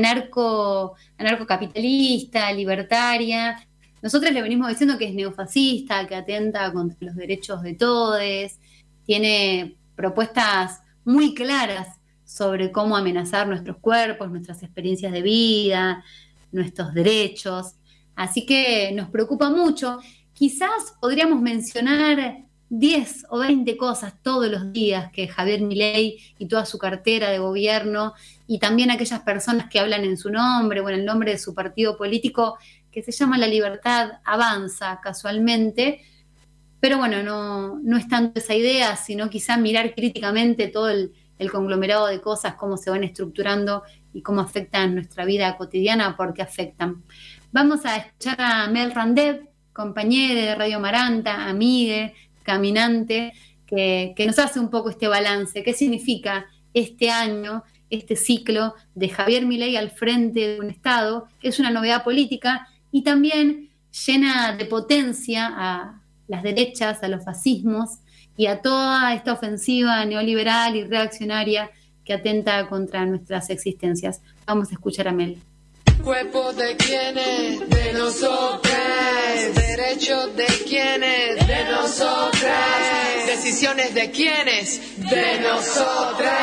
anarcocapitalista, libertaria. Nosotros le venimos diciendo que es neofascista, que atenta contra los derechos de todos, tiene propuestas muy claras sobre cómo amenazar nuestros cuerpos, nuestras experiencias de vida, nuestros derechos. Así que nos preocupa mucho. Quizás podríamos mencionar 10 o 20 cosas todos los días que Javier Milei y toda su cartera de gobierno, y también aquellas personas que hablan en su nombre o en el nombre de su partido político, que se llama La Libertad Avanza, casualmente. Pero bueno, no es tanto esa idea, sino quizás mirar críticamente todo el conglomerado de cosas, cómo se van estructurando y cómo afectan nuestra vida cotidiana, porque afectan. Vamos a escuchar a Mel Randev, compañera de Radio Maranta, amiga, caminante, que nos hace un poco este balance. ¿Qué significa este año, este ciclo de Javier Milei al frente de un Estado, que es una novedad política y también llena de potencia a las derechas, a los fascismos y a toda esta ofensiva neoliberal y reaccionaria que atenta contra nuestras existencias? Vamos a escuchar a Mel. Cuerpo de quienes, de nosotras. Derechos de quienes, de nosotras. Decisiones de quienes, de nosotras.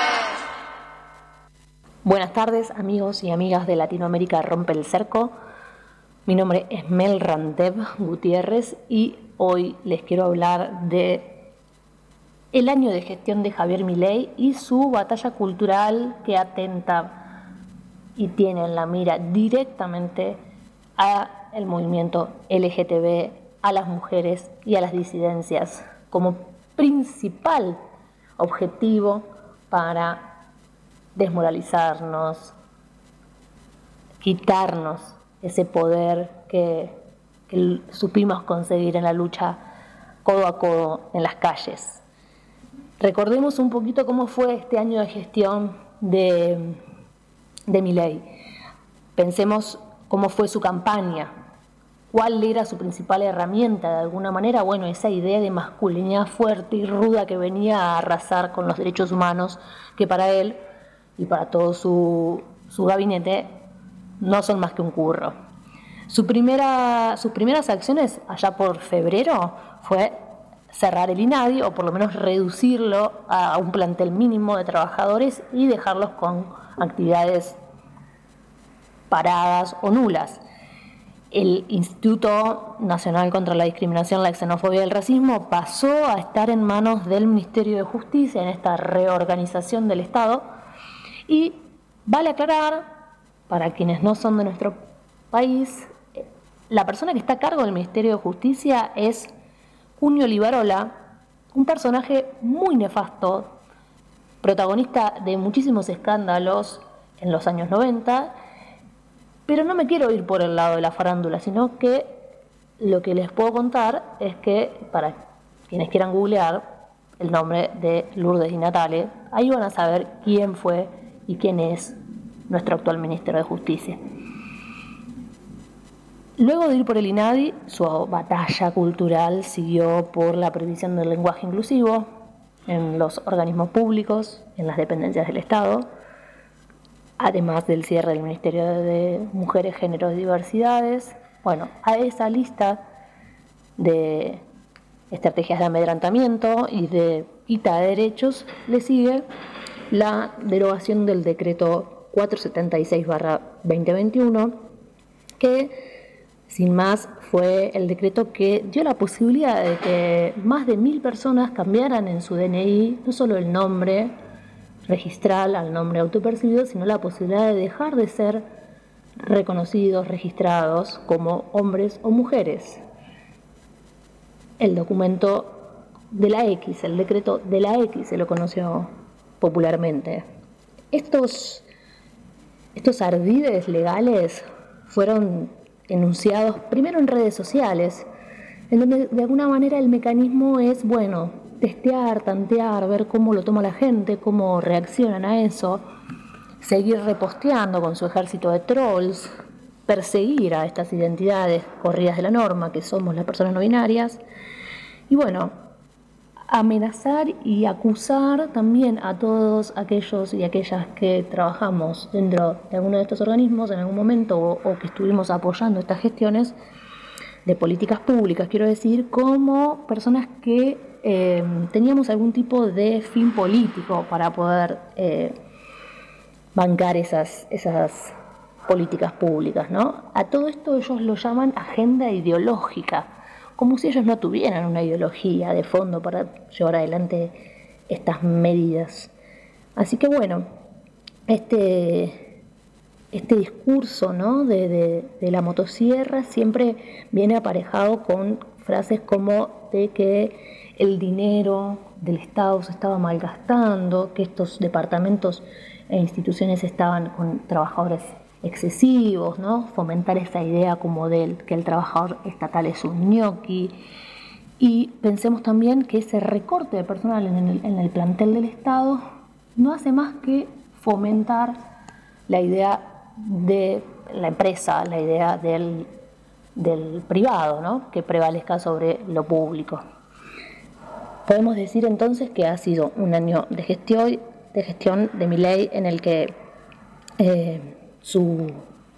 Buenas tardes, amigos y amigas de Latinoamérica Rompe el Cerco. Mi nombre es Mel Randev Gutiérrez y hoy les quiero hablar de el año de gestión de Javier Milei y su batalla cultural que atenta y tiene en la mira directamente a el movimiento LGTB, a las mujeres y a las disidencias como principal objetivo para desmoralizarnos, quitarnos ese poder que supimos conseguir en la lucha codo a codo en las calles. Recordemos un poquito cómo fue este año de gestión de Milei. Pensemos cómo fue su campaña, cuál era su principal herramienta de alguna manera. Bueno, esa idea de masculinidad fuerte y ruda que venía a arrasar con los derechos humanos, que para él y para todo su gabinete no son más que un curro. Sus primeras acciones allá por febrero fue cerrar el INADI, o por lo menos reducirlo a un plantel mínimo de trabajadores y dejarlos con actividades paradas o nulas. El Instituto Nacional contra la Discriminación, la Xenofobia y el Racismo pasó a estar en manos del Ministerio de Justicia en esta reorganización del Estado. Y vale aclarar, para quienes no son de nuestro país, la persona que está a cargo del Ministerio de Justicia es Junio Libarola, un personaje muy nefasto, protagonista de muchísimos escándalos en los años 90, pero no me quiero ir por el lado de la farándula, sino que lo que les puedo contar es que, para quienes quieran googlear el nombre de Lourdes Di Natale, ahí van a saber quién fue y quién es nuestro actual ministro de Justicia. Luego de ir por el INADI, su batalla cultural siguió por la prohibición del lenguaje inclusivo en los organismos públicos, en las dependencias del Estado, además del cierre del Ministerio de Mujeres, Género y Diversidades. Bueno, a esa lista de estrategias de amedrentamiento y de quita de derechos le sigue la derogación del decreto 476/2021, que sin más fue el decreto que dio la posibilidad de que más de 1.000 personas cambiaran en su DNI no solo el nombre registral al nombre autopercibido, sino la posibilidad de dejar de ser reconocidos, registrados como hombres o mujeres. El documento de la X, el decreto de la X se lo conoció popularmente. Estos ardides legales fueron enunciados primero en redes sociales, en donde de alguna manera el mecanismo es, bueno, testear, tantear, ver cómo lo toma la gente, cómo reaccionan a eso, seguir reposteando con su ejército de trolls, perseguir a estas identidades corridas de la norma, que somos las personas no binarias, y bueno, amenazar y acusar también a todos aquellos y aquellas que trabajamos dentro de alguno de estos organismos en algún momento o que estuvimos apoyando estas gestiones de políticas públicas, quiero decir, como personas que teníamos algún tipo de fin político para poder bancar esas políticas públicas, ¿no? A todo esto ellos lo llaman agenda ideológica, como si ellos no tuvieran una ideología de fondo para llevar adelante estas medidas. Así que bueno, este discurso, ¿no?, de la motosierra siempre viene aparejado con frases como de que el dinero del Estado se estaba malgastando, que estos departamentos e instituciones estaban con trabajadores excesivos, ¿no? Fomentar esa idea como que el trabajador estatal es un ñoqui. Y pensemos también que ese recorte de personal en el plantel del Estado no hace más que fomentar la idea de la empresa, la idea del privado, ¿no?, que prevalezca sobre lo público. Podemos decir entonces que ha sido un año de gestión de Milei en el que su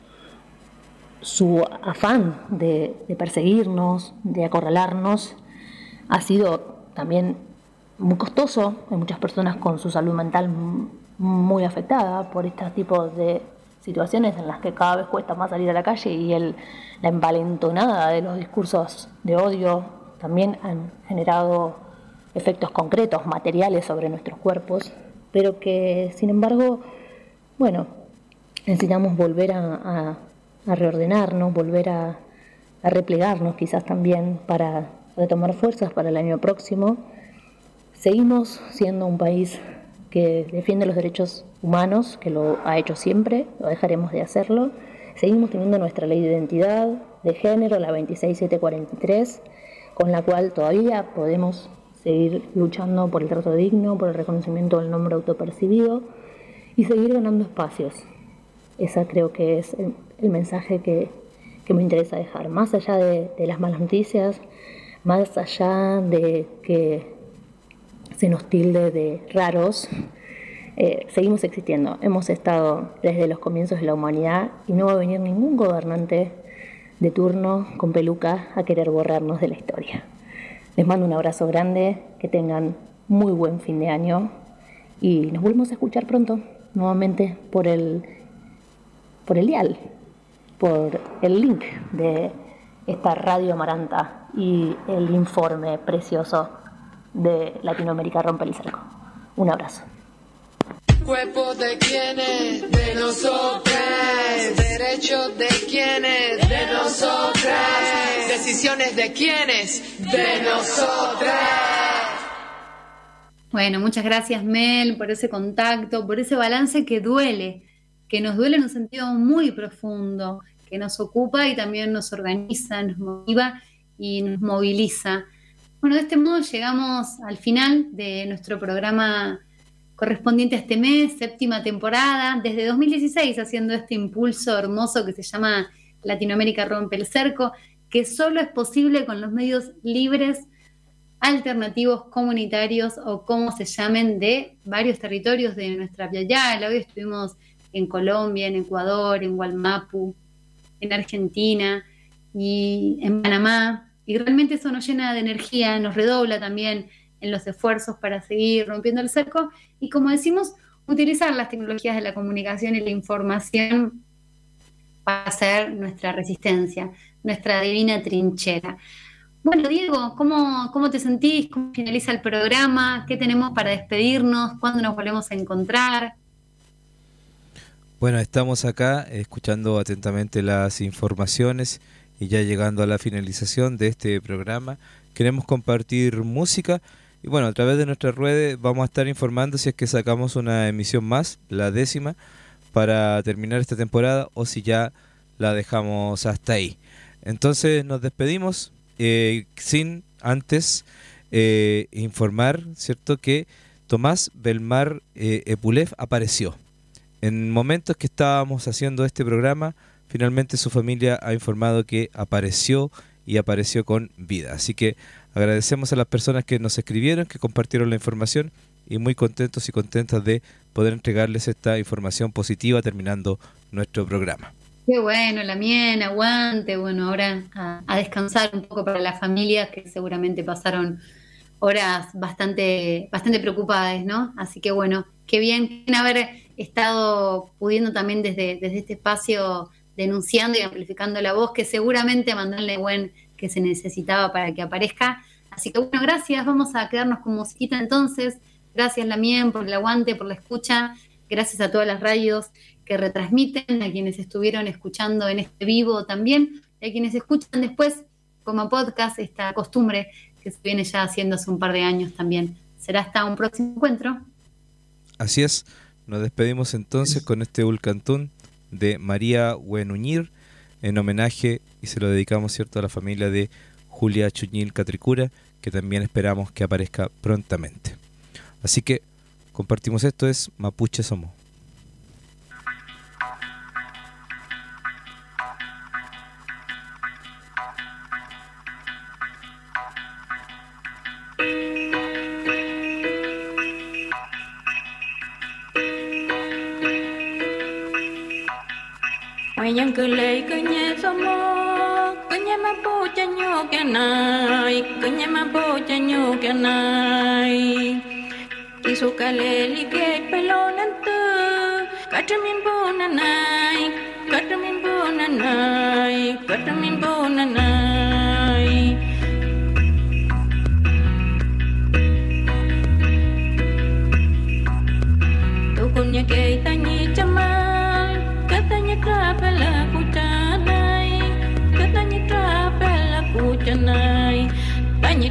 afán de perseguirnos, de acorralarnos, ha sido también muy costoso. Hay muchas personas con su salud mental muy afectada por este tipo de situaciones en las que cada vez cuesta más salir a la calle y la envalentonada de los discursos de odio también han generado efectos concretos, materiales sobre nuestros cuerpos, pero que sin embargo, bueno, necesitamos volver a reordenarnos, volver a replegarnos quizás también para retomar fuerzas para el año próximo. Seguimos siendo un país que defiende los derechos humanos, que lo ha hecho siempre, lo dejaremos de hacerlo. Seguimos teniendo nuestra ley de identidad de género, la 26743, con la cual todavía podemos seguir luchando por el trato digno, por el reconocimiento del nombre autopercibido y seguir ganando espacios. Esa creo que es el mensaje que me interesa dejar, más allá de las malas noticias, más allá de que se nos tilde de raros. Seguimos existiendo, hemos estado desde los comienzos de la humanidad y no va a venir ningún gobernante de turno con peluca a querer borrarnos de la historia. Les mando un abrazo grande, que tengan muy buen fin de año y nos volvemos a escuchar pronto nuevamente por el dial, por el link de esta Radio Amaranta y el informe precioso de Latinoamérica Rompe el Cerco. Un abrazo. Cuerpo de quienes, de nosotras. Derechos de quienes, de nosotras. Decisiones de quienes, de nosotras. Bueno, muchas gracias, Mel, por ese contacto, por ese balance que duele, que nos duele en un sentido muy profundo, que nos ocupa y también nos organiza, nos motiva y nos moviliza. Bueno, de este modo llegamos al final de nuestro programa correspondiente a este mes, 7ª temporada, desde 2016 haciendo este impulso hermoso que se llama Latinoamérica Rompe el Cerco, que solo es posible con los medios libres, alternativos, comunitarios o como se llamen, de varios territorios de nuestra Yala. Hoy estuvimos en Colombia, en Ecuador, en Gualmapu, en Argentina y en Panamá. Y realmente eso nos llena de energía, nos redobla también en los esfuerzos para seguir rompiendo el cerco y, como decimos, utilizar las tecnologías de la comunicación y la información para hacer nuestra resistencia, nuestra divina trinchera. Bueno, Diego, ¿cómo te sentís? ¿Cómo finaliza el programa? ¿Qué tenemos para despedirnos? ¿Cuándo nos volvemos a encontrar? Bueno, estamos acá escuchando atentamente las informaciones y ya llegando a la finalización de este programa. Queremos compartir música y bueno, a través de nuestras redes vamos a estar informando si es que sacamos una emisión más, la 10ª, para terminar esta temporada o si ya la dejamos hasta ahí. Entonces nos despedimos sin antes informar, ¿cierto?, que Tomás Belmar Epulev apareció. En momentos que estábamos haciendo este programa, finalmente su familia ha informado que apareció y apareció con vida. Así que agradecemos a las personas que nos escribieron, que compartieron la información y muy contentos y contentas de poder entregarles esta información positiva terminando nuestro programa. Qué bueno, Lamien, aguante. Bueno, ahora a descansar un poco para las familias que seguramente pasaron horas bastante preocupadas, ¿no? Así que bueno, qué bien haber estado pudiendo también desde este espacio denunciando y amplificando la voz, que seguramente mandarle buen que se necesitaba para que aparezca. Así que bueno, gracias, vamos a quedarnos con musiquita entonces. Gracias, Lamien, por el aguante, por la escucha. Gracias a todas las radios que retransmiten, a quienes estuvieron escuchando en este vivo también, y a quienes escuchan después como podcast, esta costumbre que se viene ya haciendo hace un par de años también. Será hasta un próximo encuentro. Así es, nos despedimos entonces con este Ulcantún de María Huenuñir en homenaje, y se lo dedicamos, ¿cierto?, a la familia de Julia Chuñil Catricura, que también esperamos que aparezca prontamente. Así que compartimos esto, es Mapuche Somos. Yang kelai kenya somo kenya mapo chanyo kenai kenya mapo chanyo kenai kisukale like pelonantu katamin bonanai katamin bonanai katamin bonanai tukunya kei tanyi chamai katanya trapela kuchanai tanyi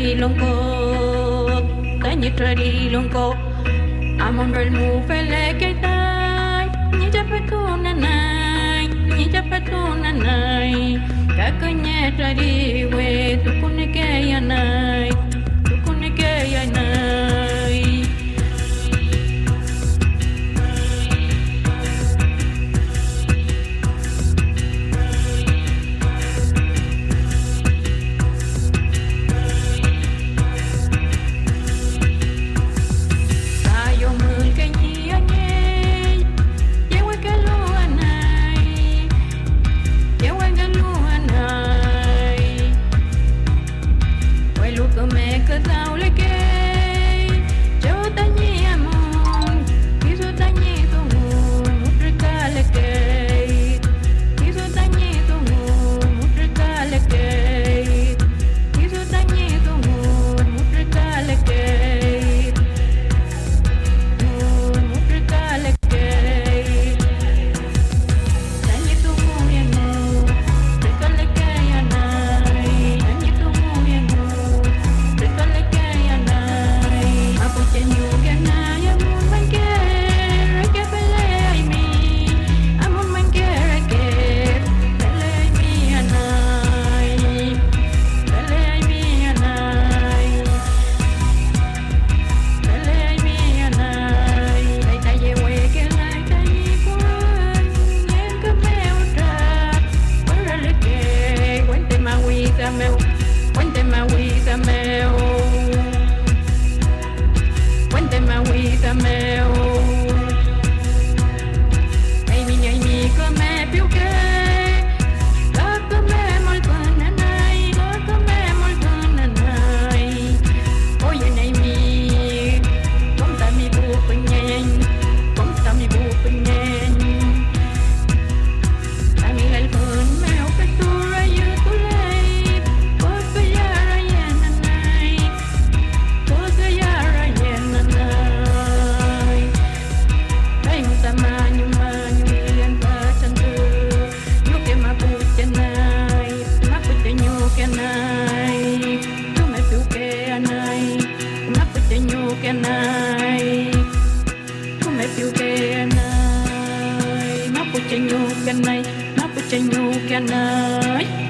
trari longko amon rel mu fele kaitai ni japetuna nai kakanya trari we tukune kayanai come me piukenai mapucheño kenai mapucheño kenai